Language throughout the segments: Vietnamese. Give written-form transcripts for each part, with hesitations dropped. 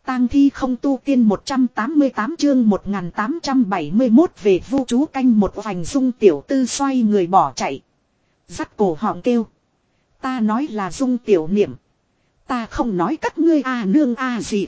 tang thi không tu tiên 188 chương 1871 về vu chú canh một vành Dung tiểu tư xoay người bỏ chạy. Dắt cổ họng kêu. Ta nói là Dung tiểu niệm. Ta không nói các ngươi nương gì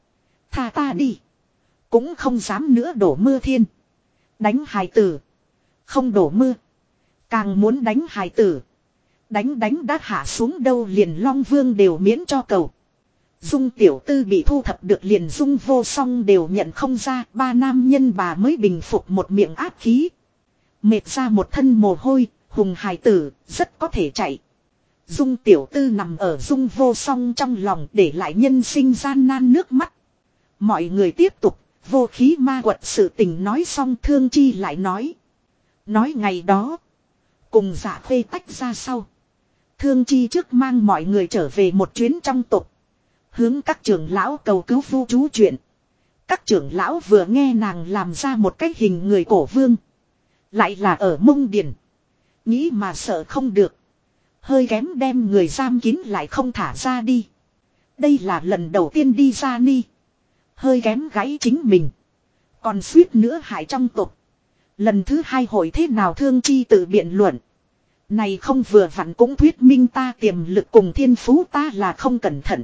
tha ta đi. Cũng không dám nữa đổ mưa thiên. Đánh hài tử. Không đổ mưa. Càng muốn đánh hài tử. Đánh đã hạ xuống đâu liền Long Vương đều miễn cho cầu. Dung tiểu tư bị thu thập được liền Dung vô song đều nhận không ra. Ba nam nhân bà mới bình phục một miệng áp khí. Mệt ra một thân mồ hôi. Hùng hài tử rất có thể chạy. Dung tiểu tư nằm ở Dung vô song trong lòng để lại nhân sinh gian nan nước mắt. Mọi người tiếp tục. Vô khí ma quật sự tình nói xong Thương Chi lại nói. Nói ngày đó. Cùng Dạ Khuê tách ra sau. Thương Chi trước mang mọi người trở về một chuyến trong tục. Hướng các trưởng lão cầu cứu vu chú chuyện. Các trưởng lão vừa nghe nàng làm ra một cái hình người cổ vương. Lại là ở Mông Điền. Nghĩ mà sợ không được. Hơi kém đem người giam kín lại không thả ra đi. Đây là lần đầu tiên đi ra ni. Hơi kém gãy chính mình. Còn suýt nữa hại trong tục. Lần thứ hai hội thế nào Thương Chi tự biện luận. Này không vừa vặn cũng thuyết minh ta tiềm lực cùng thiên phú ta là không cẩn thận.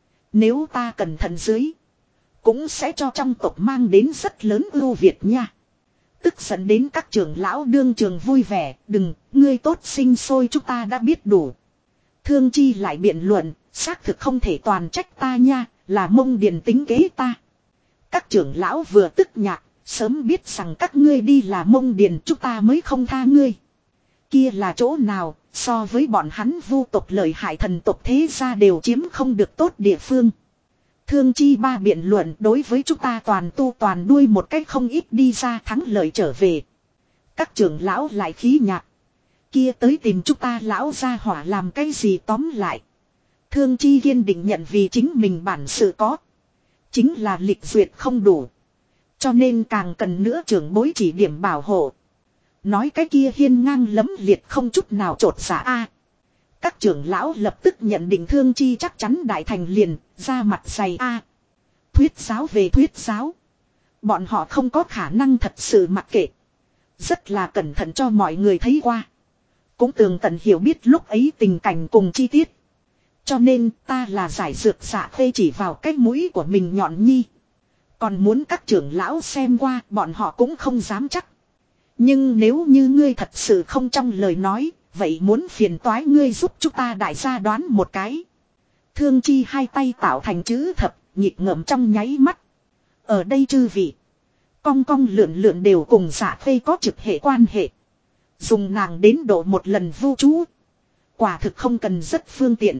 Nếu ta cẩn thận dưới. Cũng sẽ cho trong tộc mang đến rất lớn ưu việt nha. Tức giận đến các trưởng lão đương trường vui vẻ. Đừng, ngươi tốt sinh sôi chúng ta đã biết đủ. Thương Chi lại biện luận. Xác thực không thể toàn trách ta nha. Là Mông Điền tính kế ta. Các trưởng lão vừa tức nhạc. Sớm biết rằng các ngươi đi là Mông Điền chúng ta mới không tha ngươi. Kia là chỗ nào, so với bọn hắn vu tộc lợi hại thần tộc thế gia đều chiếm không được tốt địa phương. Thương Chi ba biện luận đối với chúng ta toàn tu toàn đuôi một cách không ít đi ra thắng lợi trở về. Các trưởng lão lại khí nhạc. Kia tới tìm chúng ta lão gia hỏa làm cái gì tóm lại. Thương Chi kiên định nhận vì chính mình bản sự có. Chính là lịch duyệt không đủ. Cho nên càng cần nữa trưởng bối chỉ điểm bảo hộ. Nói cái kia hiên ngang lấm liệt không chút nào trột dạ Các trưởng lão lập tức nhận định Thương Chi chắc chắn đại thành liền, ra mặt dày Thuyết giáo về thuyết giáo. Bọn họ không có khả năng thật sự mặc kệ. Rất là cẩn thận cho mọi người thấy qua. Cũng tường tận hiểu biết lúc ấy tình cảnh cùng chi tiết. Cho nên ta là giải dược dạ khê chỉ vào cái mũi của mình nhọn nhi. Còn muốn các trưởng lão xem qua bọn họ cũng không dám chắc. Nhưng nếu như ngươi thật sự không trong lời nói, vậy muốn phiền toái ngươi giúp chúng ta đại gia đoán một cái. Thương Chi hai tay tạo thành chữ thập, nhịp ngậm trong nháy mắt. Ở đây chư vị, cong cong lượn lượn đều cùng Dạ Khê có trực hệ quan hệ. Dùng nàng đến độ một lần vu chú. Quả thực không cần rất phương tiện.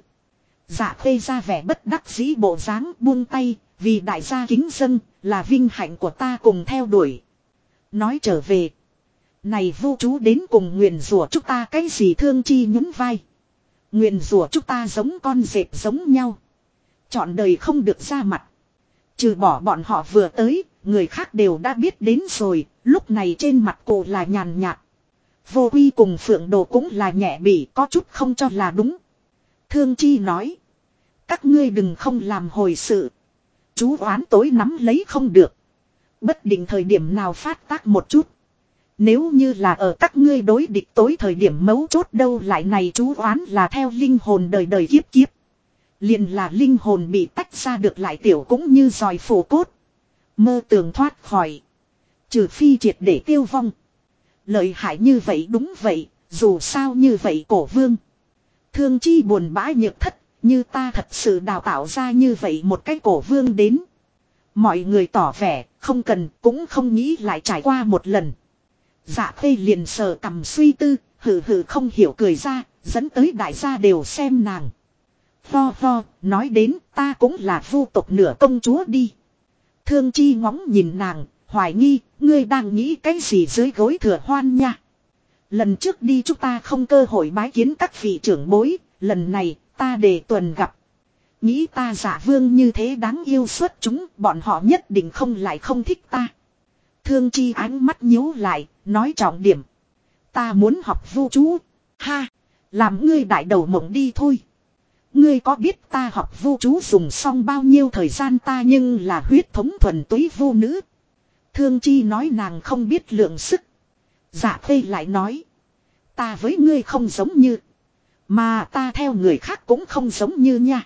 Dạ Khê ra vẻ bất đắc dĩ bộ dáng buông tay, vì đại gia kính dân, là vinh hạnh của ta cùng theo đuổi. Nói trở về. Này vu chú đến cùng nguyền rủa chúng ta cái gì Thương Chi nhún vai. Nguyền rủa chúng ta giống con dẹp giống nhau. Chọn đời không được ra mặt. Trừ bỏ bọn họ vừa tới, người khác đều đã biết đến rồi, lúc này trên mặt cô là nhàn nhạt. Vô Quy cùng Phượng Đồ cũng là nhẹ bỉ có chút không cho là đúng. Thương Chi nói. Các ngươi đừng không làm hồi sự. Chú oán tối nắm lấy không được. Bất định thời điểm nào phát tác một chút. Nếu như là ở các ngươi đối địch tối thời điểm mấu chốt đâu lại này chú oán là theo linh hồn đời đời kiếp kiếp. Liền là linh hồn bị tách ra được lại tiểu cũng như giòi phổ cốt. Mơ tưởng thoát khỏi. Trừ phi triệt để tiêu vong. Lợi hại như vậy đúng vậy, dù sao như vậy cổ vương. Thương Chi buồn bã nhược thất, như ta thật sự đào tạo ra như vậy một cái cổ vương đến. Mọi người tỏ vẻ, không cần, cũng không nghĩ lại trải qua một lần. Dạ Khê liền sờ cầm suy tư, hừ hừ không hiểu cười ra, dẫn tới đại gia đều xem nàng. Ho, nói đến ta cũng là vu tộc nửa công chúa đi. Thương Chi ngóng nhìn nàng, hoài nghi, ngươi đang nghĩ cái gì dưới gối thừa hoan nha. Lần trước đi chúng ta không cơ hội bái kiến các vị trưởng bối, lần này ta đề tuần gặp. Nghĩ ta Dạ Vương như thế đáng yêu suốt chúng, bọn họ nhất định không lại không thích ta. Thương Chi ánh mắt nhíu lại, nói trọng điểm. Ta muốn học vu chú. Ha, làm ngươi đại đầu mộng đi thôi. Ngươi có biết ta học vu chú dùng xong bao nhiêu thời gian ta nhưng là huyết thống thuần túy vu nữ. Thương Chi nói nàng không biết lượng sức. Dạ Khê lại nói. Ta với ngươi không giống như. Mà ta theo người khác cũng không giống như nha.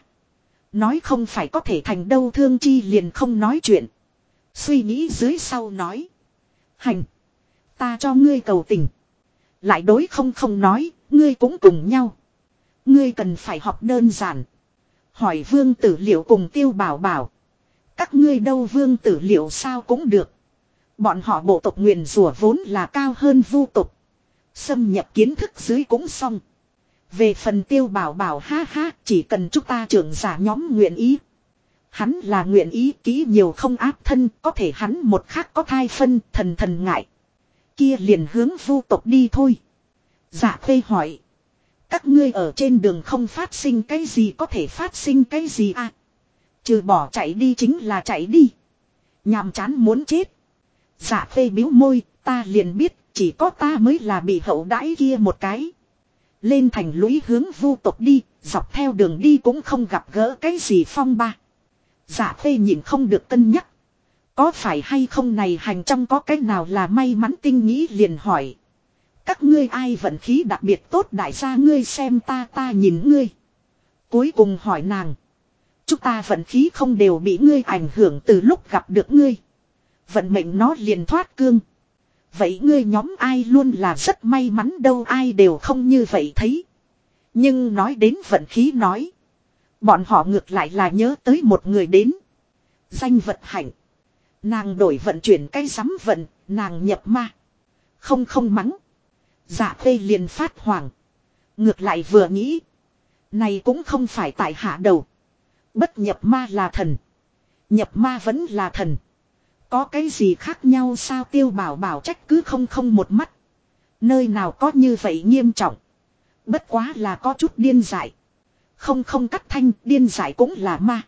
Nói không phải có thể thành đâu. Thương Chi liền không nói chuyện. Suy nghĩ dưới sau nói. Hành. Ta cho ngươi cầu tình. Lại đối không nói. Ngươi cũng cùng nhau. Ngươi cần phải học đơn giản. Hỏi Vương Tử Liệu cùng Tiêu Bảo Bảo. Các ngươi đâu Vương Tử Liệu sao cũng được. Bọn họ bộ tộc nguyền rủa vốn là cao hơn vu tộc. Xâm nhập kiến thức dưới cũng xong. Về phần Tiêu Bảo Bảo ha ha chỉ cần chúng ta trưởng giả nhóm nguyện ý. Hắn là nguyện ý kỹ nhiều không áp thân. Có thể hắn một khác có thai phân thần ngại. Kia liền hướng vu tộc đi thôi. Dạ Khê hỏi. Các ngươi ở trên đường không phát sinh cái gì có thể phát sinh cái gì à? Trừ bỏ chạy đi chính là chạy đi. Nhàm chán muốn chết. Dạ Khê bĩu môi, ta liền biết, chỉ có ta mới là bị hậu đãi kia một cái. Lên thành lũy hướng vu tộc đi, dọc theo đường đi cũng không gặp gỡ cái gì phong ba. Dạ Khê nhìn không được cân nhắc. Có phải hay không này hành trong có cái nào là may mắn tinh nghĩ liền hỏi. Các ngươi ai vận khí đặc biệt tốt đại gia ngươi xem ta nhìn ngươi. Cuối cùng hỏi nàng. Chúng ta vận khí không đều bị ngươi ảnh hưởng từ lúc gặp được ngươi. Vận mệnh nó liền thoát cương. Vậy ngươi nhóm ai luôn là rất may mắn đâu ai đều không như vậy thấy. Nhưng nói đến vận khí nói. Bọn họ ngược lại là nhớ tới một người đến. Danh vật hạnh. Nàng đổi vận chuyển cái sắm vận, nàng nhập ma. Không mắng. Dạ Khê liền phát hoảng. Ngược lại vừa nghĩ. Này cũng không phải tại hạ đầu. Bất nhập ma là thần. Nhập ma vẫn là thần. Có cái gì khác nhau sao Tiêu Bảo Bảo trách cứ không một mắt. Nơi nào có như vậy nghiêm trọng. Bất quá là có chút điên dại. Không cắt thanh điên dại cũng là ma.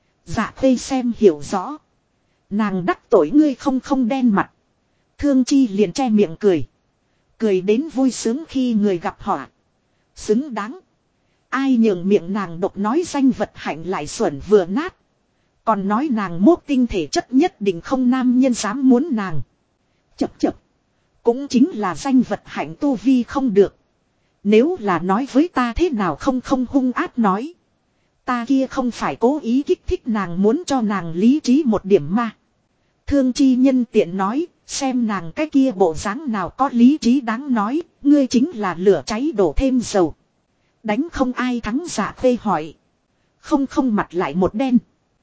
Dạ Khê xem hiểu rõ. Nàng đắc tội ngươi không đen mặt. Thương Chi liền che miệng cười. Cười đến vui sướng khi người gặp họa. Xứng đáng. Ai nhường miệng nàng độc nói danh vật hạnh lại xuẩn vừa nát. Còn nói nàng mốt tinh thể chất nhất định không nam nhân dám muốn nàng. Chập. Cũng chính là danh vật hạnh tu vi không được. Nếu là nói với ta thế nào không hung ác nói. Ta kia không phải cố ý kích thích nàng muốn cho nàng lý trí một điểm mà. Thương Chi nhân tiện nói. Xem nàng cái kia bộ dáng nào có lý trí đáng nói. Ngươi chính là lửa cháy đổ thêm dầu. Đánh không ai thắng Dạ Khê hỏi. Không mặt lại một đen.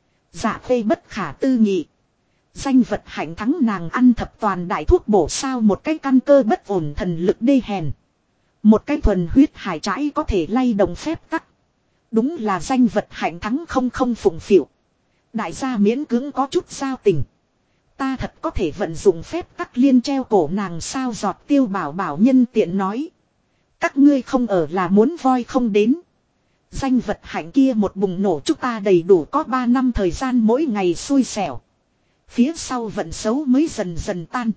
Dạ Khê bất khả tư nghị. Danh vật hạnh thắng nàng ăn thập toàn đại thuốc bổ sao một cái căn cơ bất ổn thần lực đê hèn. Một cái thuần huyết hải trái có thể lay động phép tắc. Đúng là danh vật hạnh thắng không phụng phịu. Đại gia miễn cưỡng có chút giao tình. Ta thật có thể vận dụng phép tắc liên treo cổ nàng sao giọt Tiêu Bảo Bảo nhân tiện nói. Các ngươi không ở là muốn voi không đến. Danh vật hạnh kia một bùng nổ chúng ta đầy đủ có 3 năm thời gian mỗi ngày xui xẻo. Phía sau vận xấu mới dần dần tan.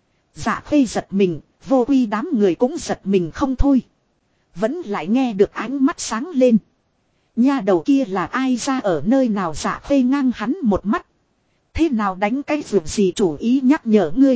Dạ Khê giật mình, vô quy đám người cũng giật mình không thôi. Vẫn lại nghe được ánh mắt sáng lên. Nha đầu kia là ai ra ở nơi nào Dạ Khê ngang hắn một mắt. Thế nào đánh cái việc gì chủ ý nhắc nhở ngươi.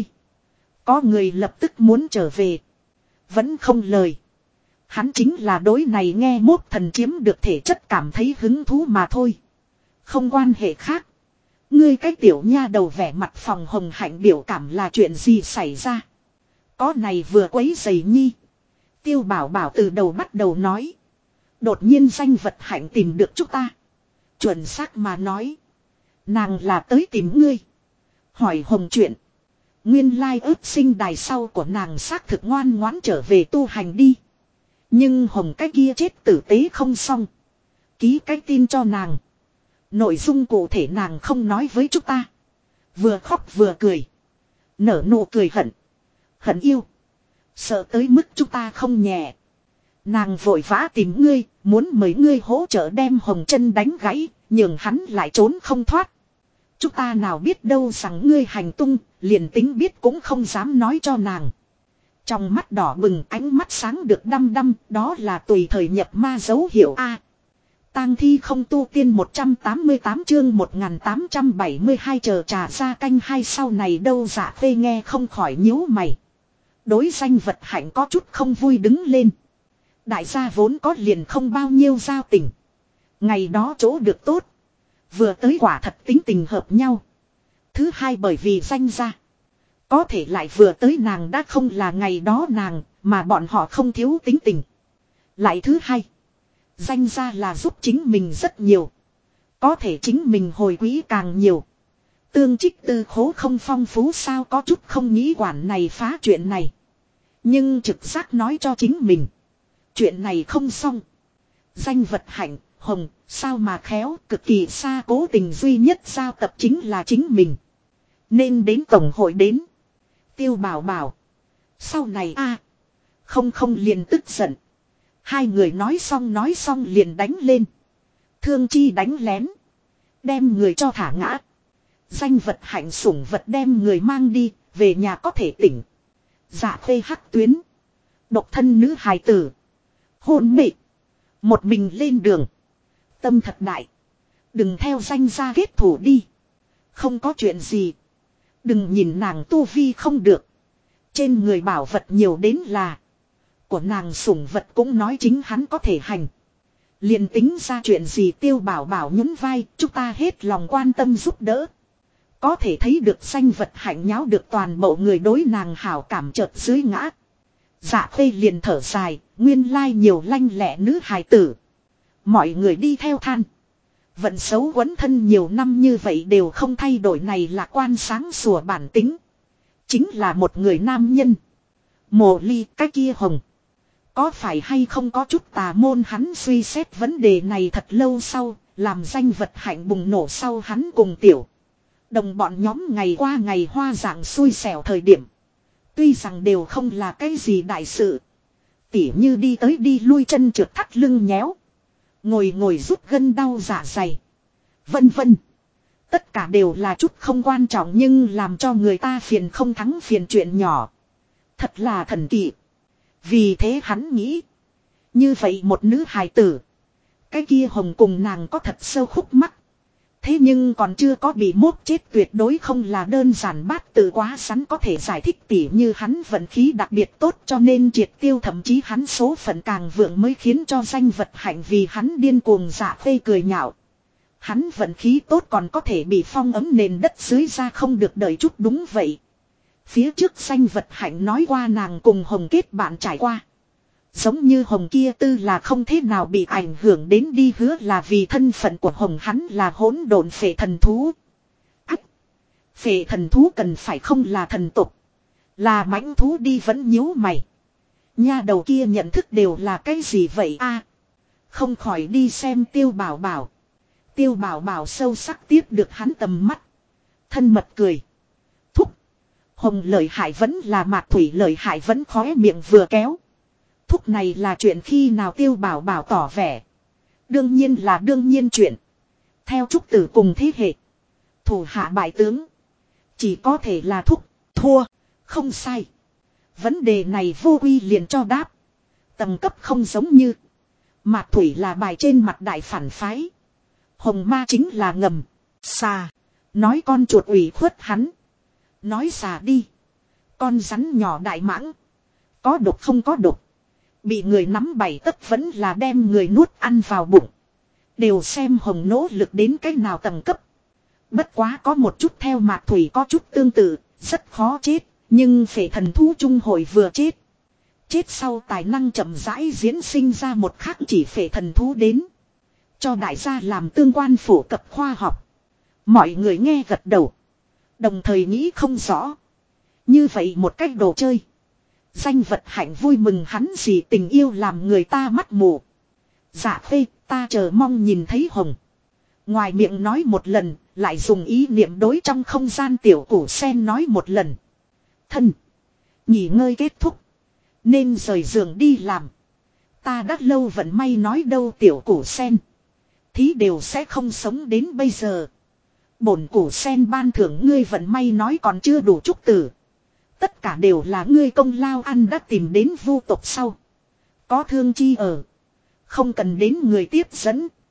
Có người lập tức muốn trở về. Vẫn không lời. Hắn chính là đối này nghe mốt thần chiếm được thể chất cảm thấy hứng thú mà thôi. Không quan hệ khác. Ngươi cái tiểu nha đầu vẻ mặt phòng hồng hạnh biểu cảm là chuyện gì xảy ra. Có này vừa quấy giày nhi. Tiêu Bảo Bảo từ đầu bắt đầu nói. Đột nhiên danh vật hạnh tìm được chúng ta. Chuẩn xác mà nói. Nàng là tới tìm ngươi. Hỏi hồng chuyện. Nguyên lai ước sinh đài sau của nàng xác thực ngoan ngoãn trở về tu hành đi. Nhưng hồng cái kia chết tử tế không xong. Ký cái tin cho nàng. Nội dung cụ thể nàng không nói với chúng ta. Vừa khóc vừa cười. Nở nụ cười hận. Hận yêu. Sợ tới mức chúng ta không nhẹ. Nàng vội vã tìm ngươi. Muốn mời ngươi hỗ trợ đem hồng chân đánh gãy. Nhưng hắn lại trốn không thoát. Chúng ta nào biết đâu rằng ngươi hành tung. Liền tính biết cũng không dám nói cho nàng. Trong mắt đỏ bừng ánh mắt sáng được đăm đăm. Đó là tùy thời nhập ma dấu hiệu A. Tang thi không tu tiên 188 chương 1872 chờ trà ra canh hai sau này đâu. Dạ Khê nghe không khỏi nhíu mày. Đối danh vật hạnh có chút không vui đứng lên. Đại gia vốn có liền không bao nhiêu giao tình. Ngày đó chỗ được tốt. Vừa tới quả thật tính tình hợp nhau. Thứ hai bởi vì danh gia. Có thể lại vừa tới nàng đã không là ngày đó nàng, mà bọn họ không thiếu tính tình. Lại thứ hai. Danh gia là giúp chính mình rất nhiều. Có thể chính mình hồi quý càng nhiều. Tương trích tư khố không phong phú sao có chút không nghĩ quản này phá chuyện này. Nhưng trực giác nói cho chính mình. Chuyện này không xong. Danh vật hạnh, hồng, sao mà khéo, cực kỳ xa cố tình duy nhất giao tập chính là chính mình. Nên đến tổng hội đến. Tiêu bảo bảo. Sau này a không liền tức giận. Hai người nói xong liền đánh lên. Thương chi đánh lén. Đem người cho thả ngã. Danh vật hạnh sủng vật đem người mang đi, về nhà có thể tỉnh. Dạ Khê hắc tuyến. Độc thân nữ hài tử. Hôn mị. Một mình lên đường. Tâm thật đại. Đừng theo danh gia kết thủ đi. Không có chuyện gì. Đừng nhìn nàng tu vi không được. Trên người bảo vật nhiều đến là. Của nàng sủng vật cũng nói chính hắn có thể hành. Liền tính ra chuyện gì Tiêu bảo bảo nhún vai. Chúng ta hết lòng quan tâm giúp đỡ. Có thể thấy được danh vật hạnh nháo được toàn bộ người đối nàng hảo cảm chợt dưới ngã. Dạ Khê liền thở dài. Nguyên lai nhiều lanh lẹ nữ hài tử. Mọi người đi theo than. Vận xấu quấn thân nhiều năm như vậy đều không thay đổi này là quan sáng sủa bản tính. Chính là một người nam nhân. Mộ ly cái kia hồng. Có phải hay không có chút tà môn hắn suy xét vấn đề này thật lâu sau. Làm danh vật hạnh bùng nổ sau hắn cùng tiểu. Đồng bọn nhóm ngày qua ngày hoa dạng xui xẻo thời điểm. Tuy rằng đều không là cái gì đại sự. Tỉ như đi tới đi lui chân trượt thắt lưng nhéo. Ngồi rút gân đau dạ dày. Vân vân. Tất cả đều là chút không quan trọng nhưng làm cho người ta phiền không thắng phiền chuyện nhỏ. Thật là thần kỳ. Vì thế hắn nghĩ. Như vậy một nữ hài tử. Cái kia hồng cùng nàng có thật sâu khúc mắc. Thế nhưng còn chưa có bị mốt chết tuyệt đối không là đơn giản bát tự quá sắn có thể giải thích tỉ như hắn vận khí đặc biệt tốt cho nên triệt tiêu thậm chí hắn số phận càng vượng mới khiến cho danh vật hạnh vì hắn điên cuồng Dạ Khê cười nhạo. Hắn vận khí tốt còn có thể bị phong ấm nền đất dưới ra không được đợi chút đúng vậy. Phía trước danh vật hạnh nói qua nàng cùng hồng kết bạn trải qua. Giống như hồng kia tư là không thế nào bị ảnh hưởng đến đi hứa là vì thân phận của hồng hắn là hỗn độn phệ thần thú. Ách! Phệ thần thú cần phải không là thần tục. Là mãnh thú đi vẫn nhíu mày. Nha đầu kia nhận thức đều là cái gì vậy a? Không khỏi đi xem Tiêu bảo bảo. Tiêu bảo bảo sâu sắc tiếp được hắn tầm mắt. Thân mật cười. Thúc! Hồng lợi hại vẫn là mạc thủy lợi hại vẫn khóe miệng vừa kéo. Thúc này là chuyện khi nào Tiêu bảo bảo tỏ vẻ. Đương nhiên là đương nhiên chuyện. Theo trúc tử cùng thế hệ. Thủ hạ bại tướng. Chỉ có thể là thúc, thua, không sai. Vấn đề này vô quy liền cho đáp. Tầng cấp không giống như. Mạc thủy là bài trên mặt đại phản phái. Hồng ma chính là ngầm. Xà. Nói con chuột ủy khuất hắn. Nói xà đi. Con rắn nhỏ đại mãng. Có độc không có độc. Bị người nắm bảy tấc vẫn là đem người nuốt ăn vào bụng. Đều xem hồng nỗ lực đến cái nào tầng cấp. Bất quá có một chút theo mạc thủy có chút tương tự. Rất khó chết. Nhưng phệ thần thú trung hội vừa chết. Chết sau tài năng chậm rãi diễn sinh ra một khắc chỉ phệ thần thú đến. Cho đại gia làm tương quan phổ cập khoa học. Mọi người nghe gật đầu. Đồng thời nghĩ không rõ. Như vậy một cách đồ chơi. Danh vật hạnh vui mừng hắn gì tình yêu làm người ta mắt mù. Dạ Khê ta chờ mong nhìn thấy hồng. Ngoài miệng nói một lần. Lại dùng ý niệm đối trong không gian tiểu củ sen nói một lần. Thân. Nghỉ ngơi kết thúc. Nên rời giường đi làm. Ta đã lâu vẫn may nói đâu tiểu củ sen. Thí đều sẽ không sống đến bây giờ. Bổn củ sen ban thưởng ngươi vận may nói còn chưa đủ chúc tử. Tất cả đều là ngươi công lao ăn đã tìm đến vu tộc sau. Có thương chi ở. Không cần đến người tiếp dẫn.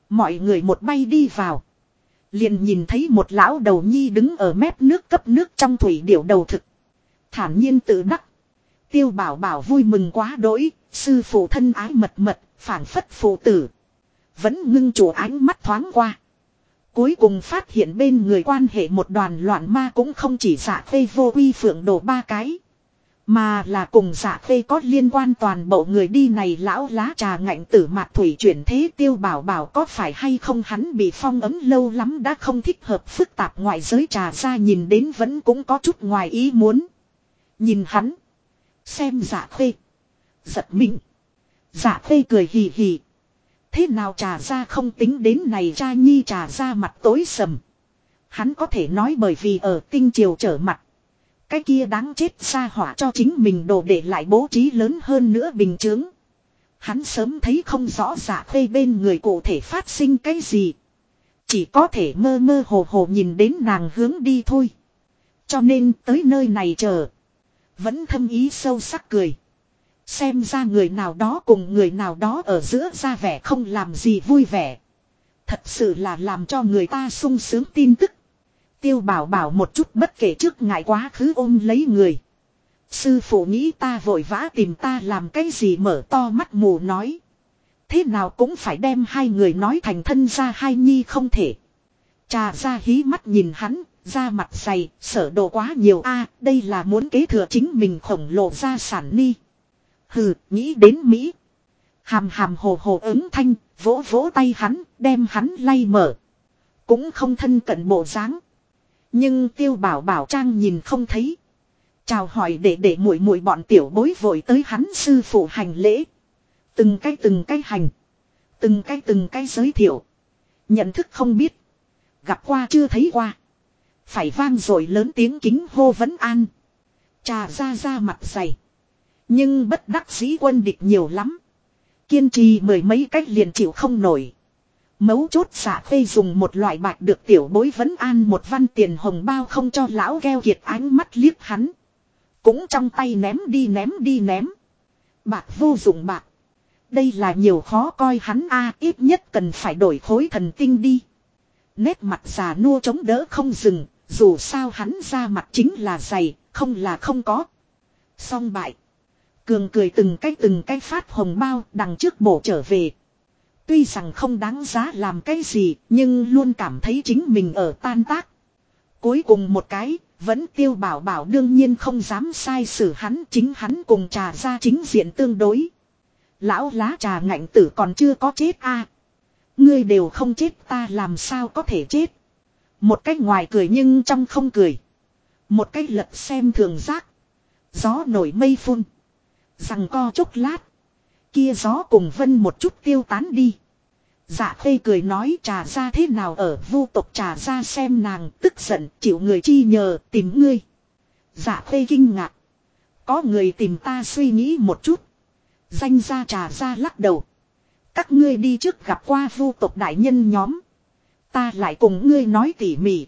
Mọi người một bay đi vào. Liền nhìn thấy một lão đầu nhi đứng ở mép nước cấp nước trong thủy điểu đầu thực. Thản nhiên tự đắc. Tiêu Bảo Bảo vui mừng quá đỗi, sư phụ thân ái mật mật, phảng phất phụ tử. Vẫn ngưng chủ ánh mắt thoáng qua. Cuối cùng phát hiện bên người quan hệ một đoàn loạn ma cũng không chỉ Dạ Khê Vô Uy Phượng Đồ ba cái. Mà là cùng Dạ Khê có liên quan toàn bộ người đi này lão lá trà ngạnh tử mạc thủy chuyển thế. Tiêu Bảo Bảo có phải hay không hắn bị phong ấm lâu lắm đã không thích hợp phức tạp ngoại giới trà ra nhìn đến vẫn cũng có chút ngoài ý muốn. Nhìn hắn. Xem Dạ Khê. Giật mình. Dạ Khê cười hì hì. Thế nào trà ra không tính đến này cha nhi trà ra mặt tối sầm. Hắn có thể nói bởi vì ở tinh triều trở mặt. Cái kia đáng chết ra hỏa cho chính mình đồ để lại bố trí lớn hơn nữa bình chướng. Hắn sớm thấy không rõ Dạ Khê bên người cụ thể phát sinh cái gì. Chỉ có thể mơ mơ hồ hồ nhìn đến nàng hướng đi thôi. Cho nên tới nơi này chờ. Vẫn thâm ý sâu sắc cười. Xem ra người nào đó cùng người nào đó ở giữa ra vẻ không làm gì vui vẻ. Thật sự là làm cho người ta sung sướng tin tức. Tiêu Bảo Bảo một chút bất kể trước ngại quá khứ ôm lấy người. Sư phụ nghĩ ta vội vã tìm ta làm cái gì mở to mắt mù nói. Thế nào cũng phải đem hai người nói thành thân ra hai nhi không thể. Trà ra hí mắt nhìn hắn, da mặt dày, sở đồ quá nhiều a đây là muốn kế thừa chính mình khổng lồ gia sản ni. Hừ, nghĩ đến Mỹ. Hàm hàm hồ hồ ứng thanh, vỗ vỗ tay hắn, đem hắn lay mở. Cũng không thân cận bộ dáng. Nhưng Tiêu Bảo Bảo trang nhìn không thấy. Chào hỏi để muội muội bọn tiểu bối vội tới hắn sư phụ hành lễ. Từng cái hành. Từng cái giới thiệu. Nhận thức không biết. Gặp qua chưa thấy qua. Phải vang rồi lớn tiếng kính hô vấn an. Trà ra mặt dày. Nhưng bất đắc dĩ quân địch nhiều lắm. Kiên trì mười mấy cách liền chịu không nổi. Mấu chốt Dạ Khê dùng một loại bạc được tiểu bối vấn an một văn tiền hồng bao không cho lão gheo kiệt ánh mắt liếc hắn. Cũng trong tay ném đi ném. Bạc vô dụng bạc. Đây là nhiều khó coi hắn a ít nhất cần phải đổi khối thần tinh đi. Nét mặt già nua chống đỡ không dừng, dù sao hắn ra mặt chính là dày, không là không có. Xong bại. Cường cười từng cái phát hồng bao đằng trước bổ trở về. Tuy rằng không đáng giá làm cái gì, nhưng luôn cảm thấy chính mình ở tan tác. Cuối cùng một cái, vẫn Tiêu Bảo Bảo đương nhiên không dám sai xử hắn, chính hắn cùng trà ra chính diện tương đối. Lão lá trà ngạnh tử còn chưa có chết a ngươi đều không chết ta làm sao có thể chết. Một cách ngoài cười nhưng trong không cười. Một cách lật xem thường giác. Gió nổi mây phun. Rằng co chốc lát. Kia gió cùng vân một chút tiêu tán đi. Dạ Khê cười nói trà ra thế nào ở vu tộc trà ra xem nàng tức giận chịu người chi nhờ tìm ngươi. Dạ Khê kinh ngạc. Có người tìm ta suy nghĩ một chút. Danh gia trà ra lắc đầu. Các ngươi đi trước gặp qua vu tộc đại nhân nhóm. Ta lại cùng ngươi nói tỉ mỉ.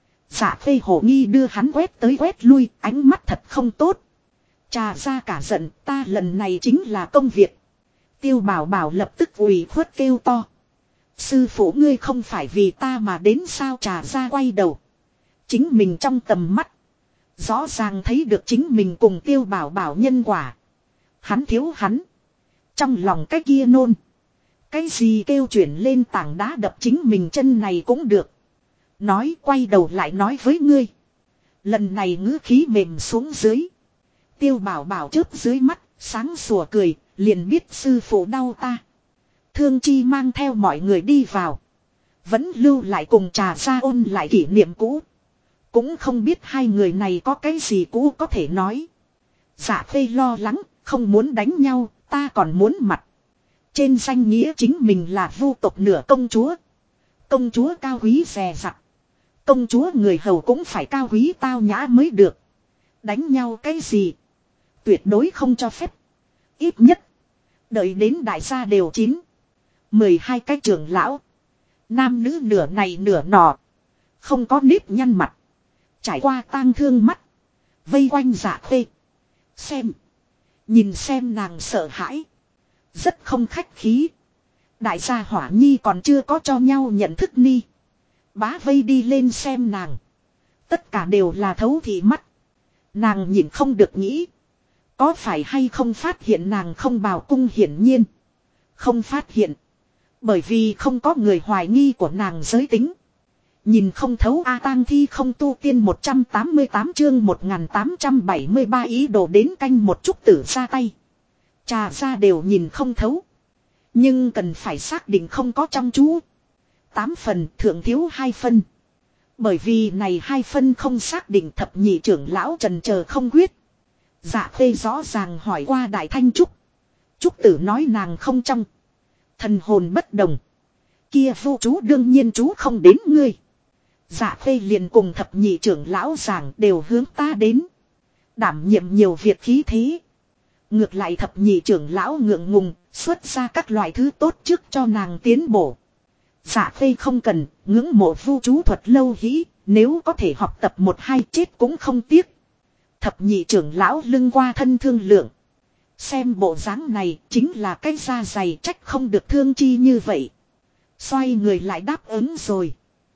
Dạ Khê hổ nghi đưa hắn quét tới quét lui, ánh mắt thật không tốt. Trà ra cả giận, ta lần này chính là công việc. Tiêu Bảo Bảo lập tức ủy khuất kêu to. Sư phụ ngươi không phải vì ta mà đến sao trà ra quay đầu. Chính mình trong tầm mắt. Rõ ràng thấy được chính mình cùng Tiêu Bảo Bảo nhân quả. Hắn thiếu hắn. Trong lòng cái kia nôn. Cái gì kêu chuyển lên tảng đá đập chính mình chân này cũng được. Nói quay đầu lại nói với ngươi. Lần này ngữ khí mềm xuống dưới. Tiêu Bảo Bảo chớp dưới mắt, sáng sủa cười, liền biết sư phụ đau ta. Thương Chi mang theo mọi người đi vào. Vẫn lưu lại cùng trà ra ôn lại kỷ niệm cũ. Cũng không biết hai người này có cái gì cũ có thể nói. Dạ Khê lo lắng, không muốn đánh nhau, ta còn muốn mặt. Trên danh nghĩa chính mình là vu tộc nửa công chúa. Công chúa cao quý dè dặt. Công chúa người hầu cũng phải cao quý tao nhã mới được. Đánh nhau cái gì? Tuyệt đối không cho phép. Ít nhất. Đợi đến đại gia đều chín. 12 cái trưởng lão. Nam nữ nửa này nửa nọ. Không có nếp nhăn mặt. Trải qua tang thương mắt. Vây quanh Dạ Khê. Xem. Nhìn xem nàng sợ hãi. Rất không khách khí. Đại gia Hỏa Nhi còn chưa có cho nhau nhận thức ni. Bá vây đi lên xem nàng. Tất cả đều là thấu thị mắt. Nàng nhìn không được nghĩ. Có phải hay không phát hiện nàng không bào cung, hiển nhiên. Không phát hiện. Bởi vì không có người hoài nghi của nàng giới tính. Nhìn không thấu A Tang Thi không tu tiên 188 chương 1873 ý đồ đến canh một chút tử ra tay. Trà ra đều nhìn không thấu. Nhưng cần phải xác định không có trong chú. 8 phần thượng thiếu 2 phân. Bởi vì này 2 phân không xác định, thập nhị trưởng lão trần chờ không quyết. Dạ Khê rõ ràng hỏi qua Đại Thanh Trúc. Trúc tử nói nàng không trong. Thần hồn bất đồng. Kia vô chú đương nhiên chú không đến ngươi. Dạ Khê liền cùng thập nhị trưởng lão giảng đều hướng ta đến. Đảm nhiệm nhiều việc khí thế. Ngược lại thập nhị trưởng lão ngượng ngùng, xuất ra các loại thứ tốt trước cho nàng tiến bổ. Dạ Khê không cần, ngưỡng mộ vu chú thuật lâu hĩ, nếu có thể học tập 1-2 chết cũng không tiếc. Thập nhị trưởng lão lưng qua thân thương lượng. Xem bộ dáng này chính là cái da dày, trách không được thương chi như vậy. Xoay người lại đáp ứng rồi.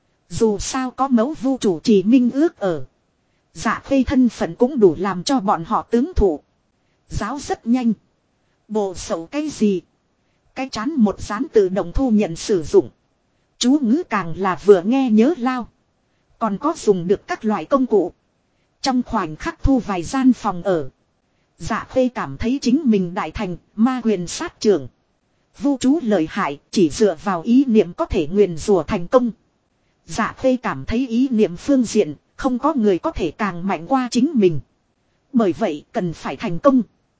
Dù sao có mẫu vu chủ trì minh ước ở. Dạ Khê thân phận cũng đủ làm cho bọn họ tướng thủ. Giáo rất nhanh. Bộ sầu cái gì? Cái chán một dán tự động thu nhận sử dụng. Chú ngữ càng là vừa nghe nhớ lao. Còn có dùng được các loại công cụ. Trong khoảnh khắc thu vài gian phòng ở. Dạ Khê cảm thấy chính mình đại thành ma quyền sát trưởng. Vu chú lợi hại chỉ dựa vào ý niệm có thể nguyền rủa thành công. Dạ Khê cảm thấy ý niệm phương diện không có người có thể càng mạnh qua chính mình. Bởi vậy cần phải thành công.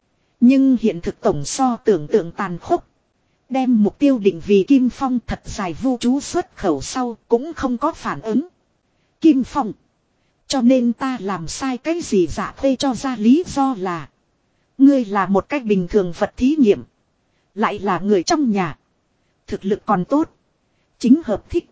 Nhưng hiện thực tổng so tưởng tượng tàn khốc. Đem mục tiêu định vì Kim Phong thật dài vu chú xuất khẩu sau cũng không có phản ứng. Kim Phong. Cho nên ta làm sai cái gì? Dạ Khê cho ra lý do là. Ngươi là một cách bình thường vật thí nghiệm. Lại là người trong nhà. Thực lực còn tốt. Chính hợp thích.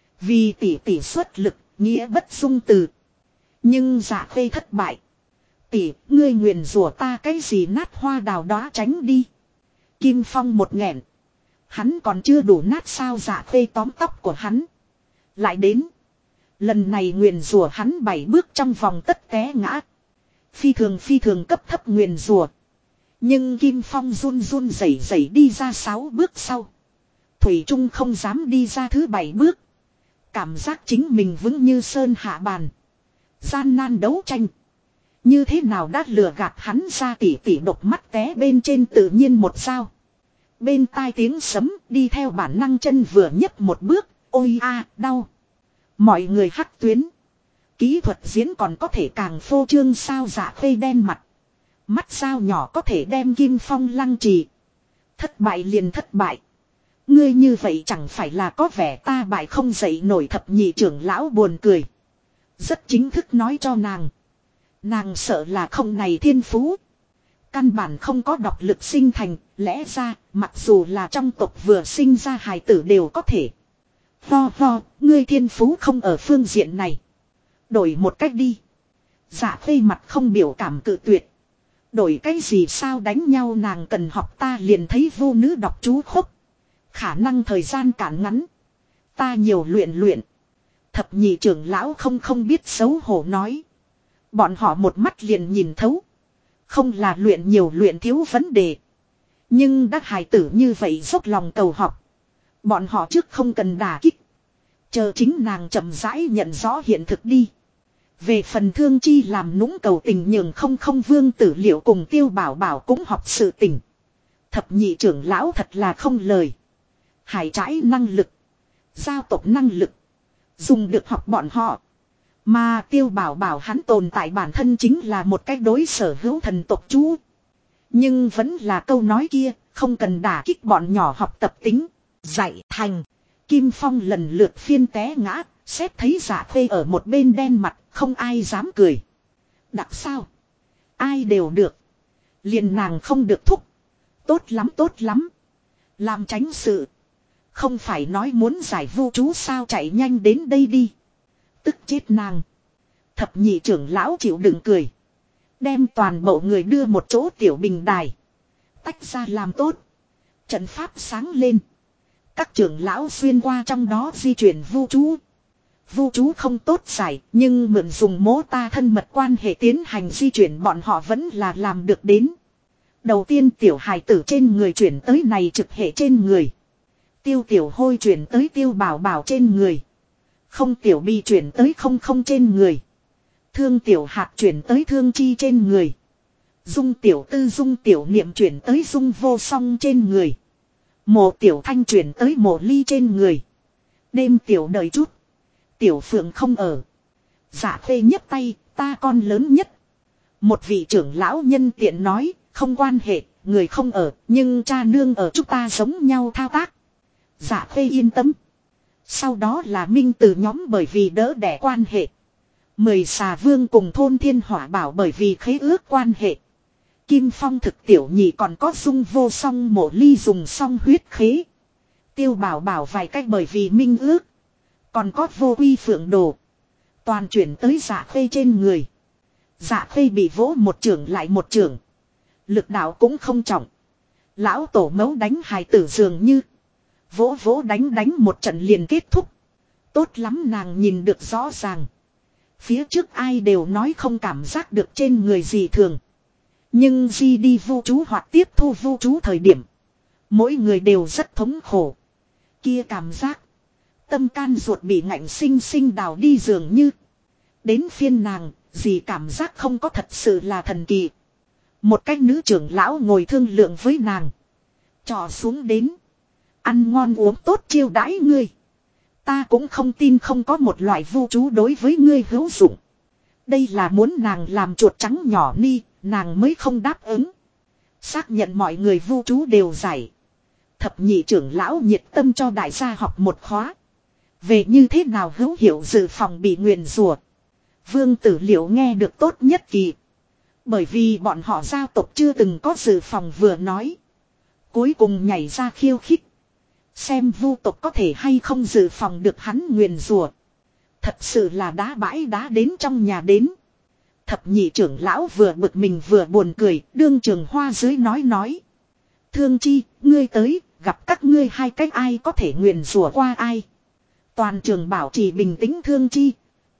Vì tỷ tỷ xuất lực, nghĩa bất dung từ. Nhưng Dạ Khê thất bại. Tỷ, ngươi nguyền rủa ta cái gì? Nát hoa đào đó tránh đi. Kim Phong một nghẹn. Hắn còn chưa đủ nát sao? Dạ Khê tóm tóc của hắn. Lại đến. Lần này nguyền rủa hắn 7 bước trong vòng tất té ngã. Phi thường cấp thấp nguyền rủa. Nhưng Kim Phong run run rẩy rẩy đi ra 6 bước sau. Thủy Trung không dám đi ra thứ 7 bước. Cảm giác chính mình vững như sơn hạ bàn. Gian nan đấu tranh. Như thế nào đã lừa gạt hắn ra? Tỉ tỉ độc mắt té bên trên tự nhiên một dao. Bên tai tiếng sấm đi theo bản năng chân vừa nhấc một bước. Ôi a đau. Mọi người hắc tuyến. Kỹ thuật diễn còn có thể càng phô trương sao? Dạ Khê đen mặt. Mắt sao nhỏ có thể đem Kim Phong lăng trì. Thất bại liền thất bại. Ngươi như vậy chẳng phải là có vẻ ta bại không dậy nổi. Thập nhị trưởng lão buồn cười. Rất chính thức nói cho nàng. Nàng sợ là không này thiên phú. Căn bản không có độc lực sinh thành. Lẽ ra mặc dù là trong tộc vừa sinh ra hài tử đều có thể. Ho, ngươi thiên phú không ở phương diện này. Đổi một cách đi. Dạ Khê mặt không biểu cảm cự tuyệt. Đổi cái gì sao? Đánh nhau nàng cần học ta liền thấy vô nữ đọc chú khúc. Khả năng thời gian cản ngắn. Ta nhiều luyện luyện. Thập nhị trưởng lão không biết xấu hổ nói. Bọn họ một mắt liền nhìn thấu. Không là luyện nhiều luyện thiếu vấn đề. Nhưng đắc hài tử như vậy dốc lòng cầu học. Bọn họ trước không cần đả kích. Chờ chính nàng chậm rãi nhận rõ hiện thực đi. Về phần Thương Chi làm nũng cầu tình nhường không Vương Tử Liệu cùng Tiêu Bảo Bảo cũng học sự tình. Thập nhị trưởng lão thật là không lời. Hải trãi năng lực. Giao tộc năng lực. Dùng được học bọn họ. Mà Tiêu Bảo Bảo hắn tồn tại bản thân chính là một cách đối sở hữu thần tộc chú. Nhưng vẫn là câu nói kia, không cần đả kích bọn nhỏ học tập tính. Dạy thành. Kim Phong lần lượt phiên té ngã, xét thấy Dạ Khê ở một bên đen mặt, không ai dám cười. Đặc sao? Ai đều được. Liền nàng không được thúc. Tốt lắm. Làm tránh sự. Không phải nói muốn giải vu chú sao? Chạy nhanh đến đây đi. Tức chết nàng. Thập nhị trưởng lão chịu đựng cười. Đem toàn bộ người đưa một chỗ tiểu bình đài. Tách ra làm tốt. Trận pháp sáng lên. Các trưởng lão xuyên qua trong đó di chuyển vu chú. Vu chú không tốt giải, nhưng mượn dùng mố ta thân mật quan hệ tiến hành di chuyển bọn họ vẫn là làm được đến. Đầu tiên tiểu hài tử trên người chuyển tới này trực hệ trên người. Tiêu tiểu hôi chuyển tới tiêu bảo bảo trên người. Không tiểu bi chuyển tới không không trên người. Thương tiểu hạt chuyển tới thương chi trên người. Dung tiểu tư dung tiểu niệm chuyển tới dung vô song trên người. Mộ tiểu thanh chuyển tới mộ ly trên người. Đêm tiểu đợi chút. Tiểu phượng không ở. Dạ phê nhấp tay, ta con lớn nhất. Một vị trưởng lão nhân tiện nói, không quan hệ, người không ở, nhưng cha nương ở chúng ta giống nhau thao tác. Dạ phê yên tâm. Sau đó là minh từ nhóm bởi vì đỡ đẻ quan hệ. 10 xà vương cùng thôn thiên hỏa bảo bởi vì khế ước quan hệ. Kim phong thực tiểu nhị còn có dung vô song mộ ly dùng song huyết khế. Tiêu bảo bảo vài cách bởi vì minh ước. Còn có vô quy phượng đồ. Toàn chuyển tới dạ khê trên người. Dạ khê bị vỗ một trưởng lại một trưởng. Lực đạo cũng không trọng. Lão tổ mấu đánh hài tử dường như. Vỗ vỗ đánh đánh một trận liền kết thúc. Tốt lắm nàng nhìn được rõ ràng. Phía trước ai đều nói không cảm giác được trên người gì thường. Nhưng di đi vu chú hoặc tiếp thu vu chú thời điểm. Mỗi người đều rất thống khổ. Kia cảm giác. Tâm can ruột bị ngạnh sinh sinh đào đi dường như. Đến phiên nàng, gì cảm giác không có thật sự là thần kỳ. Một cách nữ trưởng lão ngồi thương lượng với nàng. Trò xuống đến. Ăn ngon uống tốt chiêu đãi ngươi. Ta cũng không tin không có một loại vu chú đối với ngươi hữu dụng. Đây là muốn nàng làm chuột trắng nhỏ ni, nàng mới không đáp ứng. Xác nhận mọi người vu chú đều giải. Thập nhị trưởng lão nhiệt tâm cho đại gia học một khóa. Về như thế nào hữu hiệu dự phòng bị nguyền rủa. Vương Tử Liệu nghe được tốt nhất kỳ. Bởi vì bọn họ gia tộc chưa từng có dự phòng vừa nói. Cuối cùng nhảy ra khiêu khích. Xem vu tộc có thể hay không dự phòng được hắn nguyền rủa. Thật sự là đá bãi đá đến trong nhà đến. Thập nhị trưởng lão vừa bực mình vừa buồn cười, đương trường hoa dưới nói. Thương chi, ngươi tới, gặp các ngươi hai cách ai có thể nguyền rủa qua ai. Toàn trường bảo trì bình tĩnh thương chi.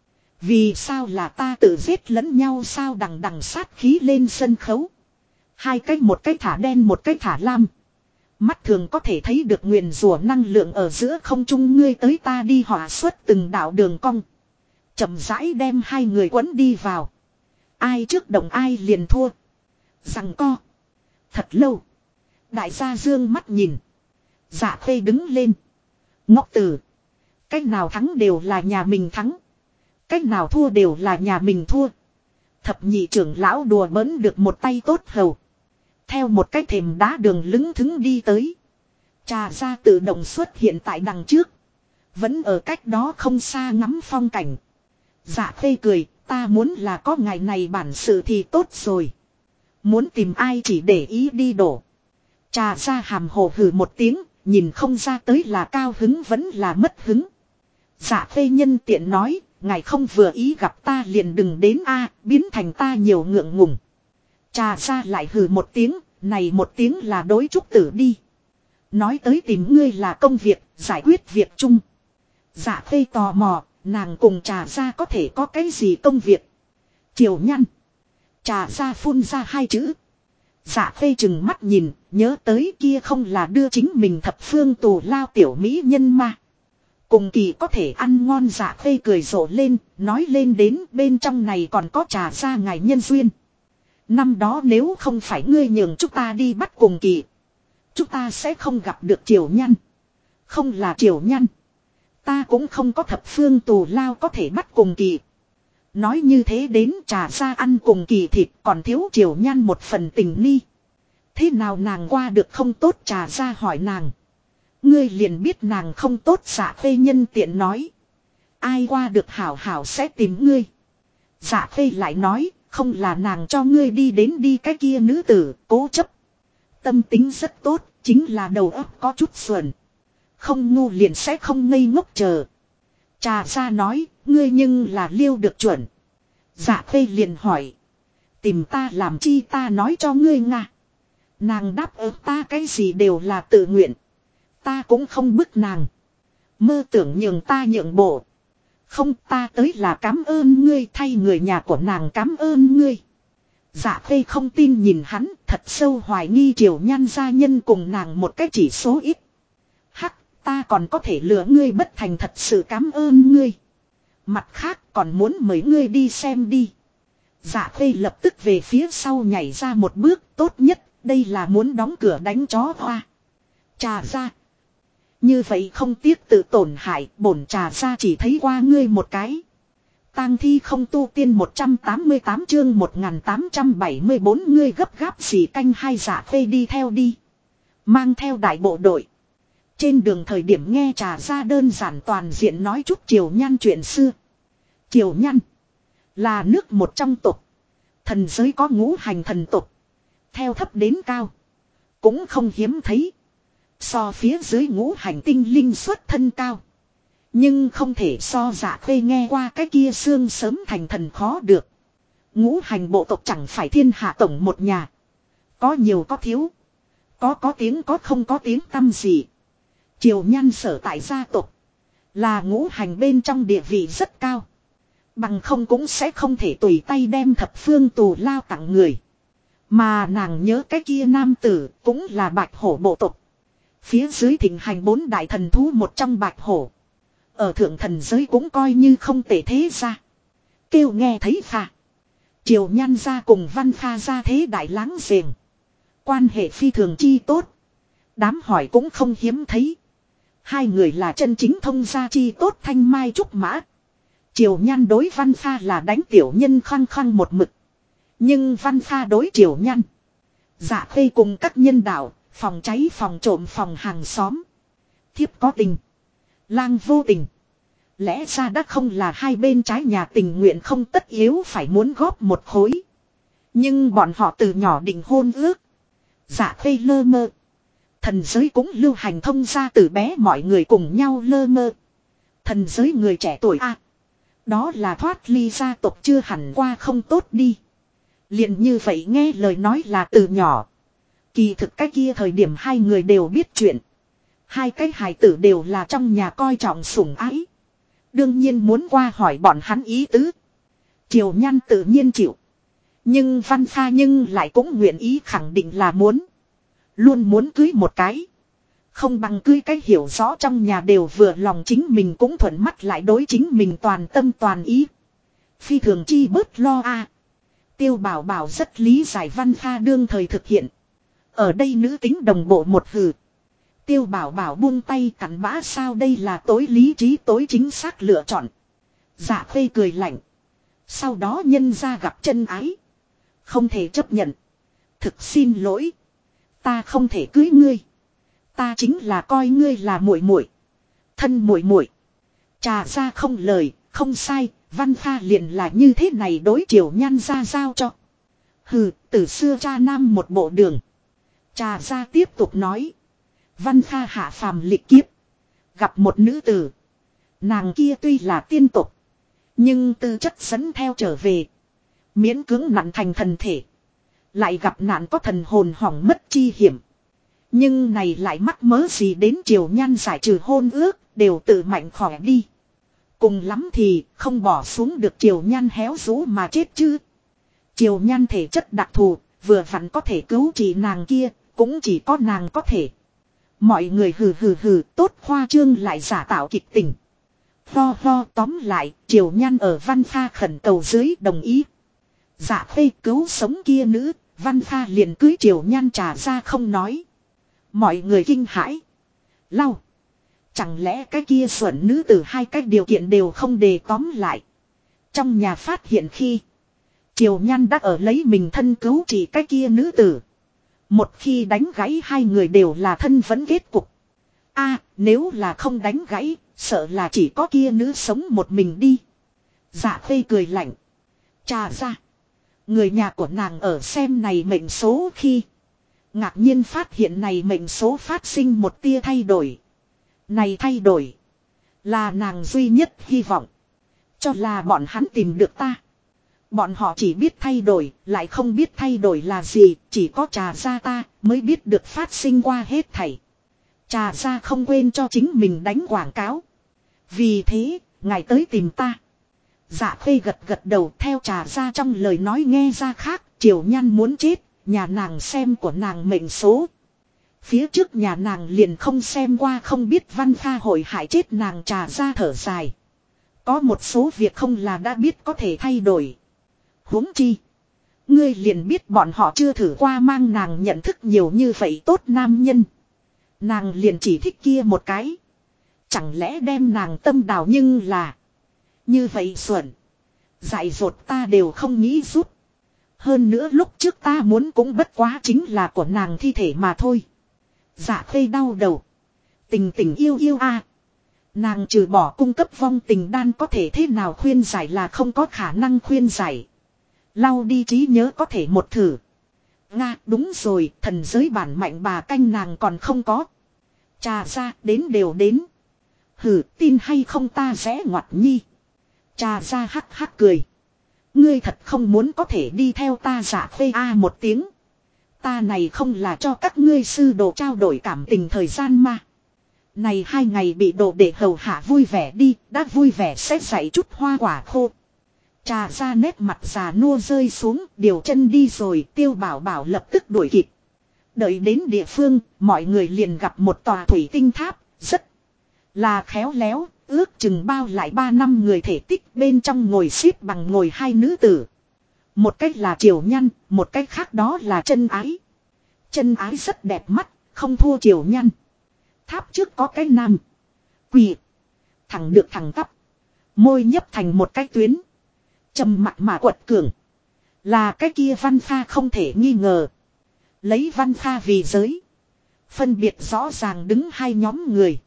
Vì sao là ta tự giết lẫn nhau sao đằng đằng sát khí lên sân khấu. Hai cách một cách thả đen một cách thả lam. Mắt thường có thể thấy được nguyền rủa năng lượng ở giữa không trung ngươi tới ta đi hỏa xuất từng đạo đường cong. Chậm rãi đem hai người quấn đi vào. Ai trước động ai liền thua. Rằng co. Thật lâu. Đại gia dương mắt nhìn. Dạ khê đứng lên. Ngốc tử. Cách nào thắng đều là nhà mình thắng. Cách nào thua đều là nhà mình thua. Thập nhị trưởng lão đùa bỡn được một tay tốt hầu. Theo một cái thềm đá đường lững thững đi tới. Trà ra tự động xuất hiện tại đằng trước. Vẫn ở cách đó không xa ngắm phong cảnh. Dạ khê cười, ta muốn là có ngày này bản sự thì tốt rồi. Muốn tìm ai chỉ để ý đi đổ. Trà ra hàm hồ hừ một tiếng, nhìn không ra tới là cao hứng vẫn là mất hứng. Dạ khê nhân tiện nói, ngài không vừa ý gặp ta liền đừng đến a, biến thành ta nhiều ngượng ngùng. Trà ra lại hừ một tiếng, này một tiếng là đối trúc tử đi. Nói tới tìm ngươi là công việc, giải quyết việc chung. Dạ khê tò mò, nàng cùng trà ra có thể có cái gì công việc. Triều nhăn. Trà ra phun ra hai chữ. Dạ khê chừng mắt nhìn, nhớ tới kia không là đưa chính mình thập phương tù lao tiểu mỹ nhân mà. Cùng kỳ có thể ăn ngon dạ khê cười rộ lên, nói lên đến bên trong này còn có trà ra ngài nhân duyên. Năm đó nếu không phải ngươi nhường chúng ta đi bắt cùng kỳ. Chúng ta sẽ không gặp được triều nhăn. Không là triều nhăn. Ta cũng không có thập phương tù lao có thể bắt cùng kỳ. Nói như thế đến trà ra ăn cùng kỳ thịt còn thiếu triều nhăn một phần tình ni. Thế nào nàng qua được không tốt trà ra hỏi nàng. Ngươi liền biết nàng không tốt dạ khê nhân tiện nói. Ai qua được hảo hảo sẽ tìm ngươi. Dạ khê lại nói, không là nàng cho ngươi đi đến đi cái kia nữ tử, cố chấp. Tâm tính rất tốt, chính là đầu óc có chút xuẩn. Không ngu liền sẽ không ngây ngốc chờ. Trà ra nói, ngươi nhưng là liêu được chuẩn. Dạ khê liền hỏi. Tìm ta làm chi ta nói cho ngươi nga. Nàng đáp ứng ta cái gì đều là tự nguyện. Ta cũng không bức nàng. Mơ tưởng nhường ta nhượng bộ. Không, ta tới là cảm ơn ngươi, thay người nhà của nàng cảm ơn ngươi. Dạ Khê không tin nhìn hắn, thật sâu hoài nghi Triều Nhan gia nhân cùng nàng một cái chỉ số ít. Hắc, ta còn có thể lừa ngươi bất thành, thật sự cảm ơn ngươi. Mặt khác còn muốn mời ngươi đi xem đi. Dạ Khê lập tức về phía sau nhảy ra một bước, tốt nhất, đây là muốn đóng cửa đánh chó hoa. Trà ra. Như vậy không tiếc tự tổn hại, bổn trà ra chỉ thấy qua ngươi một cái. Tang thi không tu tiên 188 chương 1874 ngươi gấp gáp gì canh hai. Dạ Khê đi theo đi. Mang theo đại bộ đội. Trên đường thời điểm nghe trà ra đơn giản toàn diện nói chút Triều Nhan chuyện xưa. Triều Nhan là nước một trong tộc. Thần giới có ngũ hành thần tộc. Theo thấp đến cao. Cũng không hiếm thấy. So phía dưới ngũ hành tinh linh xuất thân cao. Nhưng không thể so Dạ Khê nghe qua cái kia xương sớm thành thần khó được. Ngũ hành bộ tộc chẳng phải thiên hạ tổng một nhà. Có nhiều có thiếu. Có tiếng có không có tiếng tăm gì. Triều Nhan sở tại gia tộc. Là ngũ hành bên trong địa vị rất cao. Bằng không cũng sẽ không thể tùy tay đem thập phương tù lao tặng người. Mà nàng nhớ cái kia nam tử cũng là bạch hổ bộ tộc. Phía dưới thịnh hành 4 đại thần thú một trong bạch hổ. Ở thượng thần giới cũng coi như không tệ thế ra. Kêu nghe thấy pha. Triều Nhan gia cùng Văn Pha gia thế đại láng giềng. Quan hệ phi thường chi tốt. Đám hỏi cũng không hiếm thấy. Hai người là chân chính thông gia chi tốt thanh mai trúc mã. Triều Nhan đối Văn Pha là đánh tiểu nhân khăng khăng một mực. Nhưng Văn Pha đối Triều Nhan. Dạ Khê cùng các nhân đạo, phòng cháy phòng trộm phòng hàng xóm. Thiếp có tình. Lang vô tình. Lẽ ra đã không là hai bên trái nhà tình nguyện không tất yếu phải muốn góp một khối. Nhưng bọn họ từ nhỏ định hôn ước. Dạ Khê lơ mơ. Thần giới cũng lưu hành thông gia từ bé mọi người cùng nhau lơ mơ. Thần giới người trẻ tuổi đó là thoát ly gia tộc chưa hẳn qua không tốt đi. Liền như vậy nghe lời nói là từ nhỏ. Kỳ thực cái kia thời điểm hai người đều biết chuyện. Hai cái hài tử đều là trong nhà coi trọng sủng ái. Đương nhiên muốn qua hỏi bọn hắn ý tứ. Triều Nhan tự nhiên chịu. Nhưng Văn Pha nhưng lại cũng nguyện ý khẳng định là muốn. Luôn muốn cưới một cái. Không bằng cưới cái hiểu rõ trong nhà đều vừa lòng chính mình cũng thuận mắt lại đối chính mình toàn tâm toàn ý. Phi thường chi bớt lo Tiêu Bảo Bảo rất lý giải Văn Pha đương thời thực hiện. Ở đây nữ tính đồng bộ một hừ. Tiêu Bảo Bảo buông tay cắn bã sao đây là tối lý trí tối chính xác lựa chọn. Dạ Khê cười lạnh. Sau đó nhân ra gặp chân ái. Không thể chấp nhận. Thực xin lỗi. Ta không thể cưới ngươi. Ta chính là coi ngươi là muội muội, thân muội muội. Trà ra không lời, không sai, Văn Pha liền là như thế này đối Triều Nhan ra giao cho. Hừ, từ xưa cha nam một bộ đường. Trà ra tiếp tục nói. Văn Pha hạ phàm lịch kiếp. Gặp một nữ tử. Nàng kia tuy là tiên tục. Nhưng tư chất dẫn theo trở về. Miễn cưỡng nặng thành thần thể. Lại gặp nạn có thần hồn hỏng mất chi hiểm. Nhưng này lại mắc mớ gì đến Triều Nhan giải trừ hôn ước. Đều tự mạnh khỏe đi. Cùng lắm thì không bỏ xuống được Triều Nhan héo rũ mà chết chứ. Triều Nhan thể chất đặc thù. Vừa vặn có thể cứu trị nàng kia. Cũng chỉ có nàng có thể. Mọi người hừ hừ hừ tốt khoa trương lại giả tạo kịch tình. Ho ho tóm lại Triều Nhan ở Văn Pha khẩn cầu dưới đồng ý. Dạ Khê cứu sống kia nữ. Văn Pha liền cưới Triều Nhan trà ra không nói. Mọi người kinh hãi. Lau. Chẳng lẽ cái kia xuẩn nữ từ hai cái điều kiện đều không đề tóm lại. Trong nhà phát hiện khi. Triều Nhan đã ở lấy mình thân cứu chỉ cái kia nữ tử. Một khi đánh gãy hai người đều là thân vẫn kết cục. Nếu là không đánh gãy. Sợ là chỉ có kia nữ sống một mình đi. Dạ Khê cười lạnh. Trà ra. Người nhà của nàng ở xem này mệnh số khi. Ngạc nhiên phát hiện này mệnh số phát sinh một tia thay đổi. Này thay đổi. Là nàng duy nhất hy vọng. Cho là bọn hắn tìm được ta. Bọn họ chỉ biết thay đổi. Lại không biết thay đổi là gì. Chỉ có trà ra ta mới biết được phát sinh qua hết thảy. Trà gia không quên cho chính mình đánh quảng cáo. Vì thế, ngài tới tìm ta. Dạ Khê gật gật đầu theo Trà gia trong lời nói nghe ra khác. Triều Nhan muốn chết, nhà nàng xem của nàng mệnh số. Phía trước nhà nàng liền không xem qua không biết Văn Kha hội hại chết nàng. Trà gia thở dài. Có một số việc không là đã biết có thể thay đổi. Huống chi. Ngươi liền biết bọn họ chưa thử qua mang nàng nhận thức nhiều như vậy tốt nam nhân. Nàng liền chỉ thích kia một cái. Chẳng lẽ đem nàng tâm đào nhưng là. Như vậy xuẩn. Dại dột ta đều không nghĩ giúp. Hơn nữa lúc trước ta muốn cũng bất quá chính là của nàng thi thể mà thôi. Dạ Khê đau đầu. Tình tình yêu yêu a. Nàng trừ bỏ cung cấp vong tình đan có thể thế nào khuyên giải là không có khả năng khuyên giải. Lau đi trí nhớ có thể một thử. Nga đúng rồi, thần giới bản mạnh bà canh nàng còn không có. Trà gia đến đều đến. Hử tin hay không ta sẽ ngoặt nhi. Trà gia hắc hắc cười. Ngươi thật không muốn có thể đi theo ta. Dạ Khê a một tiếng. Ta này không là cho các ngươi sư đồ trao đổi cảm tình thời gian mà. Này 2 ngày bị đồ để hầu hạ vui vẻ đi, đã vui vẻ sẽ dạy chút hoa quả khô. Trà ra nét mặt già nua rơi xuống, điều chân đi rồi, Tiêu Bảo Bảo lập tức đuổi kịp. Đợi đến địa phương, mọi người liền gặp một tòa thủy tinh tháp, rất là khéo léo, ước chừng bao lại 3 năm người thể tích, bên trong ngồi xếp bằng ngồi 2 nữ tử. Một cách là Triều Nhăn, một cách khác đó là Chân Ái. Chân Ái rất đẹp mắt, không thua Triều Nhăn. Tháp trước có cái nam quỳ, thẳng được thẳng tắp, môi nhấp thành một cái tuyến, trầm mặc mà quật cường. Là cái kia Văn Kha không thể nghi ngờ. Lấy Văn Kha vì giới, phân biệt rõ ràng đứng 2 nhóm người.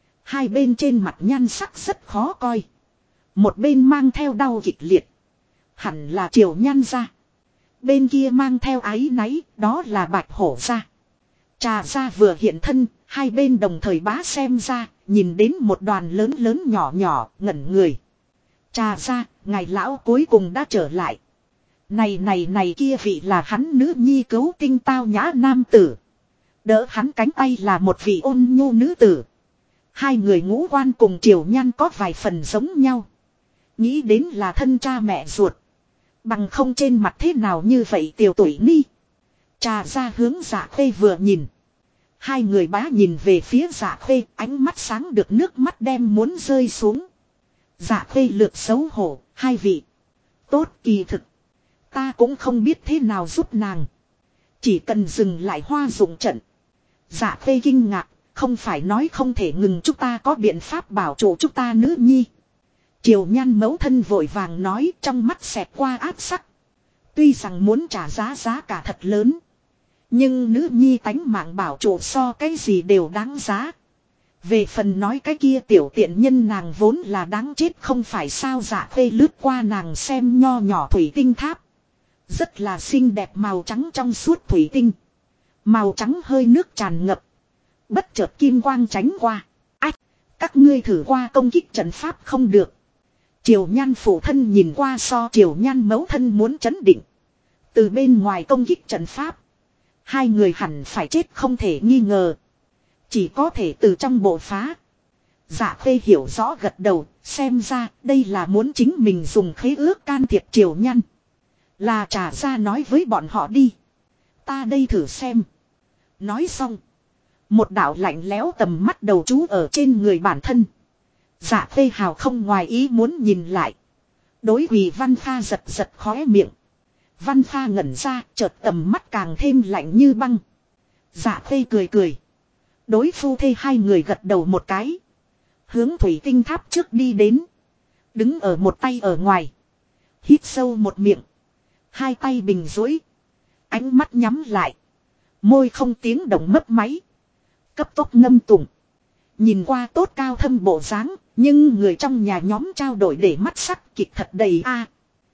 2 bên trên mặt nhan sắc rất khó coi. Một bên mang theo đau kịch liệt, hẳn là Triều Nhan gia. Bên kia mang theo áy náy, đó là Bạch Hổ gia. Trà gia vừa hiện thân, 2 bên đồng thời bá xem ra, nhìn đến một đoàn lớn lớn nhỏ nhỏ, ngẩn người. Trà gia, ngài lão cuối cùng đã trở lại. Này kia vị là hắn nữ nhi Cấu Tinh tao nhã nam tử. Đỡ hắn cánh tay là một vị ôn nhu nữ tử. 2 người ngũ quan cùng Triều Nhan có vài phần giống nhau. Nghĩ đến là thân cha mẹ ruột. Bằng không trên mặt thế nào như vậy tiểu tuổi ni. Trà gia hướng Dạ Khê vừa nhìn. 2 người bá nhìn về phía Dạ Khê, ánh mắt sáng được nước mắt đem muốn rơi xuống. Dạ Khê lược xấu hổ, 2 vị. Tốt kỳ thực. Ta cũng không biết thế nào giúp nàng. Chỉ cần dừng lại hoa dụng trận. Dạ Khê kinh ngạc, không phải nói không thể ngừng chúng ta có biện pháp bảo trụ chúng ta nữ nhi. Triều Nhan mẫu thân vội vàng nói trong mắt xẹt qua ác sắc. Tuy rằng muốn trả giá cả thật lớn. Nhưng nữ nhi tánh mạng bảo trụ so cái gì đều đáng giá. Về phần nói cái kia tiểu tiện nhân nàng vốn là đáng chết không phải sao. Dạ Khê lướt qua nàng xem nho nhỏ thủy tinh tháp. Rất là xinh đẹp màu trắng trong suốt thủy tinh. Màu trắng hơi nước tràn ngập. Bất chợt kim quang tránh qua. Ách, các ngươi thử qua công kích trận pháp không được. Triều Nhan phụ thân nhìn qua so Triều Nhan mẫu thân muốn trấn định. Từ bên ngoài công kích trận pháp. 2 người hẳn phải chết không thể nghi ngờ. Chỉ có thể từ trong bộ phá. Dạ Khê hiểu rõ gật đầu. Xem ra đây là muốn chính mình dùng khế ước can thiệp Triều Nhan. Là Trà gia nói với bọn họ đi. Ta đây thử xem. Nói xong. Một đạo lạnh lẽo tầm mắt đầu chú ở trên người bản thân. Dạ Khê hào không ngoài ý muốn nhìn lại. Đối quỳ Văn Kha giật giật khóe miệng. Văn Kha ngẩn ra, chợt tầm mắt càng thêm lạnh như băng. Dạ Khê cười cười. Đối phu thê 2 người gật đầu một cái. Hướng thủy tinh tháp trước đi đến. Đứng ở một tay ở ngoài. Hít sâu một miệng. 2 tay bình duỗi, ánh mắt nhắm lại. Môi không tiếng động mấp máy. Cấp tốc ngâm tụng. Nhìn qua tốt cao thâm bộ dáng, nhưng người trong nhà nhóm trao đổi để mắt sắc kịch thật đầy a.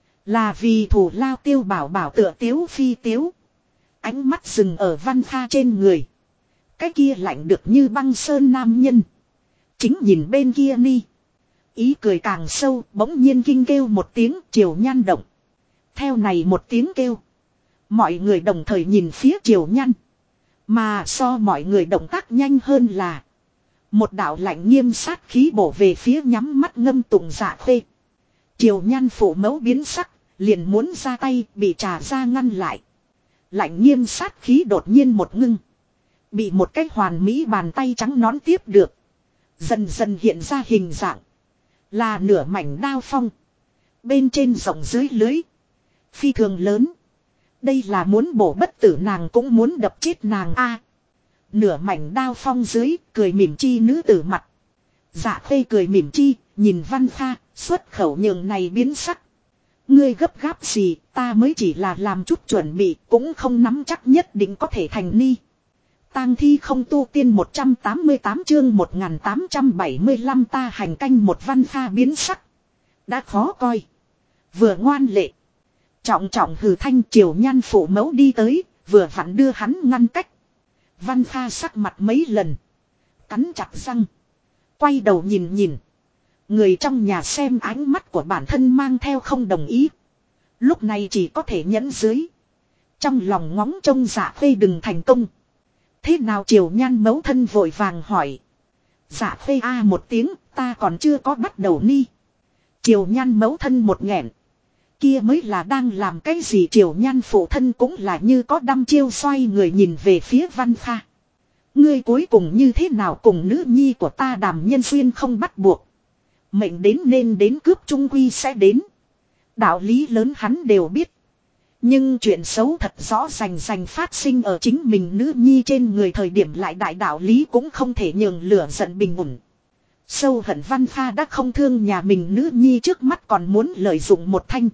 Là vì thủ lao Tiêu Bảo Bảo tựa tiếu phi tiếu. Ánh mắt dừng ở Văn Kha trên người. Cái kia lạnh được như băng sơn nam nhân. Chính nhìn bên kia ni. Ý cười càng sâu, bỗng nhiên kinh kêu một tiếng Triều Nhan động. Theo này một tiếng kêu. Mọi người đồng thời nhìn phía Triều Nhan. Mà so mọi người động tác nhanh hơn là. Một đạo lạnh nghiêm sát khí bổ về phía nhắm mắt ngâm tụng Dạ Khê. Triều Nhan phụ mẫu biến sắc, liền muốn ra tay bị Trà Gia ngăn lại. Lạnh nghiêm sát khí đột nhiên một ngưng. Bị một cái hoàn mỹ bàn tay trắng nón tiếp được. Dần dần hiện ra hình dạng. Là nửa mảnh đao phong. Bên trên rộng dưới lưới. Phi thường lớn. Đây là muốn bổ bất tử nàng cũng muốn đập chết nàng a. Nửa mảnh đao phong dưới cười mỉm chi nữ tử mặt. Dạ Khê cười mỉm chi nhìn Văn Kha xuất khẩu nhường này biến sắc. Ngươi gấp gáp gì ta mới chỉ là làm chút chuẩn bị cũng không nắm chắc nhất định có thể thành ni. Tang thi không tu tiên 188 chương 1875 ta hành canh một Văn Kha biến sắc. Đã khó coi. Vừa ngoan lệ. Trọng trọng hừ thanh Triều Nhan phụ mẫu đi tới, vừa vặn đưa hắn ngăn cách. Văn Kha sắc mặt mấy lần. Cắn chặt răng. Quay đầu nhìn nhìn. Người trong nhà xem ánh mắt của bản thân mang theo không đồng ý. Lúc này chỉ có thể nhẫn dưới. Trong lòng ngóng trông Dạ Khê đừng thành công. Thế nào Triều Nhan mẫu thân vội vàng hỏi. Dạ Khê a một tiếng ta còn chưa có bắt đầu ni. Triều Nhan mẫu thân một nghẹn. Kia mới là đang làm cái gì Triều Nhan phụ thân cũng là như có đăm chiêu xoay người nhìn về phía Văn Kha. Ngươi cuối cùng như thế nào cùng nữ nhi của ta Đàm Nhân Xuyên không bắt buộc. Mệnh đến nên đến cướp trung quy sẽ đến. Đạo lý lớn hắn đều biết. Nhưng chuyện xấu thật rõ rành phát sinh ở chính mình nữ nhi trên người thời điểm lại đại đạo lý cũng không thể nhường lửa giận bình ổn. Sâu hận Văn Kha đã không thương nhà mình nữ nhi trước mắt còn muốn lợi dụng một thanh.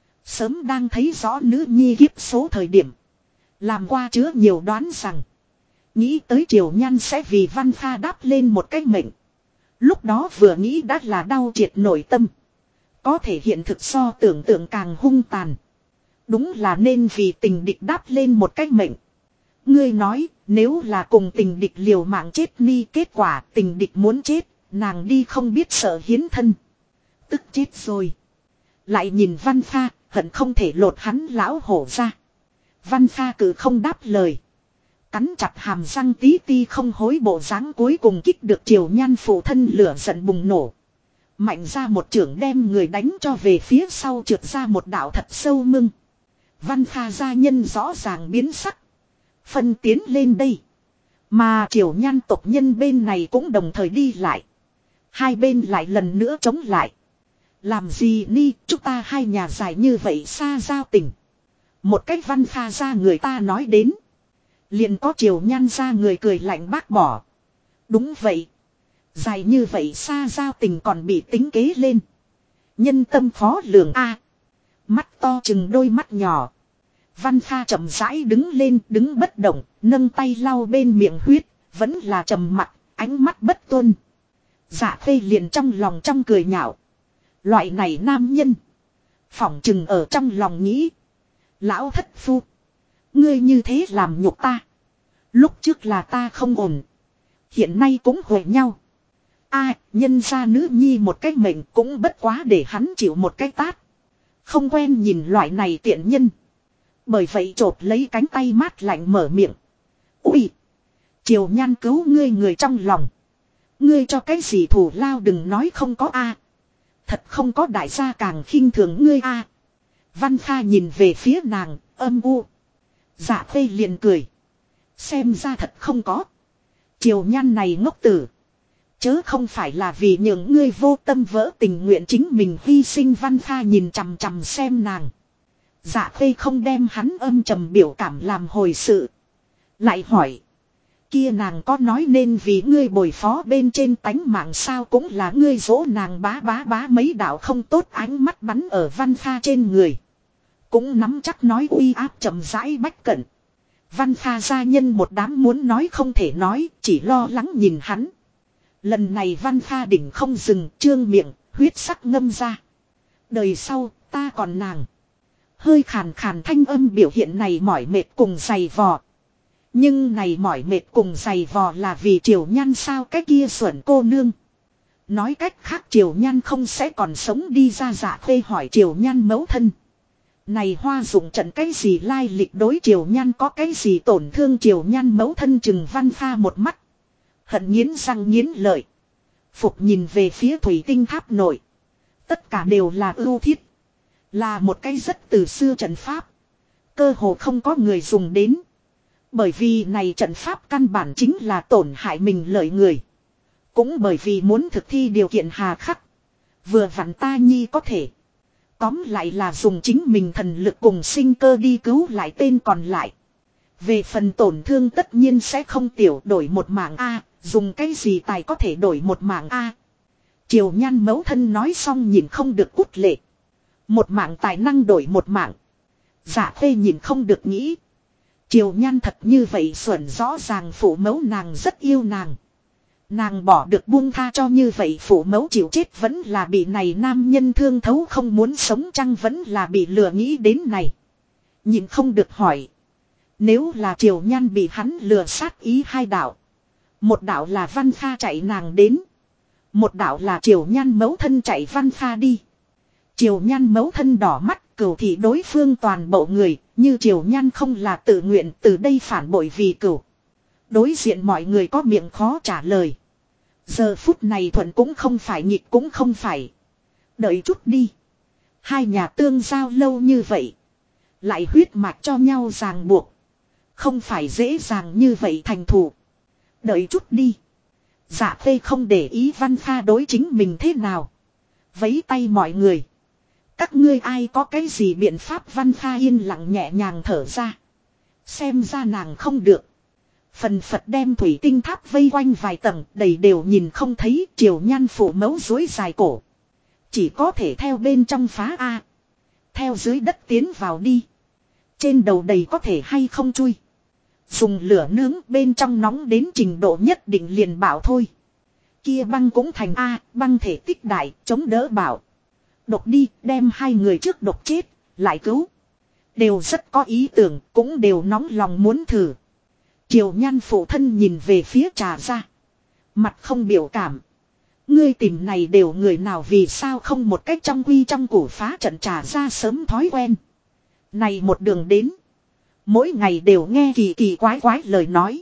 Sớm đang thấy rõ nữ nhi kiếp số thời điểm. Làm qua chứa nhiều đoán rằng. Nghĩ tới Triều Nhan sẽ vì Văn Kha đáp lên một cái mệnh. Lúc đó vừa nghĩ đã là đau triệt nội tâm. Có thể hiện thực so tưởng tượng càng hung tàn. Đúng là nên vì tình địch đáp lên một cái mệnh. Ngươi nói nếu là cùng tình địch liều mạng chết ni kết quả tình địch muốn chết. Nàng đi không biết sợ hiến thân. Tức chết rồi. Lại nhìn Văn Kha hận không thể lột hắn lão hổ ra. Văn Kha cứ không đáp lời. Cắn chặt hàm răng tí ti không hối bộ dáng cuối cùng kích được Triều Nhan phụ thân lửa giận bùng nổ. Mạnh ra một chưởng đem người đánh cho về phía sau trượt ra một đạo thật sâu mưng. Văn Kha gia nhân rõ ràng biến sắc. Phân tiến lên đây. Mà Triều Nhan tộc nhân bên này cũng đồng thời đi lại. Hai bên lại lần nữa chống lại. Làm gì ni chúng ta hai nhà dài như vậy xa giao tình. Một cách Văn Kha ra người ta nói đến. Liền có Triều Nhan ra người cười lạnh bác bỏ. Đúng vậy. Dài như vậy xa giao tình còn bị tính kế lên. Nhân tâm khó lường a. Mắt to chừng đôi mắt nhỏ. Văn Kha chậm rãi đứng lên đứng bất động. Nâng tay lau bên miệng huyết. Vẫn là trầm mặc ánh mắt bất tuân. Dạ Khê liền trong lòng trong cười nhạo. Loại này nam nhân. Phỏng chừng ở trong lòng nghĩ. Lão thất phu. Ngươi như thế làm nhục ta. Lúc trước là ta không ổn. Hiện nay cũng huề nhau. Nhân ra nữ nhi một cái mệnh cũng bất quá để hắn chịu một cái tát. Không quen nhìn loại này tiện nhân. Bởi vậy chộp lấy cánh tay mát lạnh mở miệng. Ui! Triều Nhan cứu ngươi người trong lòng. Ngươi cho cái gì thủ lao đừng nói không có a. Thật không có đại gia càng khinh thường ngươi a. Văn Kha nhìn về phía nàng, âm u. Dạ Khê liền cười. Xem ra thật không có. Triều Nhan này ngốc tử. Chớ không phải là vì những ngươi vô tâm vỡ tình nguyện chính mình hy sinh. Văn Kha nhìn chằm chằm xem nàng. Dạ Khê không đem hắn âm trầm biểu cảm làm hồi sự. Lại hỏi. Kia nàng có nói nên vì ngươi bồi phó bên trên tánh mạng sao cũng là ngươi dỗ nàng bá mấy đạo không tốt ánh mắt bắn ở Văn Kha trên người. Cũng nắm chắc nói uy áp chậm rãi bách cận. Văn Kha gia nhân một đám muốn nói không thể nói, chỉ lo lắng nhìn hắn. Lần này Văn Kha đỉnh không dừng, trương miệng, huyết sắc ngâm ra. Đời sau, ta còn nàng. Hơi khàn khàn thanh âm biểu hiện này mỏi mệt cùng dày vò. Nhưng này mỏi mệt cùng dày vò là vì Triều Nhan sao cái kia xuẩn cô nương. Nói cách khác Triều Nhan không sẽ còn sống đi ra. Dạ Khê hỏi Triều Nhan mẫu thân. Này Hoa Dụng trận cái gì lai lịch đối Triều Nhan có cái gì tổn thương Triều Nhan mẫu thân chừng Văn Pha một mắt. Hận nghiến răng nghiến lợi. Phục nhìn về phía thủy tinh tháp nội. Tất cả đều là ưu thiết. Là một cái rất từ xưa trận pháp. Cơ hồ không có người dùng đến. Bởi vì này trận pháp căn bản chính là tổn hại mình lợi người. Cũng bởi vì muốn thực thi điều kiện hà khắc. Vừa vặn ta nhi có thể. Tóm lại là dùng chính mình thần lực cùng sinh cơ đi cứu lại tên còn lại. Về phần tổn thương tất nhiên sẽ không tiểu đổi một mạng A. Dùng cái gì tài có thể đổi một mạng A. Triều Nhan mẫu thân nói xong nhìn không được cút lệ. Một mạng tài năng đổi một mạng. Dạ Khê nhìn không được nghĩ. Triều Nhan thật như vậy xuẩn rõ ràng phụ mẫu nàng rất yêu nàng. Nàng bỏ được buông tha cho như vậy phụ mẫu chịu chết vẫn là bị này nam nhân thương thấu không muốn sống chăng vẫn là bị lừa nghĩ đến này. Nhìn không được hỏi. Nếu là Triều Nhan bị hắn lừa sát ý hai đạo. Một đạo là Văn Kha chạy nàng đến. Một đạo là Triều Nhan mẫu thân chạy Văn Kha đi. Triều Nhan mẫu thân đỏ mắt cửu thị đối phương toàn bộ người. Như Triều Nhan không là tự nguyện từ đây phản bội vì cửu. Đối diện mọi người có miệng khó trả lời. Giờ phút này thuận cũng không phải nghịch cũng không phải. Đợi chút đi. Hai nhà tương giao lâu như vậy. Lại huyết mạch cho nhau ràng buộc. Không phải dễ dàng như vậy thành thù. Đợi chút đi. Dạ Khê không để ý Văn Kha đối chính mình thế nào. Vấy tay mọi người. Các ngươi ai có cái gì biện pháp Văn Kha yên lặng nhẹ nhàng thở ra. Xem ra nàng không được. Phần phật đem thủy tinh tháp vây quanh vài tầng đầy đều nhìn không thấy Triều Nhan phụ mẫu dối dài cổ. Chỉ có thể theo bên trong phá A. Theo dưới đất tiến vào đi. Trên đầu đầy có thể hay không chui. Dùng lửa nướng bên trong nóng đến trình độ nhất định liền bảo thôi. Kia băng cũng thành A, băng thể tích đại, chống đỡ bảo. Độc đi, đem hai người trước độc chết, lại cứu. Đều rất có ý tưởng, cũng đều nóng lòng muốn thử. Triều Nhan phụ thân nhìn về phía Trà Gia. Mặt không biểu cảm. Ngươi tìm này đều người nào vì sao không một cách trong quy trong củ phá trận Trà Gia sớm thói quen. Này một đường đến. Mỗi ngày đều nghe kỳ kỳ quái quái lời nói.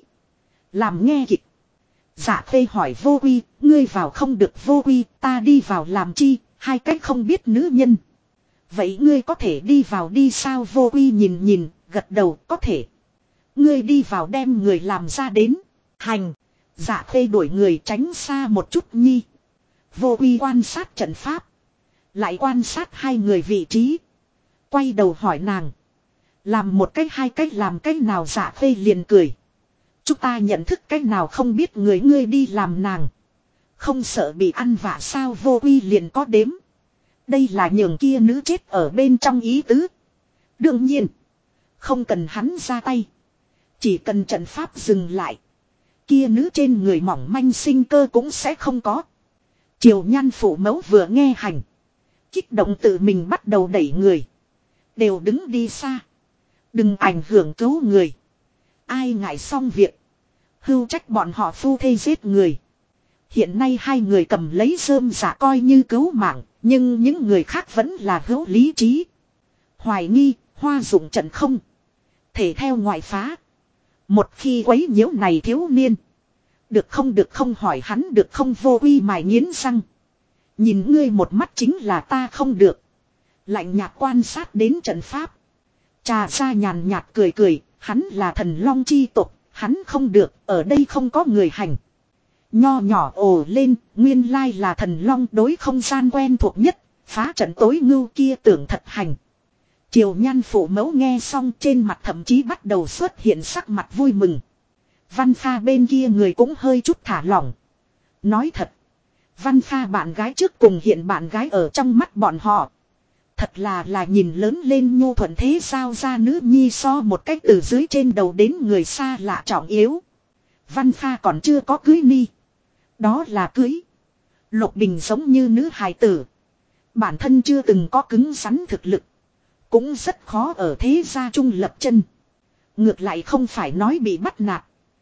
Làm nghe kịch. Dạ Khê hỏi Vô Quy, ngươi vào không được Vô Quy, ta đi vào làm chi, hai cách không biết nữ nhân. Vậy ngươi có thể đi vào đi sao Vô Quy nhìn, gật đầu có thể. Ngươi đi vào đem người làm ra đến. Hành. Dạ Khê đuổi người tránh xa một chút nhi. Vô Quy quan sát trận pháp. Lại quan sát hai người vị trí. Quay đầu hỏi nàng. Làm một cách hai cách làm cách nào Dạ Khê liền cười. Chúng ta nhận thức cách nào không biết người ngươi đi làm nàng. Không sợ bị ăn vạ sao Vô Quy liền có đếm. Đây là nhường kia nữ chết ở bên trong ý tứ. Đương nhiên. Không cần hắn ra tay. Chỉ cần trận pháp dừng lại. Kia nữ trên người mỏng manh sinh cơ cũng sẽ không có. Triều Nhan phụ mẫu vừa nghe hành. Kích động tự mình bắt đầu đẩy người. Đều đứng đi xa. Đừng ảnh hưởng cứu người. Ai ngại xong việc. Hưu trách bọn họ phu thê giết người. Hiện nay hai người cầm lấy rơm giả coi như cứu mạng. Nhưng những người khác vẫn là hữu lý trí. Hoài nghi, Hoa Dụng trận không. Thể theo ngoại phá. Một khi quấy nhiễu này thiếu niên. Được không hỏi hắn được không Vô Quy mài nghiến răng. Nhìn ngươi một mắt chính là ta không được. Lạnh nhạt quan sát đến trận pháp. Trà Gia nhàn nhạt cười, hắn là thần long chi tộc, hắn không được, ở đây không có người hành. Nho nhỏ ồ lên, nguyên lai là thần long đối không gian quen thuộc nhất, phá trận tối ngưu kia tưởng thật hành. Triều Nhan phụ mẫu nghe xong trên mặt thậm chí bắt đầu xuất hiện sắc mặt vui mừng. Văn Kha bên kia người cũng hơi chút thả lỏng. Nói thật, Văn Kha bạn gái trước cùng hiện bạn gái ở trong mắt bọn họ. Thật là nhìn lớn lên nhu thuận thế sao ra nữ nhi so một cách từ dưới trên đầu đến người xa lạ trọng yếu. Văn Kha còn chưa có cưới ni. Đó là cưới. Lục Bình giống như nữ hài tử. Bản thân chưa từng có cứng rắn thực lực. Cũng rất khó ở thế gia trung lập chân. Ngược lại không phải nói bị bắt nạt.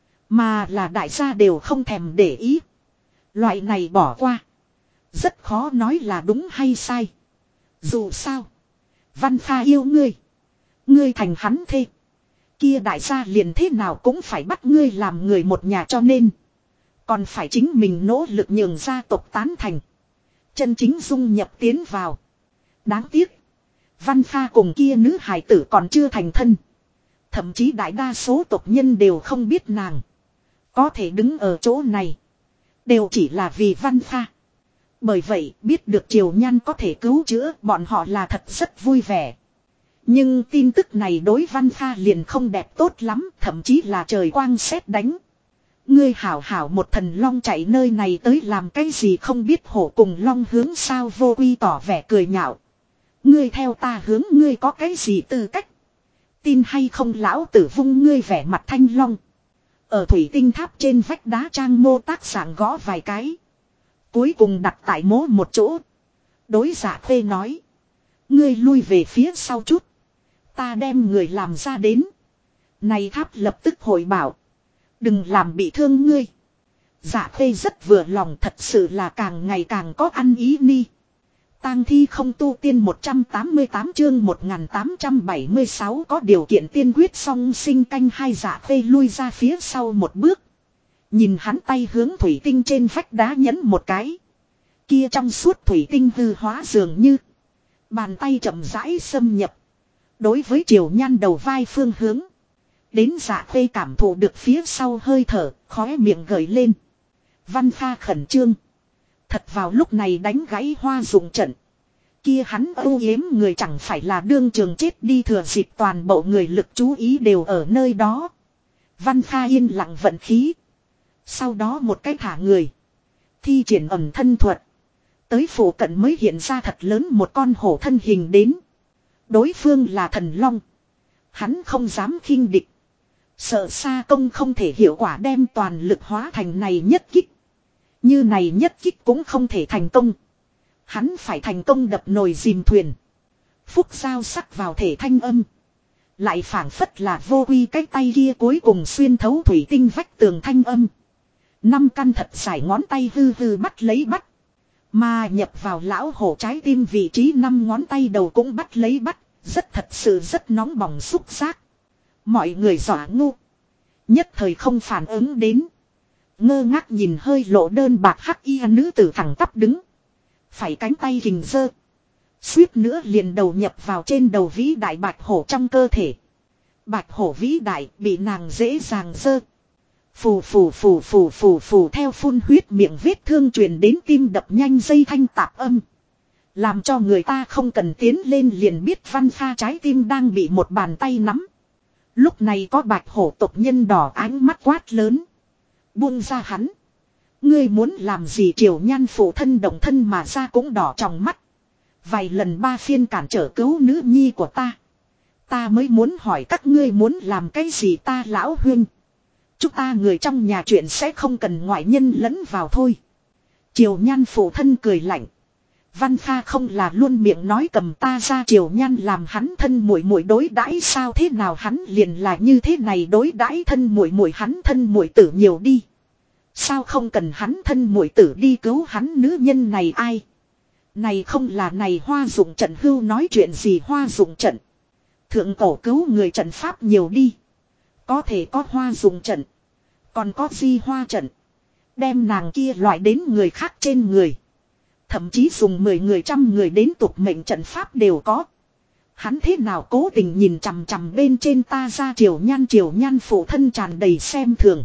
Mà là đại gia đều không thèm để ý. Loại này bỏ qua. Rất khó nói là đúng hay sai. Dù sao. Văn Kha yêu ngươi. Ngươi thành hắn thê. Kia đại gia liền thế nào cũng phải bắt ngươi làm người một nhà, cho nên còn phải chính mình nỗ lực nhường gia tộc tán thành. Chân chính dung nhập tiến vào. Đáng tiếc. Văn Kha cùng kia nữ hài tử còn chưa thành thân. Thậm chí đại đa số tộc nhân đều không biết nàng có thể đứng ở chỗ này. Đều chỉ là vì Văn Kha. Bởi vậy biết được Triều Nhan có thể cứu chữa, bọn họ là thật rất vui vẻ. Nhưng tin tức này đối Văn Kha liền không đẹp tốt lắm, thậm chí là trời quang sét đánh. Ngươi hảo hảo một thần long chạy nơi này tới làm cái gì không biết, hổ cùng long hướng sao Vô Quy tỏ vẻ cười nhạo. Ngươi theo ta hướng ngươi có cái gì tư cách? Tin hay không lão tử vung ngươi vẻ mặt thanh long. Ở thủy tinh tháp trên vách đá trang mô tác sảng gõ vài cái. Cuối cùng đặt tại mố một chỗ. Đối Dạ Khê nói. Ngươi lui về phía sau chút. Ta đem người làm ra đến. Này tháp lập tức hội bảo. Đừng làm bị thương ngươi. Dạ Khê rất vừa lòng, thật sự là càng ngày càng có ăn ý ni. Tang thi không tu tiên 188 chương 1876 có điều kiện tiên quyết song sinh canh hai. Dạ Khê lui ra phía sau một bước. Nhìn hắn tay hướng thủy tinh trên vách đá nhấn một cái. Kia trong suốt thủy tinh hư hóa dường như. Bàn tay chậm rãi xâm nhập. Đối với Triều Nhan đầu vai phương hướng. Đến Dạ Khê cảm thụ được phía sau hơi thở, khóe miệng gợi lên. Văn Kha khẩn trương. Thật vào lúc này đánh gãy Hoa Dụng trận. Kia hắn ưu yếm người chẳng phải là đương trường chết đi, thừa dịp toàn bộ người lực chú ý đều ở nơi đó. Văn Kha yên lặng vận khí. Sau đó một cái thả người. Thi triển ẩn thân thuật. Tới phủ cận mới hiện ra thật lớn một con hổ thân hình đến. Đối phương là thần long. Hắn không dám khinh địch. Sợ Sa Công không thể hiệu quả đem toàn lực hóa thành này nhất kích. Như này nhất kích cũng không thể thành công. Hắn phải thành công đập nồi dìm thuyền. Phúc giao sắc vào thể thanh âm. Lại phảng phất là Vô Quy cái tay kia cuối cùng xuyên thấu thủy tinh vách tường thanh âm. 5 căn thật dài ngón tay hư hư bắt lấy bắt. Mà nhập vào lão hổ trái tim vị trí 5 ngón tay đầu cũng bắt lấy bắt. Rất thật sự rất nóng bỏng xúc giác. Mọi người dọa ngu. Nhất thời không phản ứng đến. Ngơ ngác nhìn hơi lộ đơn bạc hắc y nữ tử thẳng tắp đứng. Phải cánh tay hình dơ. Suýt nữa liền đầu nhập vào trên đầu vĩ đại bạch hổ trong cơ thể. Bạch hổ vĩ đại bị nàng dễ dàng dơ. Phù phù phù phù phù phù theo phun huyết miệng vết thương truyền đến tim đập nhanh dây thanh tạp âm. Làm cho người ta không cần tiến lên liền biết Văn Kha trái tim đang bị một bàn tay nắm. Lúc này có bạch hổ tộc nhân đỏ ánh mắt quát lớn. Buông ra hắn. Ngươi muốn làm gì? Triều Nhan phụ thân động thân mà ra cũng đỏ trong mắt. Vài lần 3 phiên cản trở cứu nữ nhi của ta. Ta mới muốn hỏi các ngươi muốn làm cái gì ta lão huynh. Chúng ta người trong nhà chuyện sẽ không cần ngoại nhân lẫn vào thôi. Triều Nhan phụ thân cười lạnh. Văn Kha không là luôn miệng nói cầm ta ra, Triều Nhan làm hắn thân muội muội đối đãi sao thế nào hắn liền là như thế này đối đãi thân muội muội, hắn thân muội tử nhiều đi. Sao không cần hắn thân muội tử đi cứu hắn nữ nhân này ai? Này không là này Hoa Dụng trận hưu nói chuyện gì Hoa Dụng trận. Thượng cổ cứu người trận pháp nhiều đi. Có thể có Hoa Dụng trận. Còn có Di Hoa trận. Đem nàng kia loại đến người khác trên người. Thậm chí dùng 10 người 100 người đến tục mệnh trận pháp đều có. Hắn thế nào cố tình nhìn chằm chằm bên trên ta ra? Triều Nhan phụ thân tràn đầy xem thường.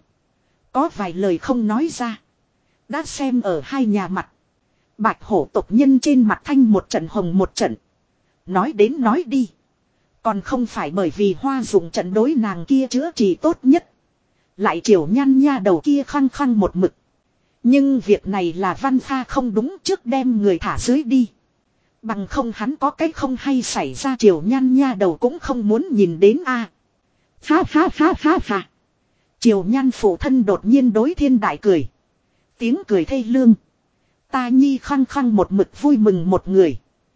Có vài lời không nói ra. Đã xem ở hai nhà mặt. Bạch hổ tộc nhân trên mặt thanh một trận hồng một trận. Nói đến nói đi. Còn không phải bởi vì Hoa Dụng trận đối nàng kia chữa trị tốt nhất. Lại Triều Nhan nha đầu kia khăng khăng một mực. Nhưng việc này là Văn Kha không đúng, trước đem người thả dưới đi. Bằng không hắn có cái không hay xảy ra Triều Nhan nha đầu cũng không muốn nhìn đến a. Ha ha ha ha ha. Triều Nhan phụ thân đột nhiên đối thiên đại cười. Tiếng cười thê lương. Ta nhi khăng khăng một mực vui mừng một người.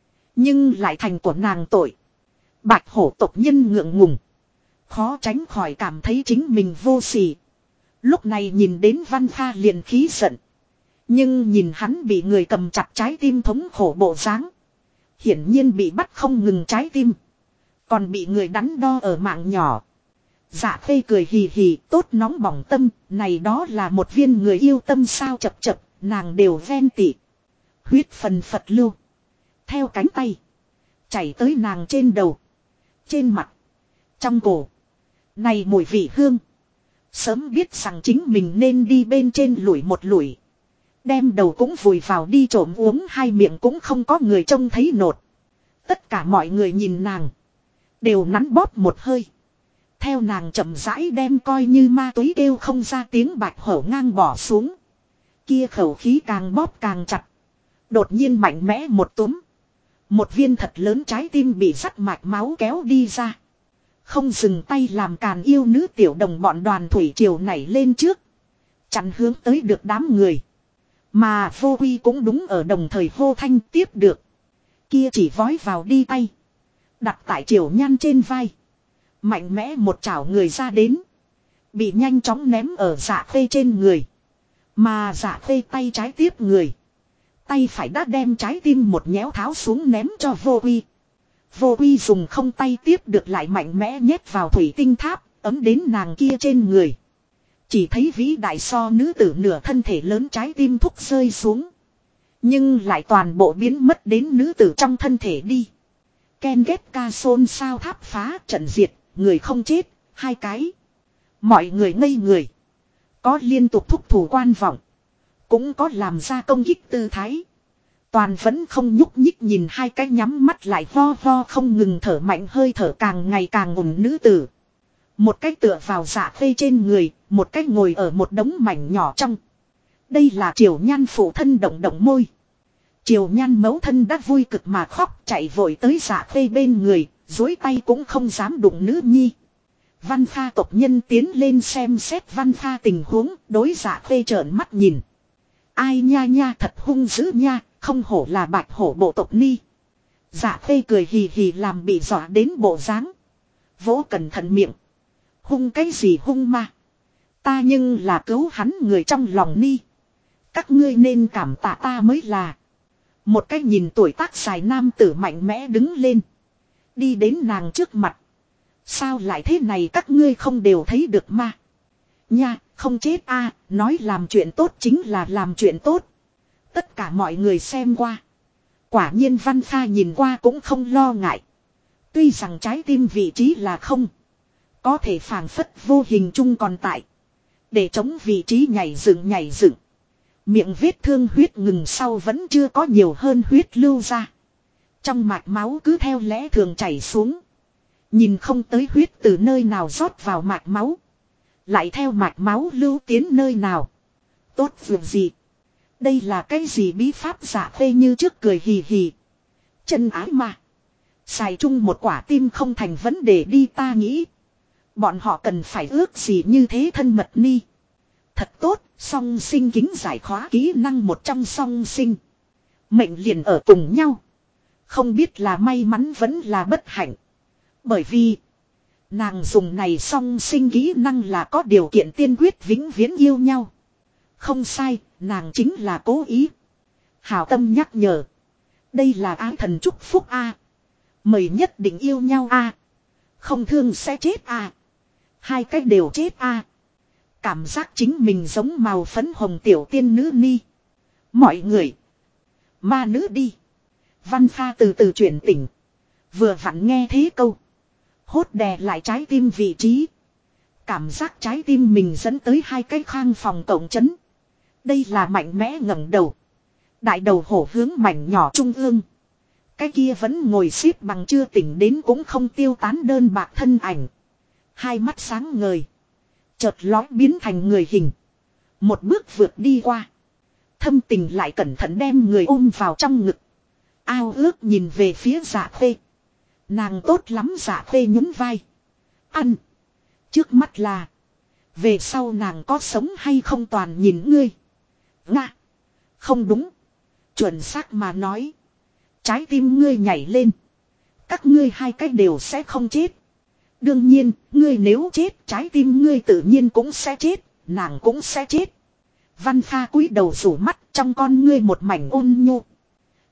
Nhưng lại thành của nàng tội. Bạch hổ tộc nhân ngượng ngùng. Khó tránh khỏi cảm thấy chính mình vô sỉ. Lúc này nhìn đến Văn Kha liền khí giận. Nhưng nhìn hắn bị người cầm chặt trái tim thống khổ bộ dáng. Hiển nhiên bị bắt không ngừng trái tim. Còn bị người đắn đo ở mạng nhỏ. Dạ Khê cười hì hì, tốt nóng bỏng tâm, này đó là một viên người yêu tâm sao chập chập, nàng đều ven tị. Huyết phần phật lưu. Theo cánh tay. Chảy tới nàng trên đầu. Trên mặt. Trong cổ. Này mùi vị hương. Sớm biết rằng chính mình nên đi bên trên lủi một lủi. Đem đầu cũng vùi vào đi trộm uống hai miệng cũng không có người trông thấy nột. Tất cả mọi người nhìn nàng. Đều nắn bóp một hơi. Theo nàng chậm rãi đem coi như ma túy kêu không ra tiếng bạch hổ ngang bỏ xuống. Kia khẩu khí càng bóp càng chặt. Đột nhiên mạnh mẽ một túm. Một viên thật lớn trái tim bị dắt mạch máu kéo đi ra. Không dừng tay làm càn yêu nữ tiểu đồng bọn đoàn thủy triều nảy lên trước. Chặn hướng tới được đám người. Mà vô quy cũng đúng ở đồng thời hô thanh tiếp được. Kia chỉ vói vào đi tay. Đặt tại triều nhan trên vai. Mạnh mẽ một chảo người ra đến. Bị nhanh chóng ném ở Dạ Khê trên người. Mà Dạ Khê tay trái tiếp người. Tay phải đã đem trái tim một nhéo tháo xuống ném cho vô quy. Vô quy dùng không tay tiếp được lại mạnh mẽ nhét vào thủy tinh tháp. Ấm đến nàng kia trên người. Chỉ thấy vĩ đại so nữ tử nửa thân thể lớn trái tim thúc rơi xuống. Nhưng lại toàn bộ biến mất đến nữ tử trong thân thể đi. Ken ghét ca xôn sao tháp phá trận diệt. Người không chết, hai cái. Mọi người ngây người. Có liên tục thúc thủ quan vọng. Cũng có làm ra công kích tư thái. Toàn vẫn không nhúc nhích nhìn hai cái nhắm mắt lại vo vo không ngừng thở mạnh hơi thở càng ngày càng ủng nữ tử. Một cái tựa vào Dạ Khê trên người, một cái ngồi ở một đống mảnh nhỏ trong. Đây là Triều Nhan phụ thân động động môi. Triều Nhan mẫu thân đã vui cực mà khóc chạy vội tới Dạ Khê bên người, dối tay cũng không dám đụng nữ nhi. Văn Pha tộc nhân tiến lên xem xét Văn Pha tình huống, đối Dạ Khê trợn mắt nhìn. Ai nha nha thật hung dữ nha, không hổ là bạch hổ bộ tộc ni. Dạ Khê cười hì hì làm bị dọa đến bộ dáng. Vỗ cẩn thận miệng. Hung cái gì hung ma. Ta nhưng là cứu hắn người trong lòng ni. Các ngươi nên cảm tạ ta mới là. Một cái nhìn tuổi tác dài nam tử mạnh mẽ đứng lên. Đi đến nàng trước mặt. Sao lại thế này các ngươi không đều thấy được ma. Nha, không chết a nói làm chuyện tốt chính là làm chuyện tốt. Tất cả mọi người xem qua. Quả nhiên Văn Pha nhìn qua cũng không lo ngại. Tuy rằng trái tim vị trí là không. Có thể phảng phất vô hình chung còn tại. Để chống vị trí nhảy dựng nhảy dựng. Miệng vết thương huyết ngừng sau vẫn chưa có nhiều hơn huyết lưu ra. Trong mạch máu cứ theo lẽ thường chảy xuống. Nhìn không tới huyết từ nơi nào rót vào mạch máu. Lại theo mạch máu lưu tiến nơi nào. Tốt việc gì. Đây là cái gì bí pháp Dạ Khê như trước cười hì hì. Chân ái mà. Xài chung một quả tim không thành vấn đề đi ta nghĩ. Bọn họ cần phải ước gì như thế thân mật ni. Thật tốt, song sinh kính giải khóa kỹ năng một trong song sinh. Mệnh liền ở cùng nhau. Không biết là may mắn vẫn là bất hạnh. Bởi vì nàng dùng này song sinh kỹ năng là có điều kiện tiên quyết vĩnh viễn yêu nhau. Không sai, nàng chính là cố ý. Hảo tâm nhắc nhở. Đây là ái thần chúc phúc a. Mời nhất định yêu nhau a. Không thương sẽ chết a. Hai cách đều chết a. Cảm giác chính mình giống màu phấn hồng tiểu tiên nữ ni. Mọi người. Ma nữ đi. Văn Pha từ từ chuyển tỉnh. Vừa vặn nghe thế câu. Hốt đè lại trái tim vị trí. Cảm giác trái tim mình dẫn tới hai cái khang phòng cộng chấn. Đây là mạnh mẽ ngẩng đầu. Đại đầu hổ hướng mảnh nhỏ trung ương. Cái kia vẫn ngồi xếp bằng chưa tỉnh đến cũng không tiêu tán đơn bạc thân ảnh. Hai mắt sáng ngời. Chợt lói biến thành người hình. Một bước vượt đi qua. Thâm tình lại cẩn thận đem người ôm vào trong ngực. Ao ước nhìn về phía Dạ Khê. Nàng tốt lắm Dạ Khê nhún vai. Ăn. Trước mắt là. Về sau nàng có sống hay không toàn nhìn ngươi. Nga. Không đúng. Chuẩn xác mà nói. Trái tim ngươi nhảy lên. Các ngươi hai cái đều sẽ không chết. Đương nhiên, ngươi nếu chết trái tim ngươi tự nhiên cũng sẽ chết. Nàng cũng sẽ chết. Văn Pha cúi đầu rủ mắt trong con ngươi một mảnh ôn nhu.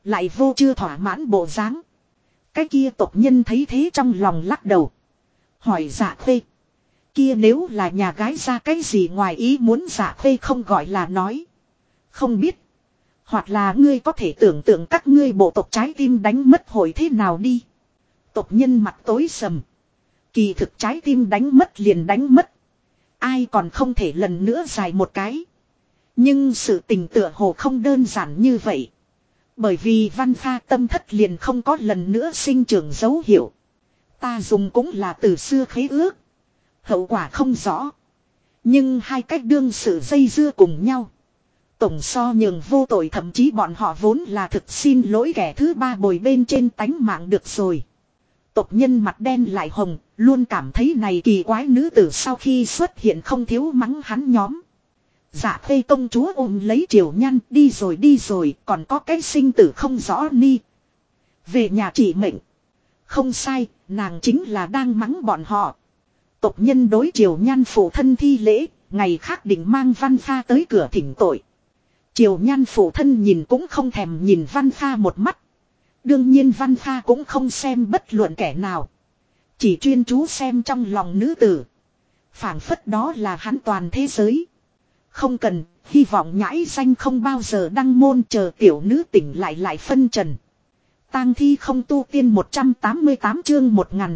Lại vô chưa thỏa mãn bộ dáng. Cái kia tộc nhân thấy thế trong lòng lắc đầu. Hỏi Dạ Khê. Kia nếu là nhà gái ra cái gì ngoài ý muốn, Dạ Khê không gọi là nói. Không biết. Hoặc là ngươi có thể tưởng tượng các ngươi bộ tộc trái tim đánh mất hồi thế nào đi. Tộc nhân mặt tối sầm. Kỳ thực trái tim đánh mất liền đánh mất. Ai còn không thể lần nữa dài một cái. Nhưng sự tình tựa hồ không đơn giản như vậy. Bởi vì Văn Kha tâm thất liền không có lần nữa sinh trưởng dấu hiệu. Ta dùng cũng là từ xưa khế ước. Hậu quả không rõ. Nhưng hai cách đương sự dây dưa cùng nhau. Tổng so nhường vô tội, thậm chí bọn họ vốn là thực xin lỗi kẻ thứ ba bồi bên trên tánh mạng được rồi. Tộc nhân mặt đen lại hồng, luôn cảm thấy này kỳ quái nữ tử sau khi xuất hiện không thiếu mắng hắn nhóm. Dạ Khê công chúa ôm lấy Triều Nhan đi rồi, còn có cái sinh tử không rõ ni. Về nhà chỉ mệnh. Không sai, nàng chính là đang mắng bọn họ. Tộc nhân đối Triều Nhan phụ thân thi lễ, ngày khác định mang Văn Kha tới cửa thỉnh tội. Triều Nhan phụ thân nhìn cũng không thèm nhìn Văn Kha một mắt. Đương nhiên Văn Kha cũng không xem bất luận kẻ nào. Chỉ chuyên chú xem trong lòng nữ tử. Phảng phất đó là hắn toàn thế giới. Không cần, hy vọng nhãi danh không bao giờ đăng môn, chờ tiểu nữ tỉnh lại phân trần. Tang thi không tu tiên 188 chương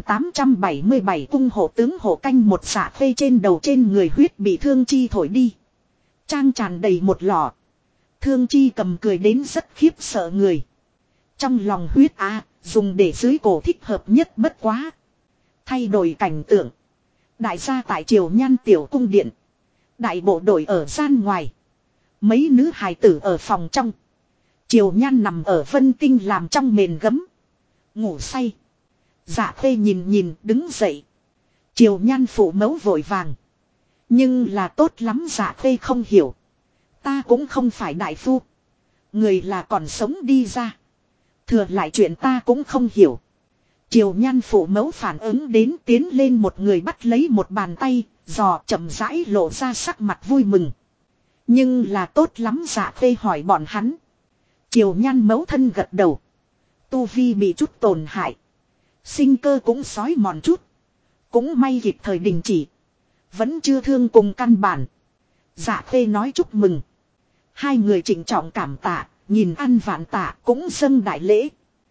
1877 cung hộ tướng hộ canh một xạ phê trên đầu trên người huyết bị Thương Chi thổi đi. Trang tràn đầy một lọ. Thương Chi cầm cười đến rất khiếp sợ người. Trong lòng huyết dùng để dưới cổ thích hợp nhất bất quá. Thay đổi cảnh tượng. Đại gia tại Triều Nhan tiểu cung điện. Đại bộ đội ở gian ngoài. Mấy nữ hài tử ở phòng trong. Triều Nhan nằm ở Vân Tinh làm trong mền gấm. Ngủ say. Dạ Khê nhìn đứng dậy. Triều Nhan phụ mẫu vội vàng. Nhưng là tốt lắm, Dạ Khê không hiểu. Ta cũng không phải đại phu. Người là còn sống đi ra. Thừa lại chuyện ta cũng không hiểu. Triều Nhan phụ mẫu phản ứng đến, tiến lên một người bắt lấy một bàn tay, dò chậm rãi lộ ra sắc mặt vui mừng. Nhưng là tốt lắm, Dạ Khê hỏi bọn hắn. Triều Nhan mẫu thân gật đầu. Tu vi bị chút tổn hại. Sinh cơ cũng xói mòn chút. Cũng may kịp thời đình chỉ. Vẫn chưa thương cùng căn bản. Dạ Khê nói chúc mừng. Hai người trịnh trọng cảm tạ, nhìn ăn vạn tạ cũng dâng đại lễ.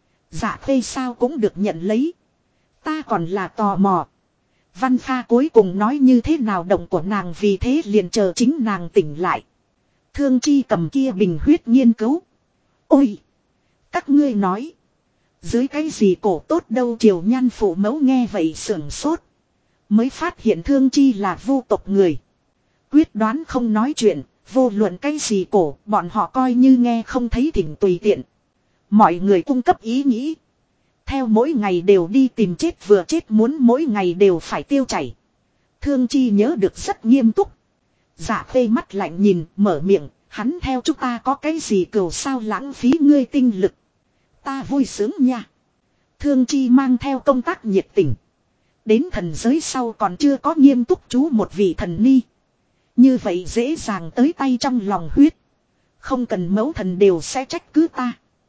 Dạ Khê sao cũng được nhận lấy. Ta còn là tò mò. Văn Kha cuối cùng nói như thế nào động của nàng, vì thế liền chờ chính nàng tỉnh lại. Thương Chi cầm kia bình huyết nghiên cứu. Ôi! Các ngươi nói. Dưới cái gì cổ tốt đâu, Triều Nhan phụ mẫu nghe vậy sưởng sốt. Mới phát hiện Thương Chi là vu tộc người. Quyết đoán không nói chuyện, vô luận cái gì cổ, bọn họ coi như nghe không thấy thỉnh tùy tiện. Mọi người cung cấp ý nghĩ. Theo mỗi ngày đều đi tìm chết, vừa chết muốn mỗi ngày đều phải tiêu chảy. Thương Chi nhớ được rất nghiêm túc. Dạ Khê mắt lạnh nhìn, mở miệng, hắn theo chúng ta có cái gì cừu sao lãng phí ngươi tinh lực. Ta vui sướng nha. Thương Chi mang theo công tác nhiệt tình. Đến thần giới sau còn chưa có nghiêm túc chú một vị thần ni. Như vậy dễ dàng tới tay trong lòng huyết. Không cần mẫu thần đều sẽ trách cứ ta.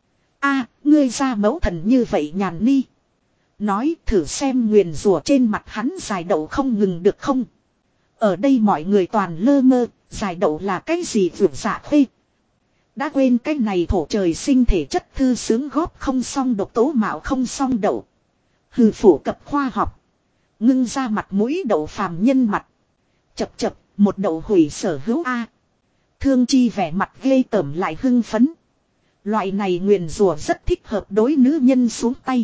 Ngươi ra mẫu thần như vậy nhàn ni. Nói thử xem nguyền rủa trên mặt hắn dài đậu không ngừng được không. Ở đây mọi người toàn lơ mơ, dài đậu là cái gì vượt dạ Khê. Đã quên cái này thổ trời sinh thể chất thư sướng góp không xong độc tố mạo không xong đậu. Hừ phổ cập khoa học. Ngưng ra mặt mũi đậu phàm nhân mặt. Chập một đậu hủy sở hữu Thương Chi vẻ mặt ghê tởm lại hưng phấn. Loại này nguyền rủa rất thích hợp đối nữ nhân xuống tay.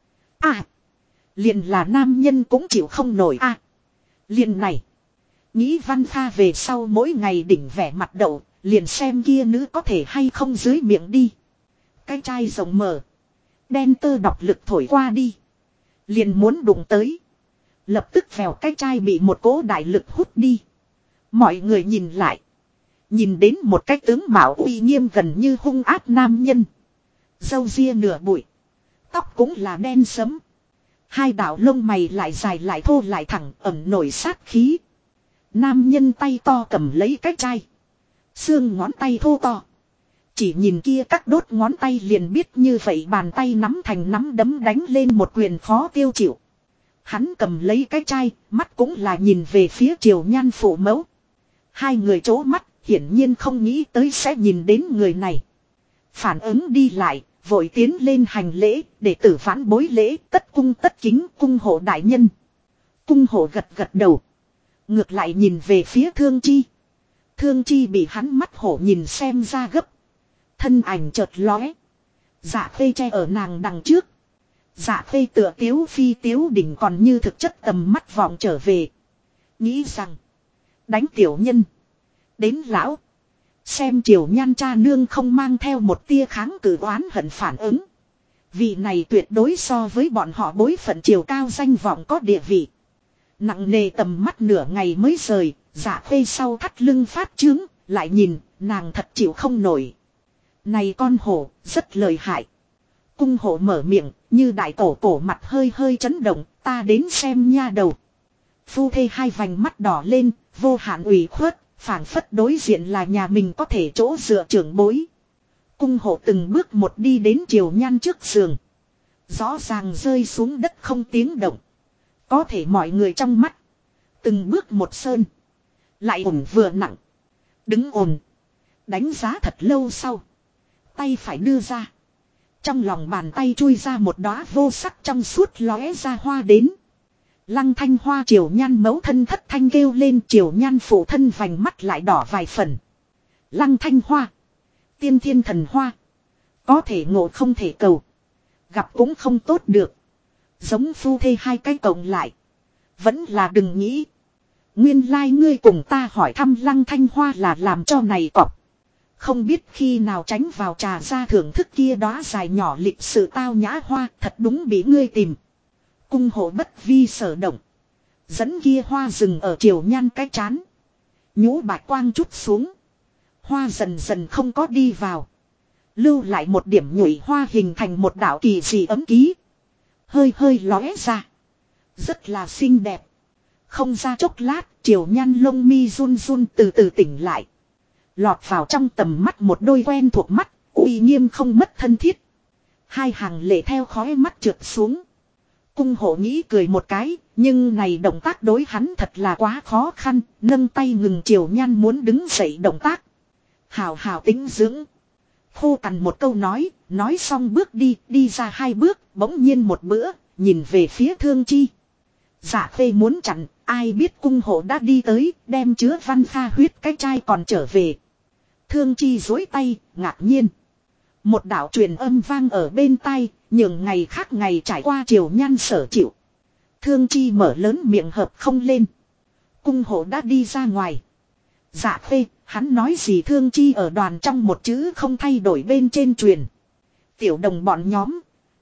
Liền là nam nhân cũng chịu không nổi liền này. Nghĩ Văn Kha về sau mỗi ngày đỉnh vẻ mặt đậu, liền xem kia nữ có thể hay không dưới miệng đi. Cái chai rộng mở. Đen tơ độc lực thổi qua đi. Liền muốn đụng tới. Lập tức vèo cái chai bị một cỗ đại lực hút đi. Mọi người nhìn lại. Nhìn đến một cái tướng mạo uy nghiêm gần như hung ác nam nhân. Râu ria nửa bụi. Tóc cũng là đen sẫm. Hai đạo lông mày lại dài lại thô lại thẳng, ẩn nổi sát khí. Nam nhân tay to cầm lấy cái chai. Xương ngón tay thô to. Chỉ nhìn kia các đốt ngón tay liền biết như vậy bàn tay nắm thành nắm đấm đánh lên một quyền khó tiêu chịu. Hắn cầm lấy cái chai, mắt cũng là nhìn về phía Triều Nhan phụ mẫu. Hai người trố mắt, hiển nhiên không nghĩ tới sẽ nhìn đến người này. Phản ứng đi lại, vội tiến lên hành lễ, để tử vãn bối lễ, tất cung tất kính cung hộ đại nhân. Cung hộ gật gật đầu. Ngược lại nhìn về phía Thương Chi. Thương Chi bị hắn mắt hổ nhìn xem ra gấp. Thân ảnh chợt lóe. Dạ Khê che ở nàng đằng trước. Dạ Khê tựa tiếu phi tiếu đỉnh còn như thực chất tầm mắt vọng trở về. Nghĩ rằng. Đánh tiểu nhân. Đến lão. Xem Triều Nhan cha nương không mang theo một tia kháng cự oán hận phản ứng. Vị này tuyệt đối so với bọn họ bối phận chiều cao danh vọng có địa vị. Nặng nề tầm mắt nửa ngày mới rời. Dạ Khê sau thắt lưng phát trướng. Lại nhìn nàng thật chịu không nổi. Này con hổ rất lợi hại. Cung hổ mở miệng như đại tổ cổ mặt hơi hơi chấn động. Ta đến xem nha đầu. Phu thê hai vành mắt đỏ lên. Vô hạn ủy khuất. Phảng phất đối diện là nhà mình có thể chỗ dựa trưởng bối. Cung hộ từng bước một đi đến Triều Nhan trước giường. Rõ ràng rơi xuống đất không tiếng động. Có thể mọi người trong mắt. Từng bước một sơn. Lại ổn vừa nặng. Đứng ổn. Đánh giá thật lâu sau. Tay phải đưa ra. Trong lòng bàn tay chui ra một đóa vô sắc trong suốt lóe ra hoa đến. Lăng Thanh Hoa Triều Nhan mẫu thân thất thanh kêu lên, Triều Nhan phụ thân vành mắt lại đỏ vài phần. Lăng Thanh Hoa. Tiên thiên thần hoa. Có thể ngộ không thể cầu. Gặp cũng không tốt được. Giống phu thê hai cái cộng lại. Vẫn là đừng nghĩ. Nguyên lai ngươi cùng ta hỏi thăm Lăng Thanh Hoa là làm cho này cọp. Không biết khi nào tránh vào trà ra thưởng thức kia đóa dài nhỏ lịch sự tao nhã hoa, thật đúng bị ngươi tìm. Cung hộ bất vi sở động. Dẫn kia hoa rừng ở Triều Nhan cái chán. Nhũ bạch quang chút xuống. Hoa dần dần không có đi vào. Lưu lại một điểm nhụy hoa hình thành một đạo kỳ dị ấm ký. Hơi hơi lóe ra. Rất là xinh đẹp. Không ra chốc lát, Triều Nhan lông mi run run từ từ tỉnh lại. Lọt vào trong tầm mắt một đôi quen thuộc mắt, uy nghiêm không mất thân thiết. Hai hàng lệ theo khóe mắt trượt xuống. Cung hộ nghĩ cười một cái, nhưng này động tác đối hắn thật là quá khó khăn, nâng tay ngừng Triều Nhan muốn đứng dậy động tác. Hào hào tính dưỡng. Khô cằn một câu nói xong bước đi ra hai bước, bỗng nhiên một bữa, nhìn về phía Thương Chi. Dạ Khê muốn chặn, ai biết cung hộ đã đi tới, đem chứa văn pha huyết cái chai còn trở về. Thương Chi dối tay, ngạc nhiên. Một đạo truyền âm vang ở bên tai, nhường ngày khác ngày trải qua Triều Nhan sở chịu. Thương Chi mở lớn miệng hợp không lên. Cung hộ đã đi ra ngoài. Dạ Khê, hắn nói gì Thương Chi ở đoàn trong một chữ không thay đổi bên trên truyền. Tiểu đồng bọn nhóm.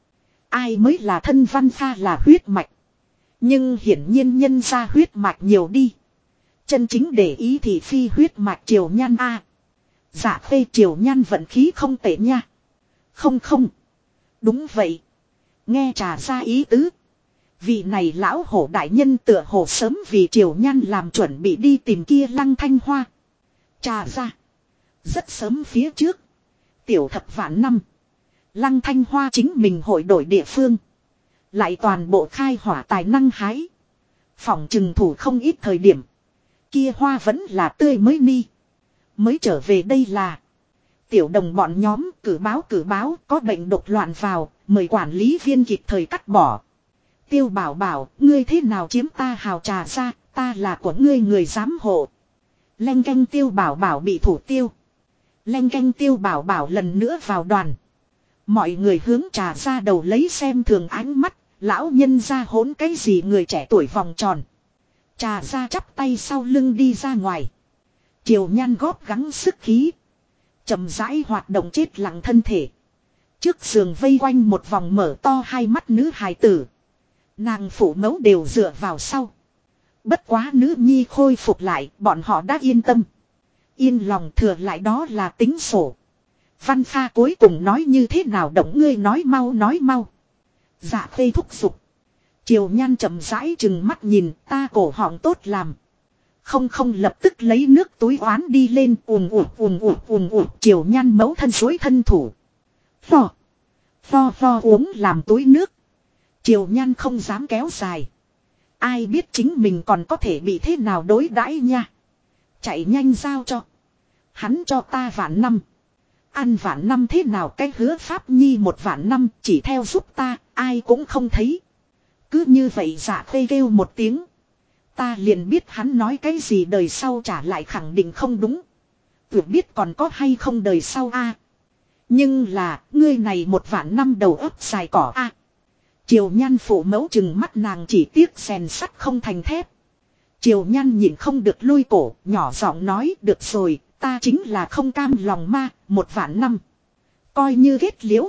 Ai mới là thân văn pha là huyết mạch. Nhưng hiển nhiên nhân ra huyết mạch nhiều đi. Chân chính để ý thì phi huyết mạch Triều Nhan a. Dạ Khê Triều Nhan vận khí không tệ nha. Không. Đúng vậy. Nghe trà ra ý tứ. Vị này lão hổ đại nhân tựa hồ sớm vì Triều Nhan làm chuẩn bị đi tìm kia Lăng Thanh Hoa. Trà ra. Rất sớm phía trước. Tiểu thập vạn năm. Lăng Thanh Hoa chính mình hội đổi địa phương. Lại toàn bộ khai hỏa tài năng hái. Phỏng trừng thủ không ít thời điểm. Kia hoa vẫn là tươi mới ni. Mới trở về đây là. Tiểu đồng bọn nhóm cử báo có bệnh độc loạn vào. Mời quản lý viên kịp thời cắt bỏ. Tiêu bảo bảo ngươi thế nào chiếm ta hào trà ra. Ta là của ngươi người giám hộ. Leng canh Tiêu bảo bảo bị thủ tiêu. Leng canh Tiêu bảo bảo lần nữa vào đoàn. Mọi người hướng trà ra đầu lấy xem thường ánh mắt. Lão nhân ra hỗn cái gì người trẻ tuổi vòng tròn. Trà ra chắp tay sau lưng đi ra ngoài. Triều Nhan góp gắng sức khí. Chậm rãi hoạt động chết lặng thân thể. Trước giường vây quanh một vòng mở to hai mắt nữ hài tử. Nàng phụ mẫu đều dựa vào sau. Bất quá nữ nhi khôi phục lại, bọn họ đã yên tâm. Yên lòng thừa lại đó là tính sổ. Văn Pha cuối cùng nói như thế nào động ngươi nói mau. Dạ Khê thúc giục. Triều Nhan chậm rãi chừng mắt nhìn ta cổ họng tốt làm. Không không lập tức lấy nước túi oán đi lên ùm Triều Nhan mẫu thân suối thân thủ. Pho uống làm túi nước. Triều Nhan không dám kéo dài. Ai biết chính mình còn có thể bị thế nào đối đãi nha. Chạy nhanh giao cho. Hắn cho ta vạn năm. Ăn vạn năm thế nào cái hứa pháp nhi một vạn năm chỉ theo giúp ta, ai cũng không thấy. Cứ như vậy Dạ Khê kêu một tiếng. Ta liền biết hắn nói cái gì đời sau trả lại khẳng định không đúng. Tưởng biết còn có hay không đời sau a. Nhưng là, ngươi này một vạn năm đầu ấp dài cỏ a. Triều Nhan phụ mẫu chừng mắt nàng chỉ tiếc rèn sắt không thành thép. Triều Nhan nhìn không được lôi cổ, nhỏ giọng nói được rồi, ta chính là không cam lòng ma, một vạn năm. Coi như ghét liễu,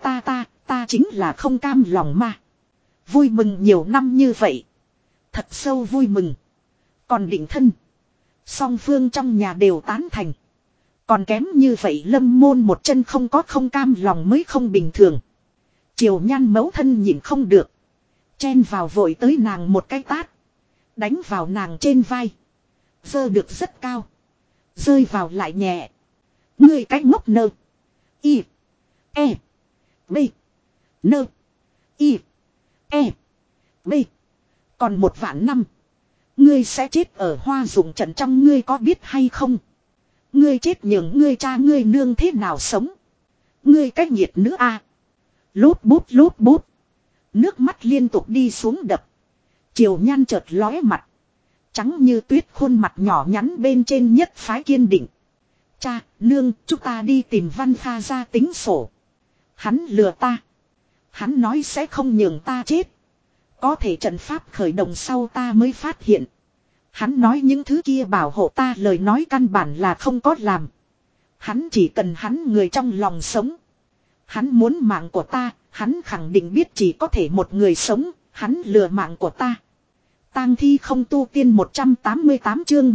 ta chính là không cam lòng ma. Vui mừng nhiều năm như vậy. Thật sâu vui mừng. Còn định thân. Song phương trong nhà đều tán thành. Còn kém như vậy Lâm Môn một chân không có không cam lòng mới không bình thường. Triều Nhan mẫu thân nhìn không được. Chen vào vội tới nàng một cái tát. Đánh vào nàng trên vai. Dơ được rất cao. Rơi vào lại nhẹ. Ngươi cái ngốc nơ. Y. E. B. Nơ. Y. E. B. Còn một vạn năm. Ngươi sẽ chết ở Hoa Dụng trận trong ngươi có biết hay không? Ngươi chết nhường ngươi cha ngươi nương thế nào sống? Ngươi cách nhiệt nữa a. Lốp bút. Nước mắt liên tục đi xuống đập. Triều Nhan chợt lóe mặt. Trắng như tuyết khuôn mặt nhỏ nhắn bên trên nhất phái kiên định. Cha, nương, chúng ta đi tìm Văn Kha ra tính sổ. Hắn lừa ta. Hắn nói sẽ không nhường ta chết. Có thể trận pháp khởi động sau ta mới phát hiện. Hắn nói những thứ kia bảo hộ ta lời nói căn bản là không có làm. Hắn chỉ cần hắn người trong lòng sống. Hắn muốn mạng của ta, hắn khẳng định biết chỉ có thể một người sống, hắn lừa mạng của ta. Tang thi không tu tiên 188 chương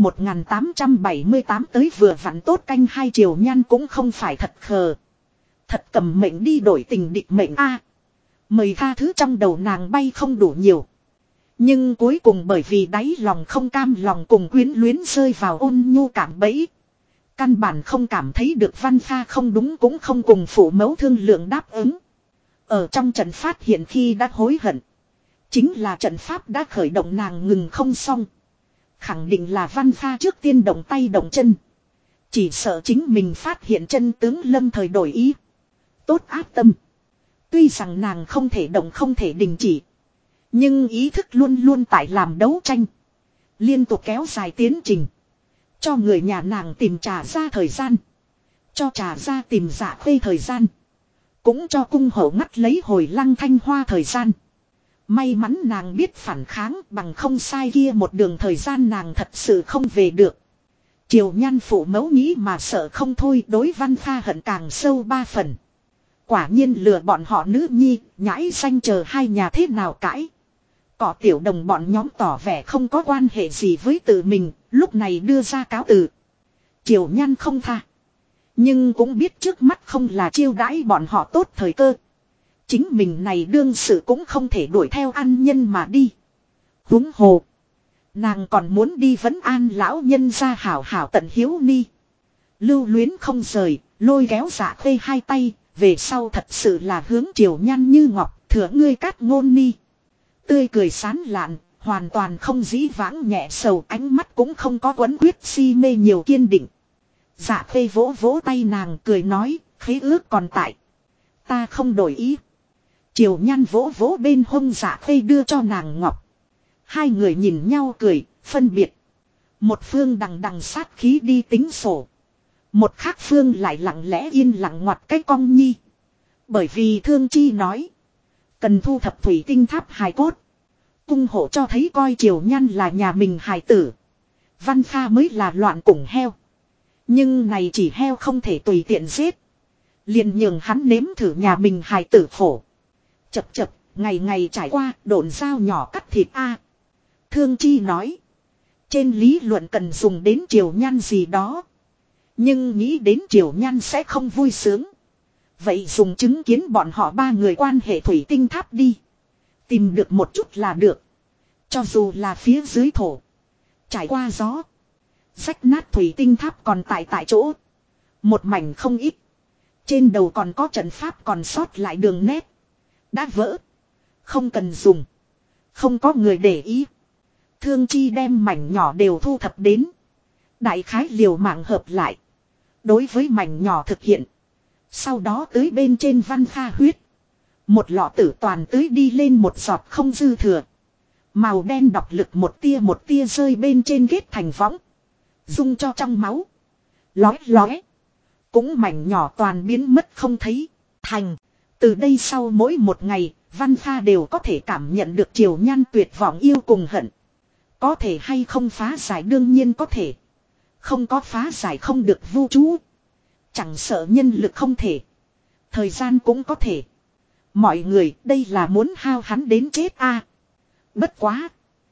1878 tới vừa vặn tốt canh hai. Triều Nhan cũng không phải thật khờ. Thật cầm mệnh đi đổi tình địch mệnh a. Mời tha thứ trong đầu nàng bay không đủ nhiều. Nhưng cuối cùng bởi vì đáy lòng không cam lòng cùng quyến luyến rơi vào ôn nhu cảm bẫy. Căn bản không cảm thấy được Văn Kha không đúng cũng không cùng phụ mẫu thương lượng đáp ứng. Ở trong trận phát hiện khi đã hối hận. Chính là trận pháp đã khởi động nàng ngừng không xong. Khẳng định là Văn Kha trước tiên động tay động chân. Chỉ sợ chính mình phát hiện chân tướng lâm thời đổi ý. Tốt áp tâm. Tuy rằng nàng không thể động không thể đình chỉ. Nhưng ý thức luôn luôn tại làm đấu tranh. Liên tục kéo dài tiến trình. Cho người nhà nàng tìm trả ra thời gian. Cho trả ra tìm Dạ Khê thời gian. Cũng cho cung hậu ngắt lấy hồi Lăng Thanh Hoa thời gian. May mắn nàng biết phản kháng bằng không sai kia một đường thời gian nàng thật sự không về được. Triều Nhan phụ mẫu nghĩ mà sợ không thôi đối Văn Kha hận càng sâu ba phần. Quả nhiên lừa bọn họ nữ nhi, nhãi xanh chờ hai nhà thế nào cãi. Cỏ tiểu đồng bọn nhóm tỏ vẻ không có quan hệ gì với tự mình, lúc này đưa ra cáo từ. Triều Nhan không tha. Nhưng cũng biết trước mắt không là chiêu đãi bọn họ tốt thời cơ. Chính mình này đương sự cũng không thể đuổi theo ăn nhân mà đi. Huống hồ. Nàng còn muốn đi vấn an lão nhân ra hảo hảo tận hiếu ni. Lưu luyến không rời, lôi kéo Dạ Khê hai tay, về sau thật sự là hướng Triều Nhan như ngọc, thừa ngươi cát ngôn ni. Tươi cười sán lạn, hoàn toàn không dĩ vãng nhẹ sầu, ánh mắt cũng không có quấn quyết si mê nhiều kiên định. Dạ Khê vỗ vỗ tay nàng cười nói, khế ước còn tại. Ta không đổi ý. Triều Nhan vỗ vỗ bên hông Dạ Khê đưa cho nàng ngọc. Hai người nhìn nhau cười, phân biệt. Một phương đằng đằng sát khí đi tính sổ. Một khác phương lại lặng lẽ yên lặng ngoặt cái cong nhi. Bởi vì Thương Chi nói. Cần thu thập thủy tinh tháp hài cốt. Cung hộ cho thấy coi Triều Nhan là nhà mình hài tử. Văn Kha mới là loạn cùng heo. Nhưng này chỉ heo không thể tùy tiện giết. Liền nhường hắn nếm thử nhà mình hài tử khổ. Chập chập, ngày ngày trải qua độn dao nhỏ cắt thịt a. Thương Chi nói. Trên lý luận cần dùng đến Triều Nhan gì đó. Nhưng nghĩ đến Triều Nhan sẽ không vui sướng. Vậy dùng chứng kiến bọn họ ba người quan hệ thủy tinh tháp đi. Tìm được một chút là được. Cho dù là phía dưới thổ. Trải qua gió. Rách nát thủy tinh tháp còn tại chỗ. Một mảnh không ít. Trên đầu còn có trận pháp còn sót lại đường nét. Đã vỡ. Không cần dùng. Không có người để ý. Thương Chi đem mảnh nhỏ đều thu thập đến. Đại khái liều mạng hợp lại. Đối với mảnh nhỏ thực hiện. Sau đó tới bên trên Văn Kha huyết. Một lọ tử toàn tưới đi lên một giọt không dư thừa. Màu đen độc lực một tia rơi bên trên ghét thành võng. Dung cho trong máu. Lóe lóe. Cũng mảnh nhỏ toàn biến mất không thấy. Thành. Từ đây sau mỗi một ngày, Văn Kha đều có thể cảm nhận được Triều Nhan tuyệt vọng yêu cùng hận. Có thể hay không phá giải đương nhiên có thể. Không có phá giải không được vu chú. Chẳng sợ nhân lực không thể. Thời gian cũng có thể. Mọi người đây là muốn hao hắn đến chết a. Bất quá.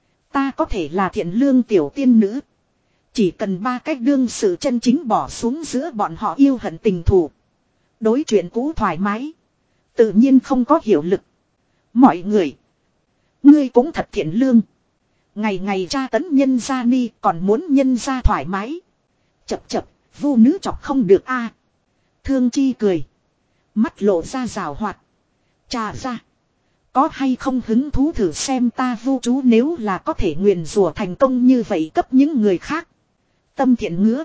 Ta có thể là thiện lương tiểu tiên nữ. Chỉ cần 3 cách đương sự chân chính bỏ xuống giữa bọn họ yêu hận tình thù. Đối chuyện cũ thoải mái. Tự nhiên không có hiệu lực. Mọi người. Ngươi cũng thật thiện lương. Ngày ngày tra tấn nhân gia ni còn muốn nhân gia thoải mái. Chập vu nữ chọc không được a. Thương Chi cười. Mắt lộ ra rào hoạt. Trà ra. Có hay không hứng thú thử xem ta vu chú nếu là có thể nguyền rủa thành công như vậy cấp những người khác. Tâm thiện ngứa.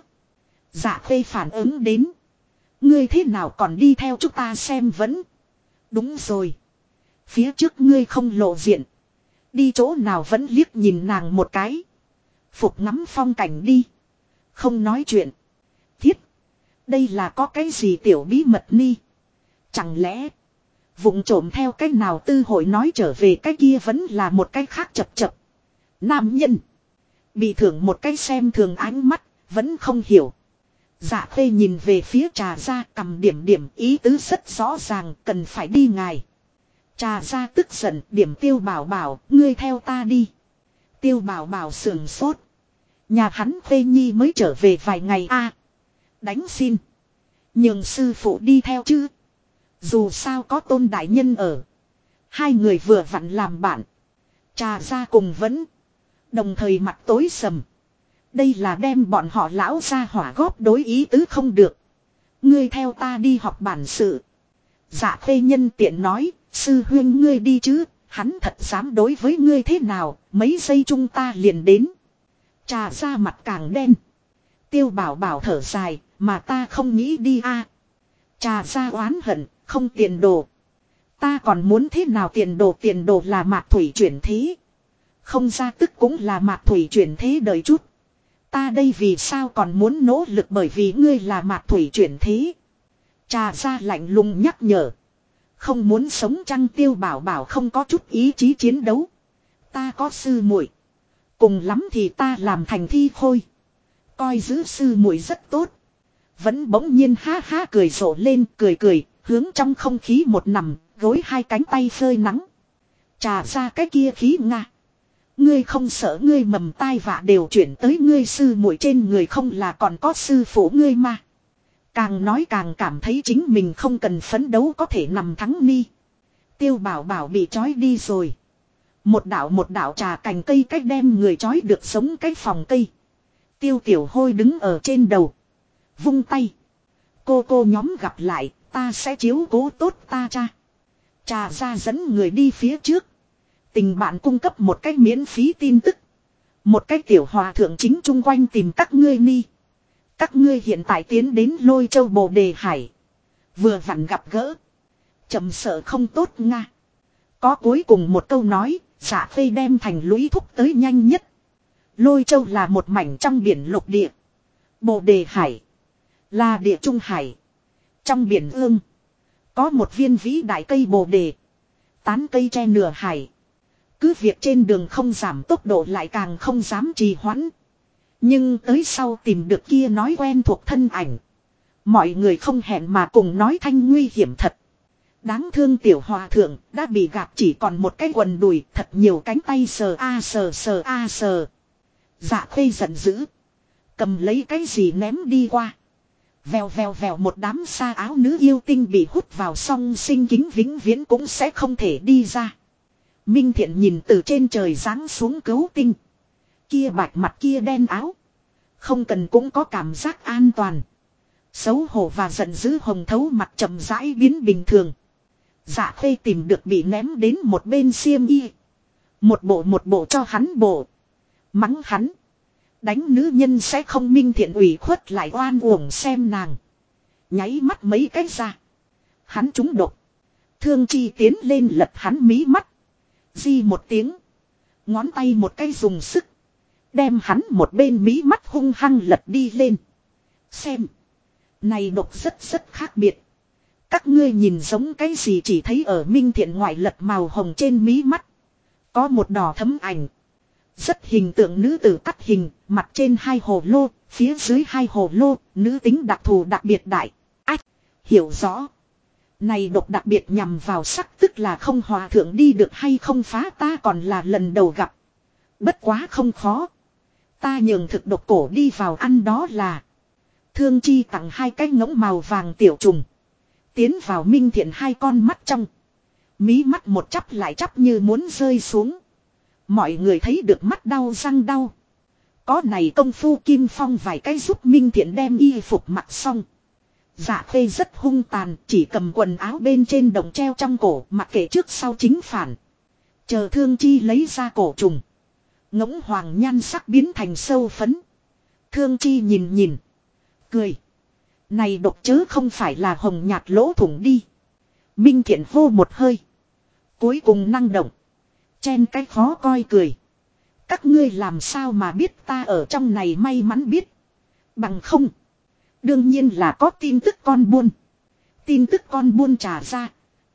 Dạ Khê phản ứng đến. Ngươi thế nào còn đi theo chúng ta xem vẫn. Đúng rồi. Phía trước ngươi không lộ diện. Đi chỗ nào vẫn liếc nhìn nàng một cái. Phục ngắm phong cảnh đi. Không nói chuyện. Thiết. Đây là có cái gì tiểu bí mật ni. Chẳng lẽ. Vụng trộm theo cái nào tư hội nói trở về cái kia vẫn là một cái khác chập. Nam nhân. Bị thưởng một cái xem thường ánh mắt. Vẫn không hiểu. Dạ Khê nhìn về phía Trà Gia cầm điểm ý tứ rất rõ ràng cần phải đi ngài. Trà Gia tức giận điểm Tiêu Bảo Bảo ngươi theo ta đi. Tiêu Bảo Bảo sườn sốt. Nhà hắn Khê Nhi mới trở về vài ngày a. Đánh xin. Nhường sư phụ đi theo chứ. Dù sao có Tôn đại nhân ở. Hai người vừa vặn làm bạn. Trà Gia cùng vẫn. Đồng thời mặt tối sầm. Đây là đem bọn họ lão ra hỏa góp đối ý tứ không được. Ngươi theo ta đi học bản sự. Dạ Khê nhân tiện nói. Sư huynh ngươi đi chứ. Hắn thật dám đối với ngươi thế nào. Mấy giây chúng ta liền đến. Trà ra mặt càng đen. Tiêu Bảo Bảo thở dài. Mà ta không nghĩ đi a. Trà ra oán hận. Không tiền đồ. Ta còn muốn thế nào tiền đồ là mạt thủy chuyển thế. Không ra tức cũng là mạt thủy chuyển thế đợi chút. Ta đây vì sao còn muốn nỗ lực bởi vì ngươi là mạt thủy chuyển thế. Trà ra lạnh lùng nhắc nhở. Không muốn sống chăng Tiêu Bảo Bảo không có chút ý chí chiến đấu. Ta có sư muội. Cùng lắm thì ta làm thành thi khôi. Coi giữ sư muội rất tốt. Vẫn bỗng nhiên ha ha cười rộ lên cười hướng trong không khí một nằm gối hai cánh tay phơi nắng. Trà ra cái kia khí nga. Ngươi không sợ ngươi mầm tai vạ đều chuyển tới ngươi sư muội trên người không là còn có sư phụ ngươi mà. Càng nói càng cảm thấy chính mình không cần phấn đấu có thể nằm thắng ni. Tiêu Bảo Bảo bị trói đi rồi. Một đạo trà cành cây cách đem người trói được sống cái phòng cây. Tiêu Tiểu Hôi đứng ở trên đầu. Vung tay. Cô nhóm gặp lại ta sẽ chiếu cố tốt ta cha. Trà ra dẫn người đi phía trước. Tình bạn cung cấp một cách miễn phí tin tức. Một cách tiểu hòa thượng chính chung quanh tìm các ngươi ni. Các ngươi hiện tại tiến đến Lôi Châu Bồ Đề Hải. Vừa vặn gặp gỡ. Chậm sợ không tốt nga. Có cuối cùng một câu nói. Dạ Khê đem thành lũy thúc tới nhanh nhất. Lôi Châu là một mảnh trong biển lục địa. Bồ Đề Hải là địa trung hải. Trong biển ương có một viên vĩ đại cây bồ đề. Tán cây che nửa hải. Cứ việc trên đường không giảm tốc độ lại càng không dám trì hoãn. Nhưng tới sau tìm được kia nói quen thuộc thân ảnh. Mọi người không hẹn mà cùng nói thanh nguy hiểm thật. Đáng thương tiểu hòa thượng đã bị gạt chỉ còn một cái quần đùi thật nhiều cánh tay sờ a sờ. Dạ Khê giận dữ. Cầm lấy cái gì ném đi qua. Vèo một đám sa áo nữ yêu tinh bị hút vào song sinh kính vĩnh viễn cũng sẽ không thể đi ra. Minh Thiện nhìn từ trên trời giáng xuống cứu tinh. Kia bạch mặt kia đen áo. Không cần cũng có cảm giác an toàn. Xấu hổ và giận dữ hồng thấu mặt chậm rãi biến bình thường. Dạ khê tìm được bị ném đến một bên xiêm y. Một bộ cho hắn bộ. Mắng hắn. Đánh nữ nhân sẽ không minh thiện ủy khuất lại oan uổng xem nàng. Nháy mắt mấy cái ra. Hắn trúng độc. Thương Chi tiến lên lật hắn mí mắt. Di một tiếng. Ngón tay một cái dùng sức. Đem hắn một bên mí mắt hung hăng lật đi lên. Xem. Này độc rất khác biệt. Các ngươi nhìn giống cái gì chỉ thấy ở minh thiện ngoại lật màu hồng trên mí mắt. Có một đỏ thấm ảnh. Rất hình tượng nữ tử cắt hình, mặt trên 2 hồ lô, phía dưới 2 hồ lô, nữ tính đặc thù đặc biệt đại. Ách, hiểu rõ. Này độc đặc biệt nhằm vào sắc tức là không hòa thượng đi được hay không phá ta còn là lần đầu gặp. Bất quá không khó. Ta nhường thực độc cổ đi vào ăn đó là. Thương Chi tặng 2 cái ngỗng màu vàng tiểu trùng. Tiến vào minh thiện 2 con mắt trong. Mí mắt một chắp lại chắp như muốn rơi xuống. Mọi người thấy được mắt đau răng đau. Có này công phu Kim Phong vài cái giúp minh thiện đem y phục mặc xong. Dạ khê rất hung tàn, chỉ cầm quần áo bên trên đồng treo trong cổ, mặc kệ trước sau chính phản. Chờ Thương Chi lấy ra cổ trùng. Ngỗng hoàng nhan sắc biến thành sâu phấn. Thương Chi nhìn. Cười. Này độc chớ không phải là hồng nhạt lỗ thủng đi. Minh thiện hô một hơi. Cuối cùng năng động. Chen cái khó coi cười. Các ngươi làm sao mà biết ta ở trong này may mắn biết. Bằng không. Đương nhiên là có tin tức con buôn. Tin tức con buôn trả ra.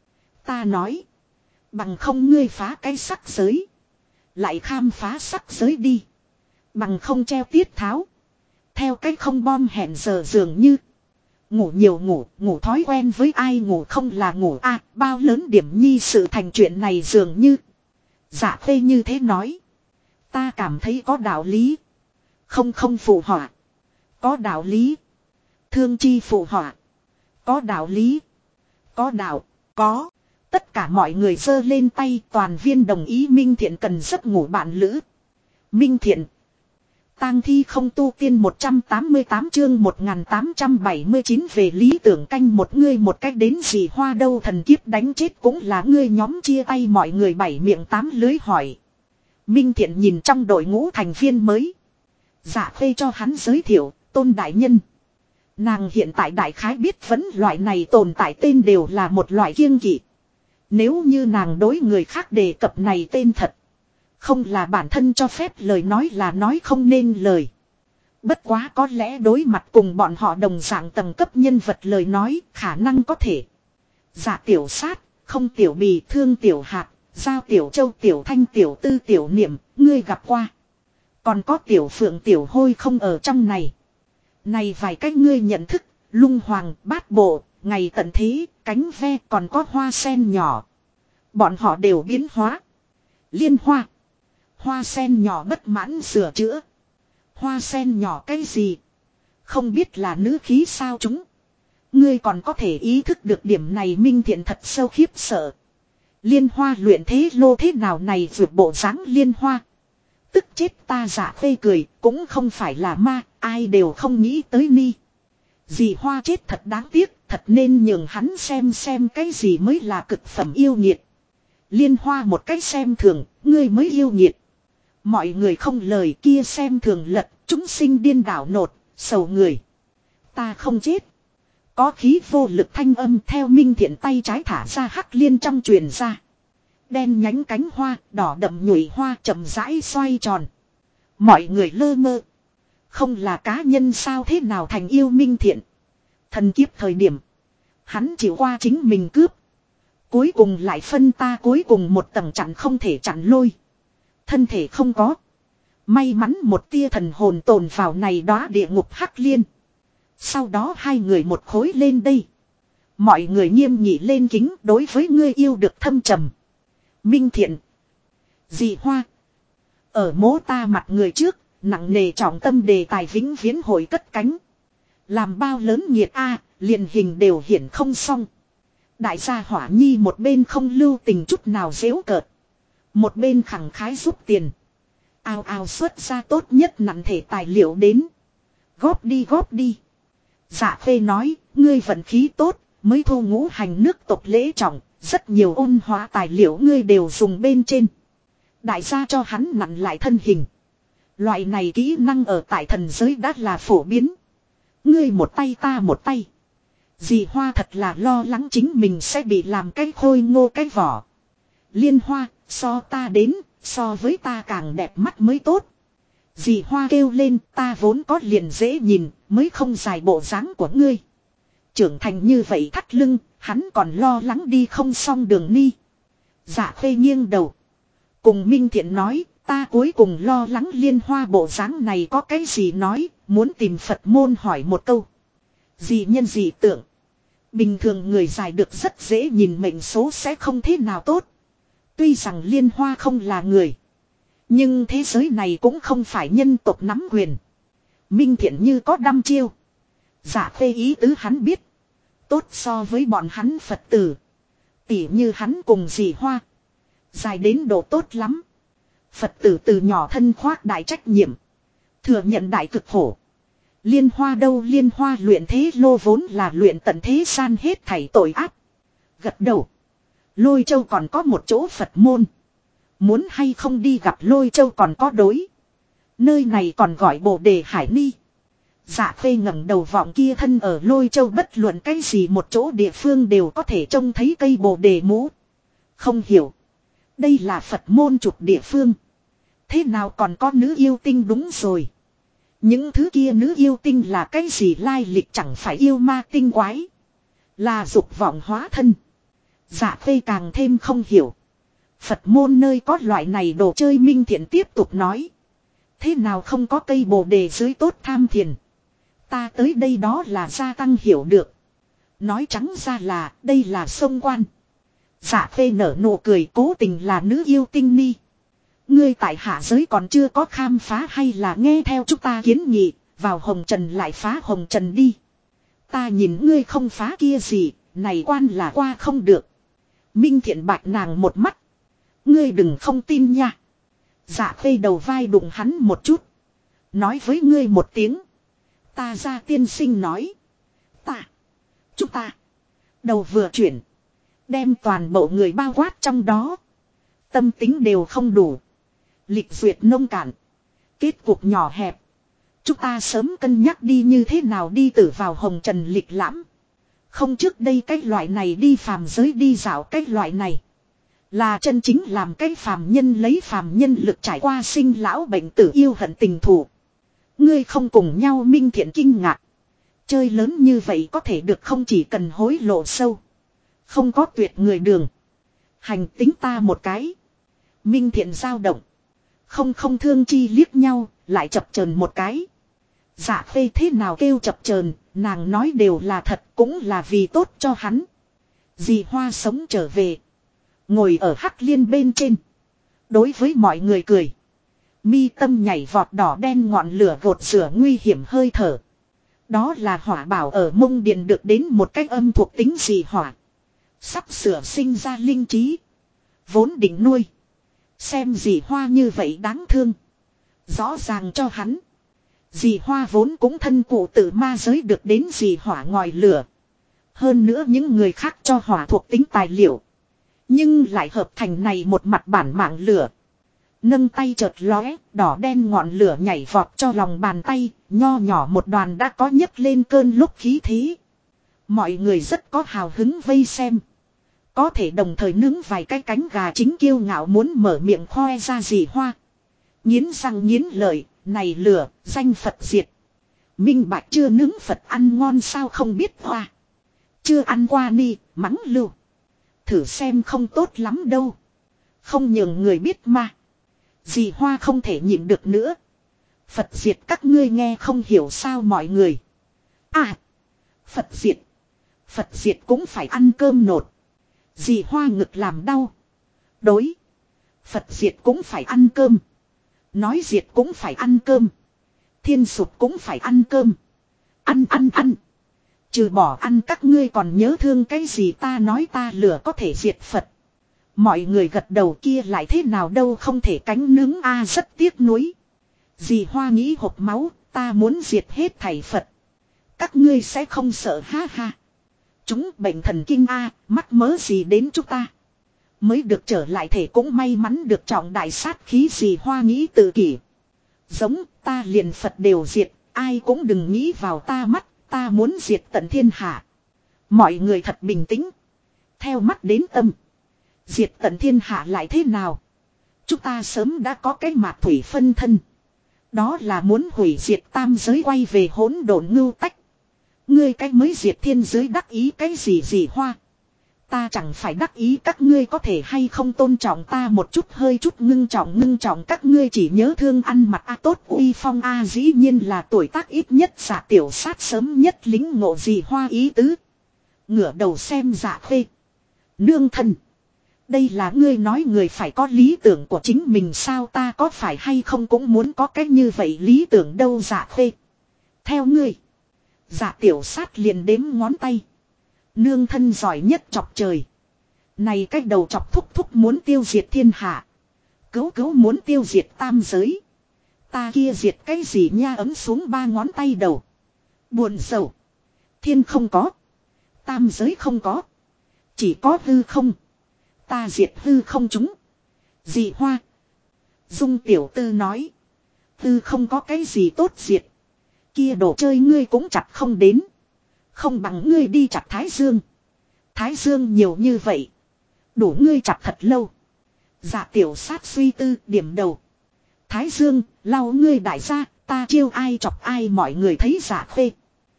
Ta nói. Bằng không ngươi phá cái sắc giới. Lại khám phá sắc giới đi. Bằng không treo tiết tháo. Theo cái không bom hẹn giờ dường như. Ngủ nhiều ngủ thói quen với ai ngủ không là ngủ a bao lớn điểm nhi sự thành chuyện này dường như. Dạ khê như thế nói. Ta cảm thấy có đạo lý. Không phụ họa. Có đạo lý. Thương Chi phụ họa. Có đạo lý. Có đạo. Có. Tất cả mọi người giơ lên tay toàn viên đồng ý Minh Thiện cần giấc ngủ bạn lữ. Minh Thiện. Tang thi không tu tiên 188 chương 1879 về lý tưởng canh một ngươi một cách đến gì hoa đâu thần kiếp đánh chết cũng là ngươi nhóm chia tay mọi người 7 miệng 8 lưới hỏi. Minh Thiện nhìn trong đội ngũ thành viên mới. Dạ khê cho hắn giới thiệu, Tôn Đại Nhân. Nàng hiện tại đại khái biết vẫn loại này tồn tại tên đều là một loại kiêng kỵ. Nếu như nàng đối người khác đề cập này tên thật. Không là bản thân cho phép lời nói là nói không nên lời. Bất quá có lẽ đối mặt cùng bọn họ đồng dạng tầng cấp nhân vật lời nói khả năng có thể. Dạ tiểu sát, không tiểu bì thương tiểu hạt, giao tiểu châu tiểu thanh tiểu tư tiểu niệm, ngươi gặp qua. Còn có tiểu phượng tiểu hôi không ở trong này. Này vài cách ngươi nhận thức, lung hoàng, bát bộ, ngày tận thế, cánh ve còn có hoa sen nhỏ. Bọn họ đều biến hóa. Liên hoa. Hoa sen nhỏ bất mãn sửa chữa. Hoa sen nhỏ cái gì? Không biết là nữ khí sao chúng. Ngươi còn có thể ý thức được điểm này Minh Thiện thật sâu khiếp sợ. Liên hoa luyện thế lô thế nào này vượt bộ dáng liên hoa. Tức chết ta giả phê cười cũng không phải là ma, ai đều không nghĩ tới ni. Dì hoa chết thật đáng tiếc, thật nên nhường hắn xem cái gì mới là cực phẩm yêu nghiệt. Liên hoa một cách xem thường, ngươi mới yêu nghiệt. Mọi người không lời kia xem thường lật, chúng sinh điên đảo nột, sầu người. Ta không chết. Có khí vô lực thanh âm theo Minh Thiện tay trái thả ra hắc liên trong truyền ra. Đen nhánh cánh hoa, đỏ đậm nhụy hoa chậm rãi xoay tròn. Mọi người lơ mơ. Không là cá nhân sao thế nào thành yêu Minh Thiện. Thần kiếp thời điểm. Hắn chịu qua chính mình cướp. Cuối cùng lại phân ta cuối cùng một tầng chặn không thể chặn lôi. Thân thể không có. May mắn một tia thần hồn tồn vào này đó địa ngục hắc liên. Sau đó hai người một khối lên đây. Mọi người nghiêm nghị lên kính đối với ngươi yêu được thâm trầm. Minh Thiện. Dì hoa. Ở mố ta mặt người trước, nặng nề trọng tâm đề tài vĩnh viễn hồi cất cánh. Làm bao lớn nhiệt a liền hình đều hiển không xong. Đại gia hỏa nhi một bên không lưu tình chút nào dễu cợt. Một bên khẳng khái giúp tiền. Ao ao xuất ra tốt nhất nặng thể tài liệu đến. Góp đi góp đi. Dạ khê nói, ngươi vận khí tốt, mới thu ngũ hành nước tộc lễ trọng, rất nhiều ôn hóa tài liệu ngươi đều dùng bên trên. Đại gia cho hắn nặn lại thân hình. Loại này kỹ năng ở tại thần giới đã là phổ biến. Ngươi một tay ta một tay. Dì Hoa thật là lo lắng chính mình sẽ bị làm cái khôi ngô cái vỏ. Liên Hoa, so ta đến, so với ta càng đẹp mắt mới tốt. Dì Hoa kêu lên, ta vốn có liền dễ nhìn, mới không dài bộ dáng của ngươi. Trưởng thành như vậy thắt lưng, hắn còn lo lắng đi không xong đường ni. Dạ khê nghiêng đầu. Cùng Minh Thiện nói, ta cuối cùng lo lắng Liên Hoa bộ dáng này có cái gì nói, muốn tìm Phật môn hỏi một câu. Dị nhân dị tưởng. Bình thường người dài được rất dễ nhìn mệnh số sẽ không thế nào tốt. Tuy rằng Liên Hoa không là người. Nhưng thế giới này cũng không phải nhân tộc nắm quyền. Minh Thiện như có đăm chiêu. Dạ phê ý tứ hắn biết. Tốt so với bọn hắn Phật tử. Tỉ như hắn cùng dì Hoa. Dài đến độ tốt lắm. Phật tử từ nhỏ thân khoác đại trách nhiệm. Thừa nhận đại cực khổ. Liên Hoa đâu, Liên Hoa luyện thế lô vốn là luyện tận thế gian hết thảy tội ác. Gật đầu. Lôi Châu còn có một chỗ Phật môn. Muốn hay không đi gặp Lôi Châu còn có đối. Nơi này còn gọi Bồ Đề Hải Ni. Dạ phê ngẩng đầu vọng kia thân ở Lôi Châu bất luận cái gì một chỗ địa phương đều có thể trông thấy cây Bồ Đề mũ. Không hiểu. Đây là Phật môn trục địa phương. Thế nào còn có nữ yêu tinh đúng rồi. Những thứ kia nữ yêu tinh là cái gì lai lịch chẳng phải yêu ma tinh quái. Là dục vọng hóa thân. Dạ phê càng thêm không hiểu. Phật môn nơi có loại này đồ chơi. Minh Thiện tiếp tục nói. Thế nào không có cây bồ đề dưới tốt tham thiền. Ta tới đây đó là gia tăng hiểu được. Nói trắng ra là đây là sông quan. Dạ phê nở nụ cười, cố tình là nữ yêu tinh ni. Ngươi tại hạ giới còn chưa có khám phá hay là nghe theo chúng ta kiến nghị, vào hồng trần lại phá hồng trần đi. Ta nhìn ngươi không phá kia gì, này quan là qua không được. Minh Thiện bạch nàng một mắt. Ngươi đừng không tin nha. Dạ phê đầu vai đụng hắn một chút. Nói với ngươi một tiếng. Ta ra tiên sinh nói. Chúng ta. Đầu vừa chuyển. Đem toàn bộ người bao quát trong đó. Tâm tính đều không đủ. Lịch duyệt nông cạn. Kết cục nhỏ hẹp. Chúng ta sớm cân nhắc đi như thế nào đi tử vào hồng trần lịch lãm. Không trước đây cái loại này đi phàm giới đi dạo cái loại này. Là chân chính làm cái phàm nhân lấy phàm nhân lực trải qua sinh lão bệnh tử yêu hận tình thù. Ngươi không cùng nhau. Minh Thiện kinh ngạc. Chơi lớn như vậy có thể được không, chỉ cần hối lộ sâu. Không có tuyệt người đường. Hành tính ta một cái. Minh Thiện dao động. Không thương chi liếc nhau, lại chập chờn một cái. Dạ phê thế nào kêu chập chờn, nàng nói đều là thật, cũng là vì tốt cho hắn. Dì Hoa sống trở về. Ngồi ở hắc liên bên trên. Đối với mọi người cười. Mi tâm nhảy vọt đỏ đen ngọn lửa gột rửa nguy hiểm hơi thở. Đó là hỏa bảo ở mông điện được đến một cách âm thuộc tính dị hỏa. Sắp sửa sinh ra linh trí. Vốn định nuôi. Xem dì Hoa như vậy đáng thương. Rõ ràng cho hắn. Dì Hoa vốn cũng thân cụ tự ma giới được đến dì hỏa ngòi lửa. Hơn nữa những người khác cho hỏa thuộc tính tài liệu. Nhưng lại hợp thành này một mặt bản mạng lửa. Nâng tay chợt lóe, đỏ đen ngọn lửa nhảy vọt cho lòng bàn tay, nho nhỏ một đoàn đã có nhấc lên cơn lúc khí thế. Mọi người rất có hào hứng vây xem. Có thể đồng thời nướng vài cái cánh gà chính kiêu ngạo muốn mở miệng khoe ra dì Hoa. Nghiến răng nghiến lợi, này lửa, danh Phật diệt. Minh bạch chưa, nướng Phật ăn ngon sao không biết hoa. Chưa ăn qua ni, mắng lưu. Thử xem không tốt lắm đâu. Không nhường người biết mà. Dì Hoa không thể nhịn được nữa. Phật diệt các ngươi nghe không hiểu sao mọi người. À, Phật diệt. Phật diệt cũng phải ăn cơm nột. Dì Hoa ngực làm đau. Đối. Phật diệt cũng phải ăn cơm. Nói diệt cũng phải ăn cơm. Thiên sụp cũng phải ăn cơm. Ăn. Trừ bỏ ăn các ngươi còn nhớ thương cái gì, ta nói ta lửa có thể diệt Phật. Mọi người gật đầu, kia lại thế nào đâu, không thể cánh nướng a, rất tiếc nuối. Dì Hoa nghĩ hộp máu, Ta muốn diệt hết thảy Phật. Các ngươi sẽ không sợ ha ha. Chúng bệnh thần kinh a, mắc mớ gì đến chúng ta. Mới được trở lại thể cũng may mắn được trọng đại sát khí gì Hoa nghĩ tự kỷ. Giống ta liền Phật đều diệt, ai cũng đừng nghĩ vào ta mắt, ta muốn diệt tận thiên hạ. Mọi người thật bình tĩnh. Theo mắt đến tâm. Diệt tận thiên hạ lại thế nào? Chúng ta sớm đã có cái mạt thủy phân thân. Đó là muốn hủy diệt tam giới quay về hỗn độn ngưu tách. Ngươi cái mới diệt thiên giới đắc ý cái gì Hoa. Ta chẳng phải đắc ý các ngươi có thể hay không tôn trọng ta một chút hơi chút ngưng trọng các ngươi chỉ nhớ thương ăn mặc tốt uy phong dĩ nhiên là tuổi tác ít nhất Dạ Tiểu Sát sớm nhất lính ngộ gì Hoa ý tứ. Ngửa đầu xem Dạ Khê. Nương thân. Đây là ngươi nói người phải có lý tưởng của chính mình sao ta có phải hay không cũng muốn có cái như vậy lý tưởng đâu Dạ Khê. Theo ngươi. Dạ Tiểu Sát liền đếm ngón tay. Nương thân giỏi nhất chọc trời. Này cách đầu chọc thúc muốn tiêu diệt thiên hạ. Cứu muốn tiêu diệt tam giới. Ta kia diệt cái gì nha ấm xuống 3 ngón tay đầu. Buồn sầu. Thiên không có. Tam giới không có. Chỉ có hư không. Ta diệt hư không chúng. Dị Hoa. Dung Tiểu Tư nói. Hư không có cái gì tốt diệt. Kia đồ chơi ngươi cũng chặt không đến. Không bằng ngươi đi chặt Thái Dương. Thái Dương nhiều như vậy. Đủ ngươi chặt thật lâu. Dạ Tiểu Sát suy tư điểm đầu. Thái Dương, lau ngươi đại gia, ta chiêu ai chọc ai mọi người thấy Dạ Khê.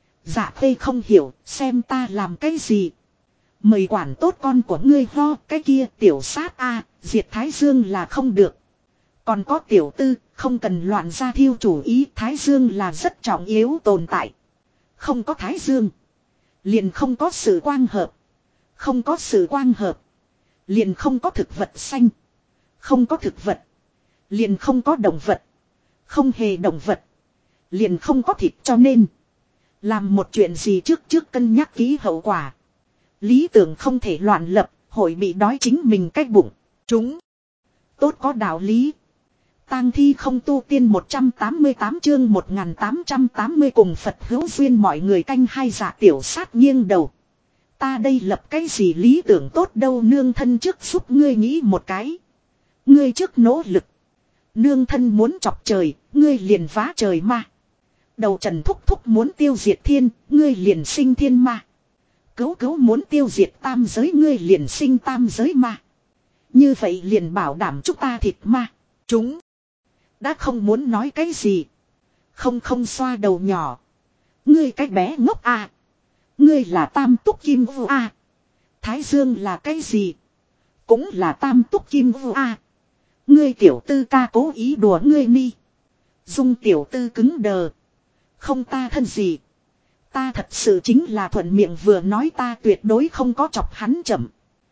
Dạ Khê không hiểu, xem ta làm cái gì. Mời quản tốt con của ngươi ho, cái kia Tiểu Sát diệt Thái Dương là không được. Còn có Tiểu Tư, không cần loạn ra thiêu chủ ý, Thái Dương là rất trọng yếu tồn tại. Không có Thái Dương. Liền không có sự quang hợp. Không có sự quang hợp. Liền không có thực vật xanh. Không có thực vật. Liền không có động vật. Không hề động vật. Liền không có thịt cho nên. Làm một chuyện gì trước cân nhắc kỹ hậu quả. Lý tưởng không thể loạn lập. Hội bị đói chính mình cách bụng. Chúng. Tốt có đạo lý. Tang thi không tu tiên 188 chương 1880 cùng Phật hữu duyên mọi người canh hai Dạ Tiểu Sát nghiêng đầu. Ta đây lập cái gì lý tưởng tốt đâu nương thân trước giúp ngươi nghĩ một cái. Ngươi trước nỗ lực. Nương thân muốn chọc trời, ngươi liền phá trời ma. Đầu Trần thúc muốn tiêu diệt thiên, ngươi liền sinh thiên ma. Cứu muốn tiêu diệt tam giới ngươi liền sinh tam giới ma. Như vậy liền bảo đảm chúng ta thịt ma. Chúng. Đã không muốn nói cái gì. Không xoa đầu nhỏ. Ngươi cái bé ngốc Ngươi là tam túc kim vu Thái Dương là cái gì? Cũng là tam túc kim vu Ngươi Tiểu Tư ca cố ý đùa ngươi mi. Dung Tiểu Tư cứng đờ. Không ta thân gì. Ta thật sự chính là thuận miệng vừa nói ta tuyệt đối không có chọc hắn chậm.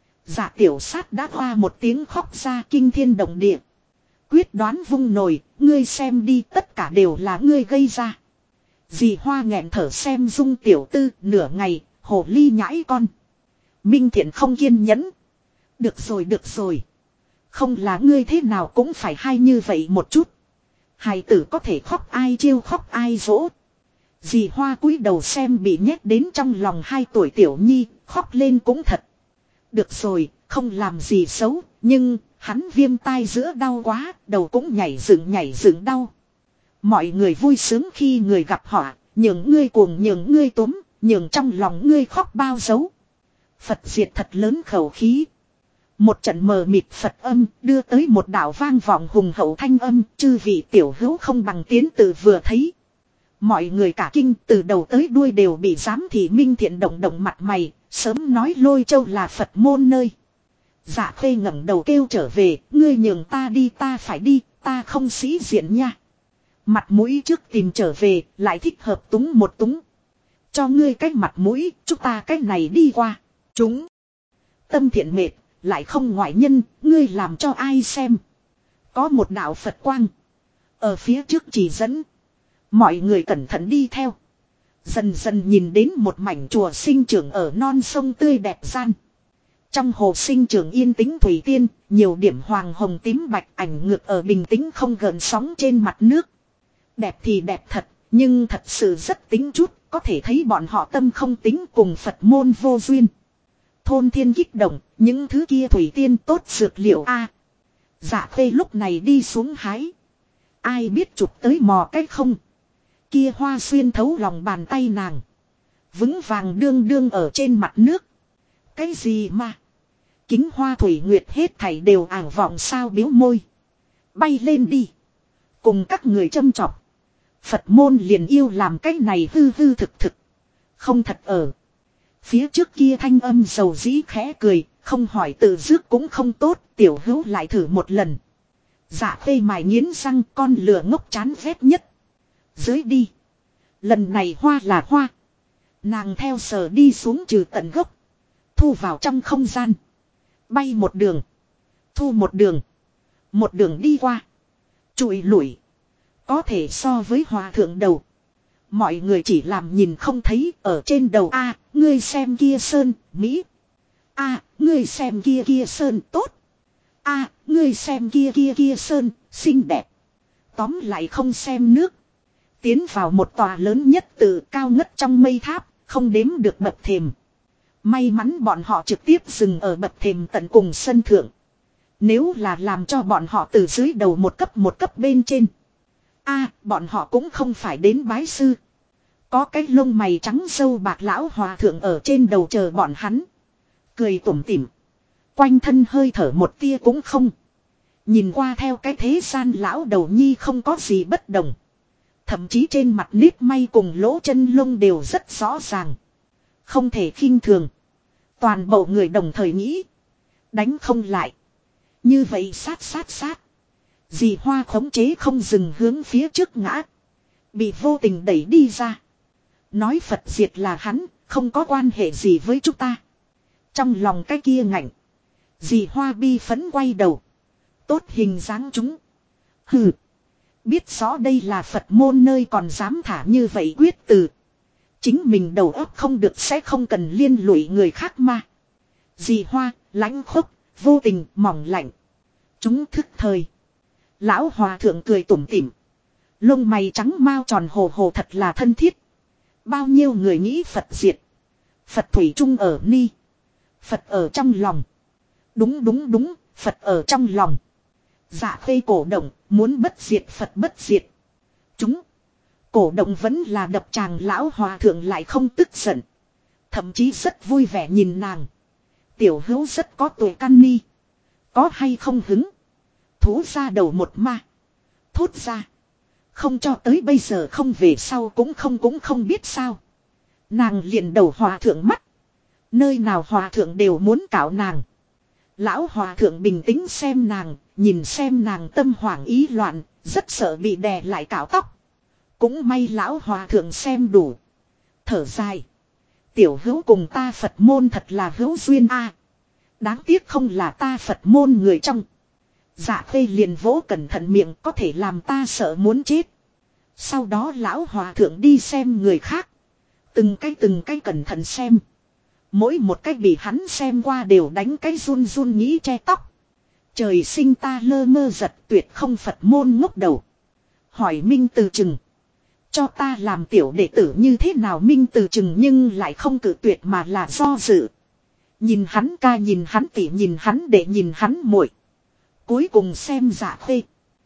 Dạ Tiểu Sát đã hoa một tiếng khóc ra kinh thiên động địa. Quyết đoán vung nồi, ngươi xem đi tất cả đều là ngươi gây ra. Dì Hoa nghẹn thở xem Dung Tiểu Tư nửa ngày, hồ ly nhãi con. Minh Thiện không kiên nhẫn. Được rồi. Không là ngươi thế nào cũng phải hay như vậy một chút. Hài tử có thể khóc ai trêu khóc ai dỗ. Dì Hoa cúi đầu xem bị nhét đến trong lòng 2 tuổi Tiểu Nhi, khóc lên cũng thật. Được rồi, không làm gì xấu, nhưng hắn viêm tai giữa đau quá, đầu cũng nhảy dựng đau. Mọi người vui sướng khi người gặp họa, nhường ngươi cuồng nhường ngươi túm, nhường trong lòng ngươi khóc bao dấu. Phật diệt thật lớn khẩu khí. Một trận mờ mịt Phật âm đưa tới một đạo vang vọng hùng hậu thanh âm, chư vị tiểu hữu không bằng tiến từ vừa thấy. Mọi người cả kinh từ đầu tới đuôi đều bị giám thị Minh Thiện động mặt mày, sớm nói Lôi Châu là Phật môn nơi. Dạ Khê ngẩng đầu kêu trở về, ngươi nhường ta đi ta phải đi, ta không sĩ diện nha. Mặt mũi trước tìm trở về, lại thích hợp túng một túng. Cho ngươi cái mặt mũi, chúng ta cái này đi qua. Chúng. Tâm Thiện mệt, lại không ngoại nhân, ngươi làm cho ai xem. Có một đạo Phật quang. Ở phía trước chỉ dẫn. Mọi người cẩn thận đi theo. Dần dần nhìn đến một mảnh chùa sinh trưởng ở non sông tươi đẹp gian. Trong hồ sinh trưởng yên tĩnh thủy tiên, nhiều điểm hoàng hồng tím bạch ảnh ngược ở bình tĩnh không gợn sóng trên mặt nước. Đẹp thì đẹp thật, Nhưng thật sự rất tính chút, có thể thấy bọn họ tâm không tính cùng Phật môn vô duyên. Thôn thiên kích động, những thứ kia thủy tiên tốt dược liệu a. Dạ khê lúc này đi xuống hái. Ai biết chụp tới mò cái không. Kia hoa xuyên thấu lòng bàn tay nàng. Vững vàng đương đương ở trên mặt nước. Cái gì mà. Kính hoa thủy nguyệt hết thảy đều ảo vọng sao biếu môi. Bay lên đi. Cùng các người châm chọc. Phật môn liền yêu làm cái này hư hư thực thực. Không thật ở. Phía trước kia thanh âm dầu dĩ khẽ cười. Không hỏi tự dước cũng không tốt. Tiểu hữu lại thử một lần. Dạ khê mài nghiến răng con lửa ngốc chán ghét nhất. Dưới đi. Lần này hoa là hoa. Nàng theo sờ đi xuống trừ tận gốc. Thu vào trong không gian. Bay một đường. Thu một đường. Một đường đi qua. Trụi lủi. Có thể so với hòa thượng đầu. Mọi người chỉ làm nhìn không thấy ở trên đầu a. Ngươi xem kia sơn, Mỹ. A, ngươi xem kia kia sơn tốt. A, ngươi xem kia kia kia sơn, xinh đẹp. Tóm lại không xem nước. Tiến vào một tòa lớn nhất từ cao ngất trong mây tháp, không đếm được bậc thềm. May mắn bọn họ trực tiếp dừng ở bậc thềm tận cùng sân thượng. Nếu là làm cho bọn họ từ dưới đầu một cấp bên trên. A, bọn họ cũng không phải đến bái sư. Có cái lông mày trắng sâu bạc lão hòa thượng ở trên đầu chờ bọn hắn. Cười tủm tỉm. Quanh thân hơi thở một tia cũng không. Nhìn qua theo cái thế gian lão đầu nhi không có gì bất đồng. Thậm chí trên mặt nếp may cùng lỗ chân lông đều rất rõ ràng. Không thể khinh thường. Toàn bộ người đồng thời nghĩ. Đánh không lại. Như vậy sát. Dì Hoa khống chế không dừng hướng phía trước ngã. Bị vô tình đẩy đi ra. Nói Phật diệt là hắn, không có quan hệ gì với chúng ta. Trong lòng cái kia ngạnh. Dì Hoa bi phấn quay đầu. Tốt hình dáng chúng. Hừ. Biết rõ đây là Phật môn nơi còn dám thả như vậy quyết từ. Chính mình đầu óc không được sẽ không cần liên lụy người khác mà. Dì Hoa, lãnh khốc, vô tình, mỏng lạnh. Chúng thức thời. Lão hòa thượng cười tủm tỉm. Lông mày trắng mau tròn hồ hồ thật là thân thiết. Bao nhiêu người nghĩ Phật diệt. Phật thủy chung ở ni. Phật ở trong lòng. Đúng, Phật ở trong lòng. Dạ khê cổ động, muốn bất diệt Phật bất diệt. Chúng. Cổ động vẫn là đập tràng lão hòa thượng lại không tức giận. Thậm chí rất vui vẻ nhìn nàng. Tiểu hữu rất có tuổi căn ni. Có hay không hứng. Thú ra đầu một ma. Thốt ra. Không cho tới bây giờ không về sau cũng không biết sao. Nàng liền đầu hòa thượng mắt. Nơi nào hòa thượng đều muốn cạo nàng. Lão hòa thượng bình tĩnh xem nàng. Nhìn xem nàng tâm hoảng ý loạn. Rất sợ bị đè lại cạo tóc. Cũng may lão hòa thượng xem đủ. Thở dài. Tiểu hữu cùng ta Phật môn thật là hữu duyên a. Đáng tiếc không là ta Phật môn người trong. Dạ khê liền vỗ cẩn thận miệng có thể làm ta sợ muốn chết. Sau đó lão hòa thượng đi xem người khác. Từng cái cẩn thận xem. Mỗi một cái bị hắn xem qua đều đánh cái run nghĩ che tóc. Trời sinh ta lơ mơ giật tuyệt không Phật môn ngốc đầu. Hỏi Minh Từ Trừng. Cho ta làm tiểu đệ tử như thế nào Minh Từ Trừng nhưng lại không cự tuyệt mà là do dự. Nhìn hắn ca nhìn hắn tỉ nhìn hắn đệ nhìn hắn muội. Cuối cùng xem Dạ khê.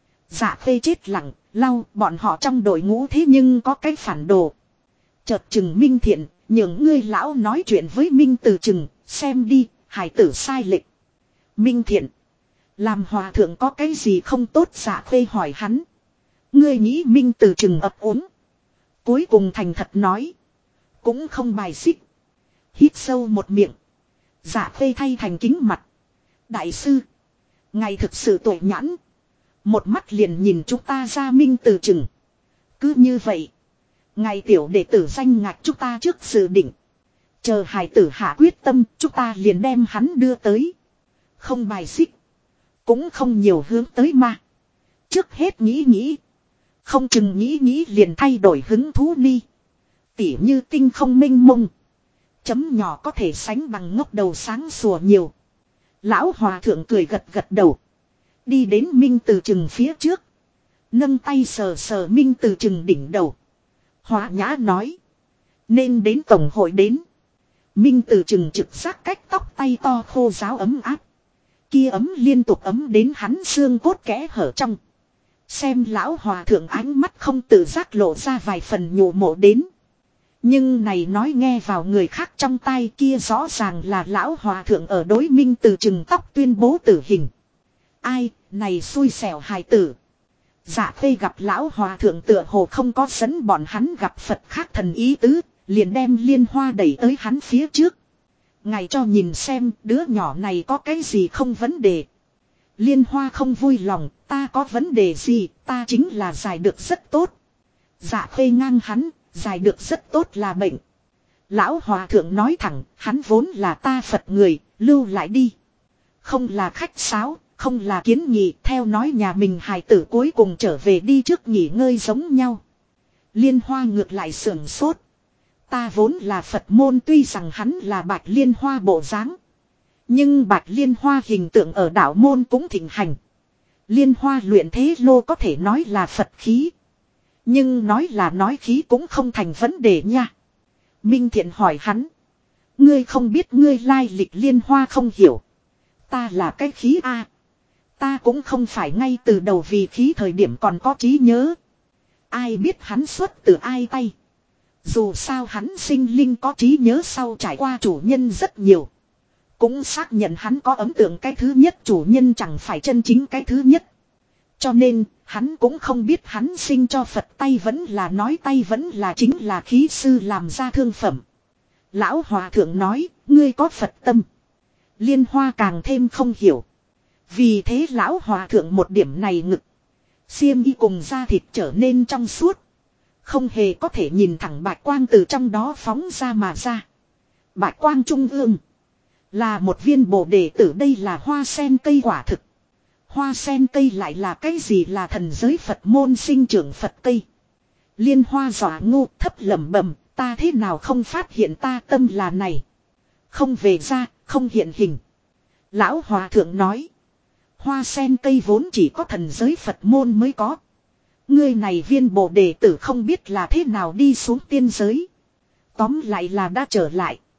Dạ khê chết lặng, lau bọn họ trong đội ngũ thế nhưng có cái phản đồ. Chợt Trừng Minh Thiện, những ngươi lão nói chuyện với Minh Từ Trừng, xem đi, hải tử sai lệch. Minh Thiện. Làm hòa thượng có cái gì không tốt Dạ khê hỏi hắn. Ngươi nghĩ Minh Từ Trừng ấp úng. Cuối cùng thành thật nói. Cũng không bài xích. Hít sâu một miệng. Dạ khê thay thành kính mặt. Đại sư. Ngài thực sự tội nhãn. Một mắt liền nhìn chúng ta ra Minh Từ Trừng. Cứ như vậy. Ngài tiểu đệ tử danh ngạch chúng ta trước dự định. Chờ hải tử hạ quyết tâm chúng ta liền đem hắn đưa tới. Không bài xích. Cũng không nhiều hướng tới mà. Trước hết nghĩ. Không chừng nghĩ liền thay đổi hứng thú đi. Tỉ như tinh không minh mông. Chấm nhỏ có thể sánh bằng ngốc đầu sáng sủa nhiều. Lão hòa thượng cười gật đầu. Đi đến Minh Từ Trừng phía trước. Nâng tay sờ Minh Từ Trừng đỉnh đầu. Hòa Nhã nói. Nên đến tổng hội đến. Minh Tử chừng trực giác cách tóc tay to khô ráo ấm áp. Kia ấm liên tục ấm đến hắn xương cốt kẽ hở trong. Xem lão hòa thượng ánh mắt không tự giác lộ ra vài phần nhủ mộ đến. Nhưng này nói nghe vào người khác trong tai kia rõ ràng là lão hòa thượng ở đối Minh Tử chừng tóc tuyên bố tử hình. Ai, này xui xẻo hài tử. Dạ Khê gặp lão hòa thượng tựa hồ không có dẫn bọn hắn gặp Phật khác thần ý tứ, liền đem Liên Hoa đẩy tới hắn phía trước. Ngài cho nhìn xem đứa nhỏ này có cái gì không vấn đề. Liên Hoa không vui lòng, ta có vấn đề gì, ta chính là giải được rất tốt. Dạ Khê ngang hắn, giải được rất tốt là bệnh. Lão hòa thượng nói thẳng, hắn vốn là ta Phật người, lưu lại đi. Không là khách sáo, không là kiến nghị, theo nói nhà mình hài tử cuối cùng trở về đi trước nghỉ ngơi giống nhau. Liên Hoa ngược lại sưởng sốt. Ta vốn là Phật môn, tuy rằng hắn là Bạch Liên Hoa bộ dáng, nhưng Bạch Liên Hoa hình tượng ở đạo môn cũng thịnh hành. Liên Hoa luyện thế lô có thể nói là Phật khí, nhưng nói là nói khí cũng không thành vấn đề nha. Minh Thiện hỏi hắn. Ngươi không biết ngươi lai lịch Liên Hoa không hiểu. Ta là cái khí A. Ta cũng không phải ngay từ đầu vì khí thời điểm còn có trí nhớ. Ai biết hắn xuất từ ai tay. Dù sao hắn sinh linh có trí nhớ sau trải qua chủ nhân rất nhiều. Cũng xác nhận hắn có ấn tượng cái thứ nhất chủ nhân chẳng phải chân chính cái thứ nhất. Cho nên, hắn cũng không biết hắn sinh cho Phật tay vẫn là nói tay vẫn là chính là khí sư làm ra thương phẩm. Lão Hòa Thượng nói, ngươi có Phật tâm. Liên Hoa càng thêm không hiểu. Vì thế Lão Hòa Thượng một điểm này ngực. Xiêm y cùng da thịt trở nên trong suốt. Không hề có thể nhìn thẳng bạch quang từ trong đó phóng ra mà ra. Bạch quang trung ương. Là một viên bồ đề tử, đây là hoa sen cây quả thực. Hoa sen cây lại là cái gì, là thần giới Phật môn sinh trưởng Phật cây. Liên Hoa dọa ngu thấp lẩm bẩm, ta thế nào không phát hiện ta tâm là này. Không về ra, không hiện hình. Lão Hòa Thượng nói. Hoa sen cây vốn chỉ có thần giới Phật môn mới có. Ngươi này viên bồ đề tử không biết là thế nào đi xuống tiên giới. Tóm lại là đã trở lại.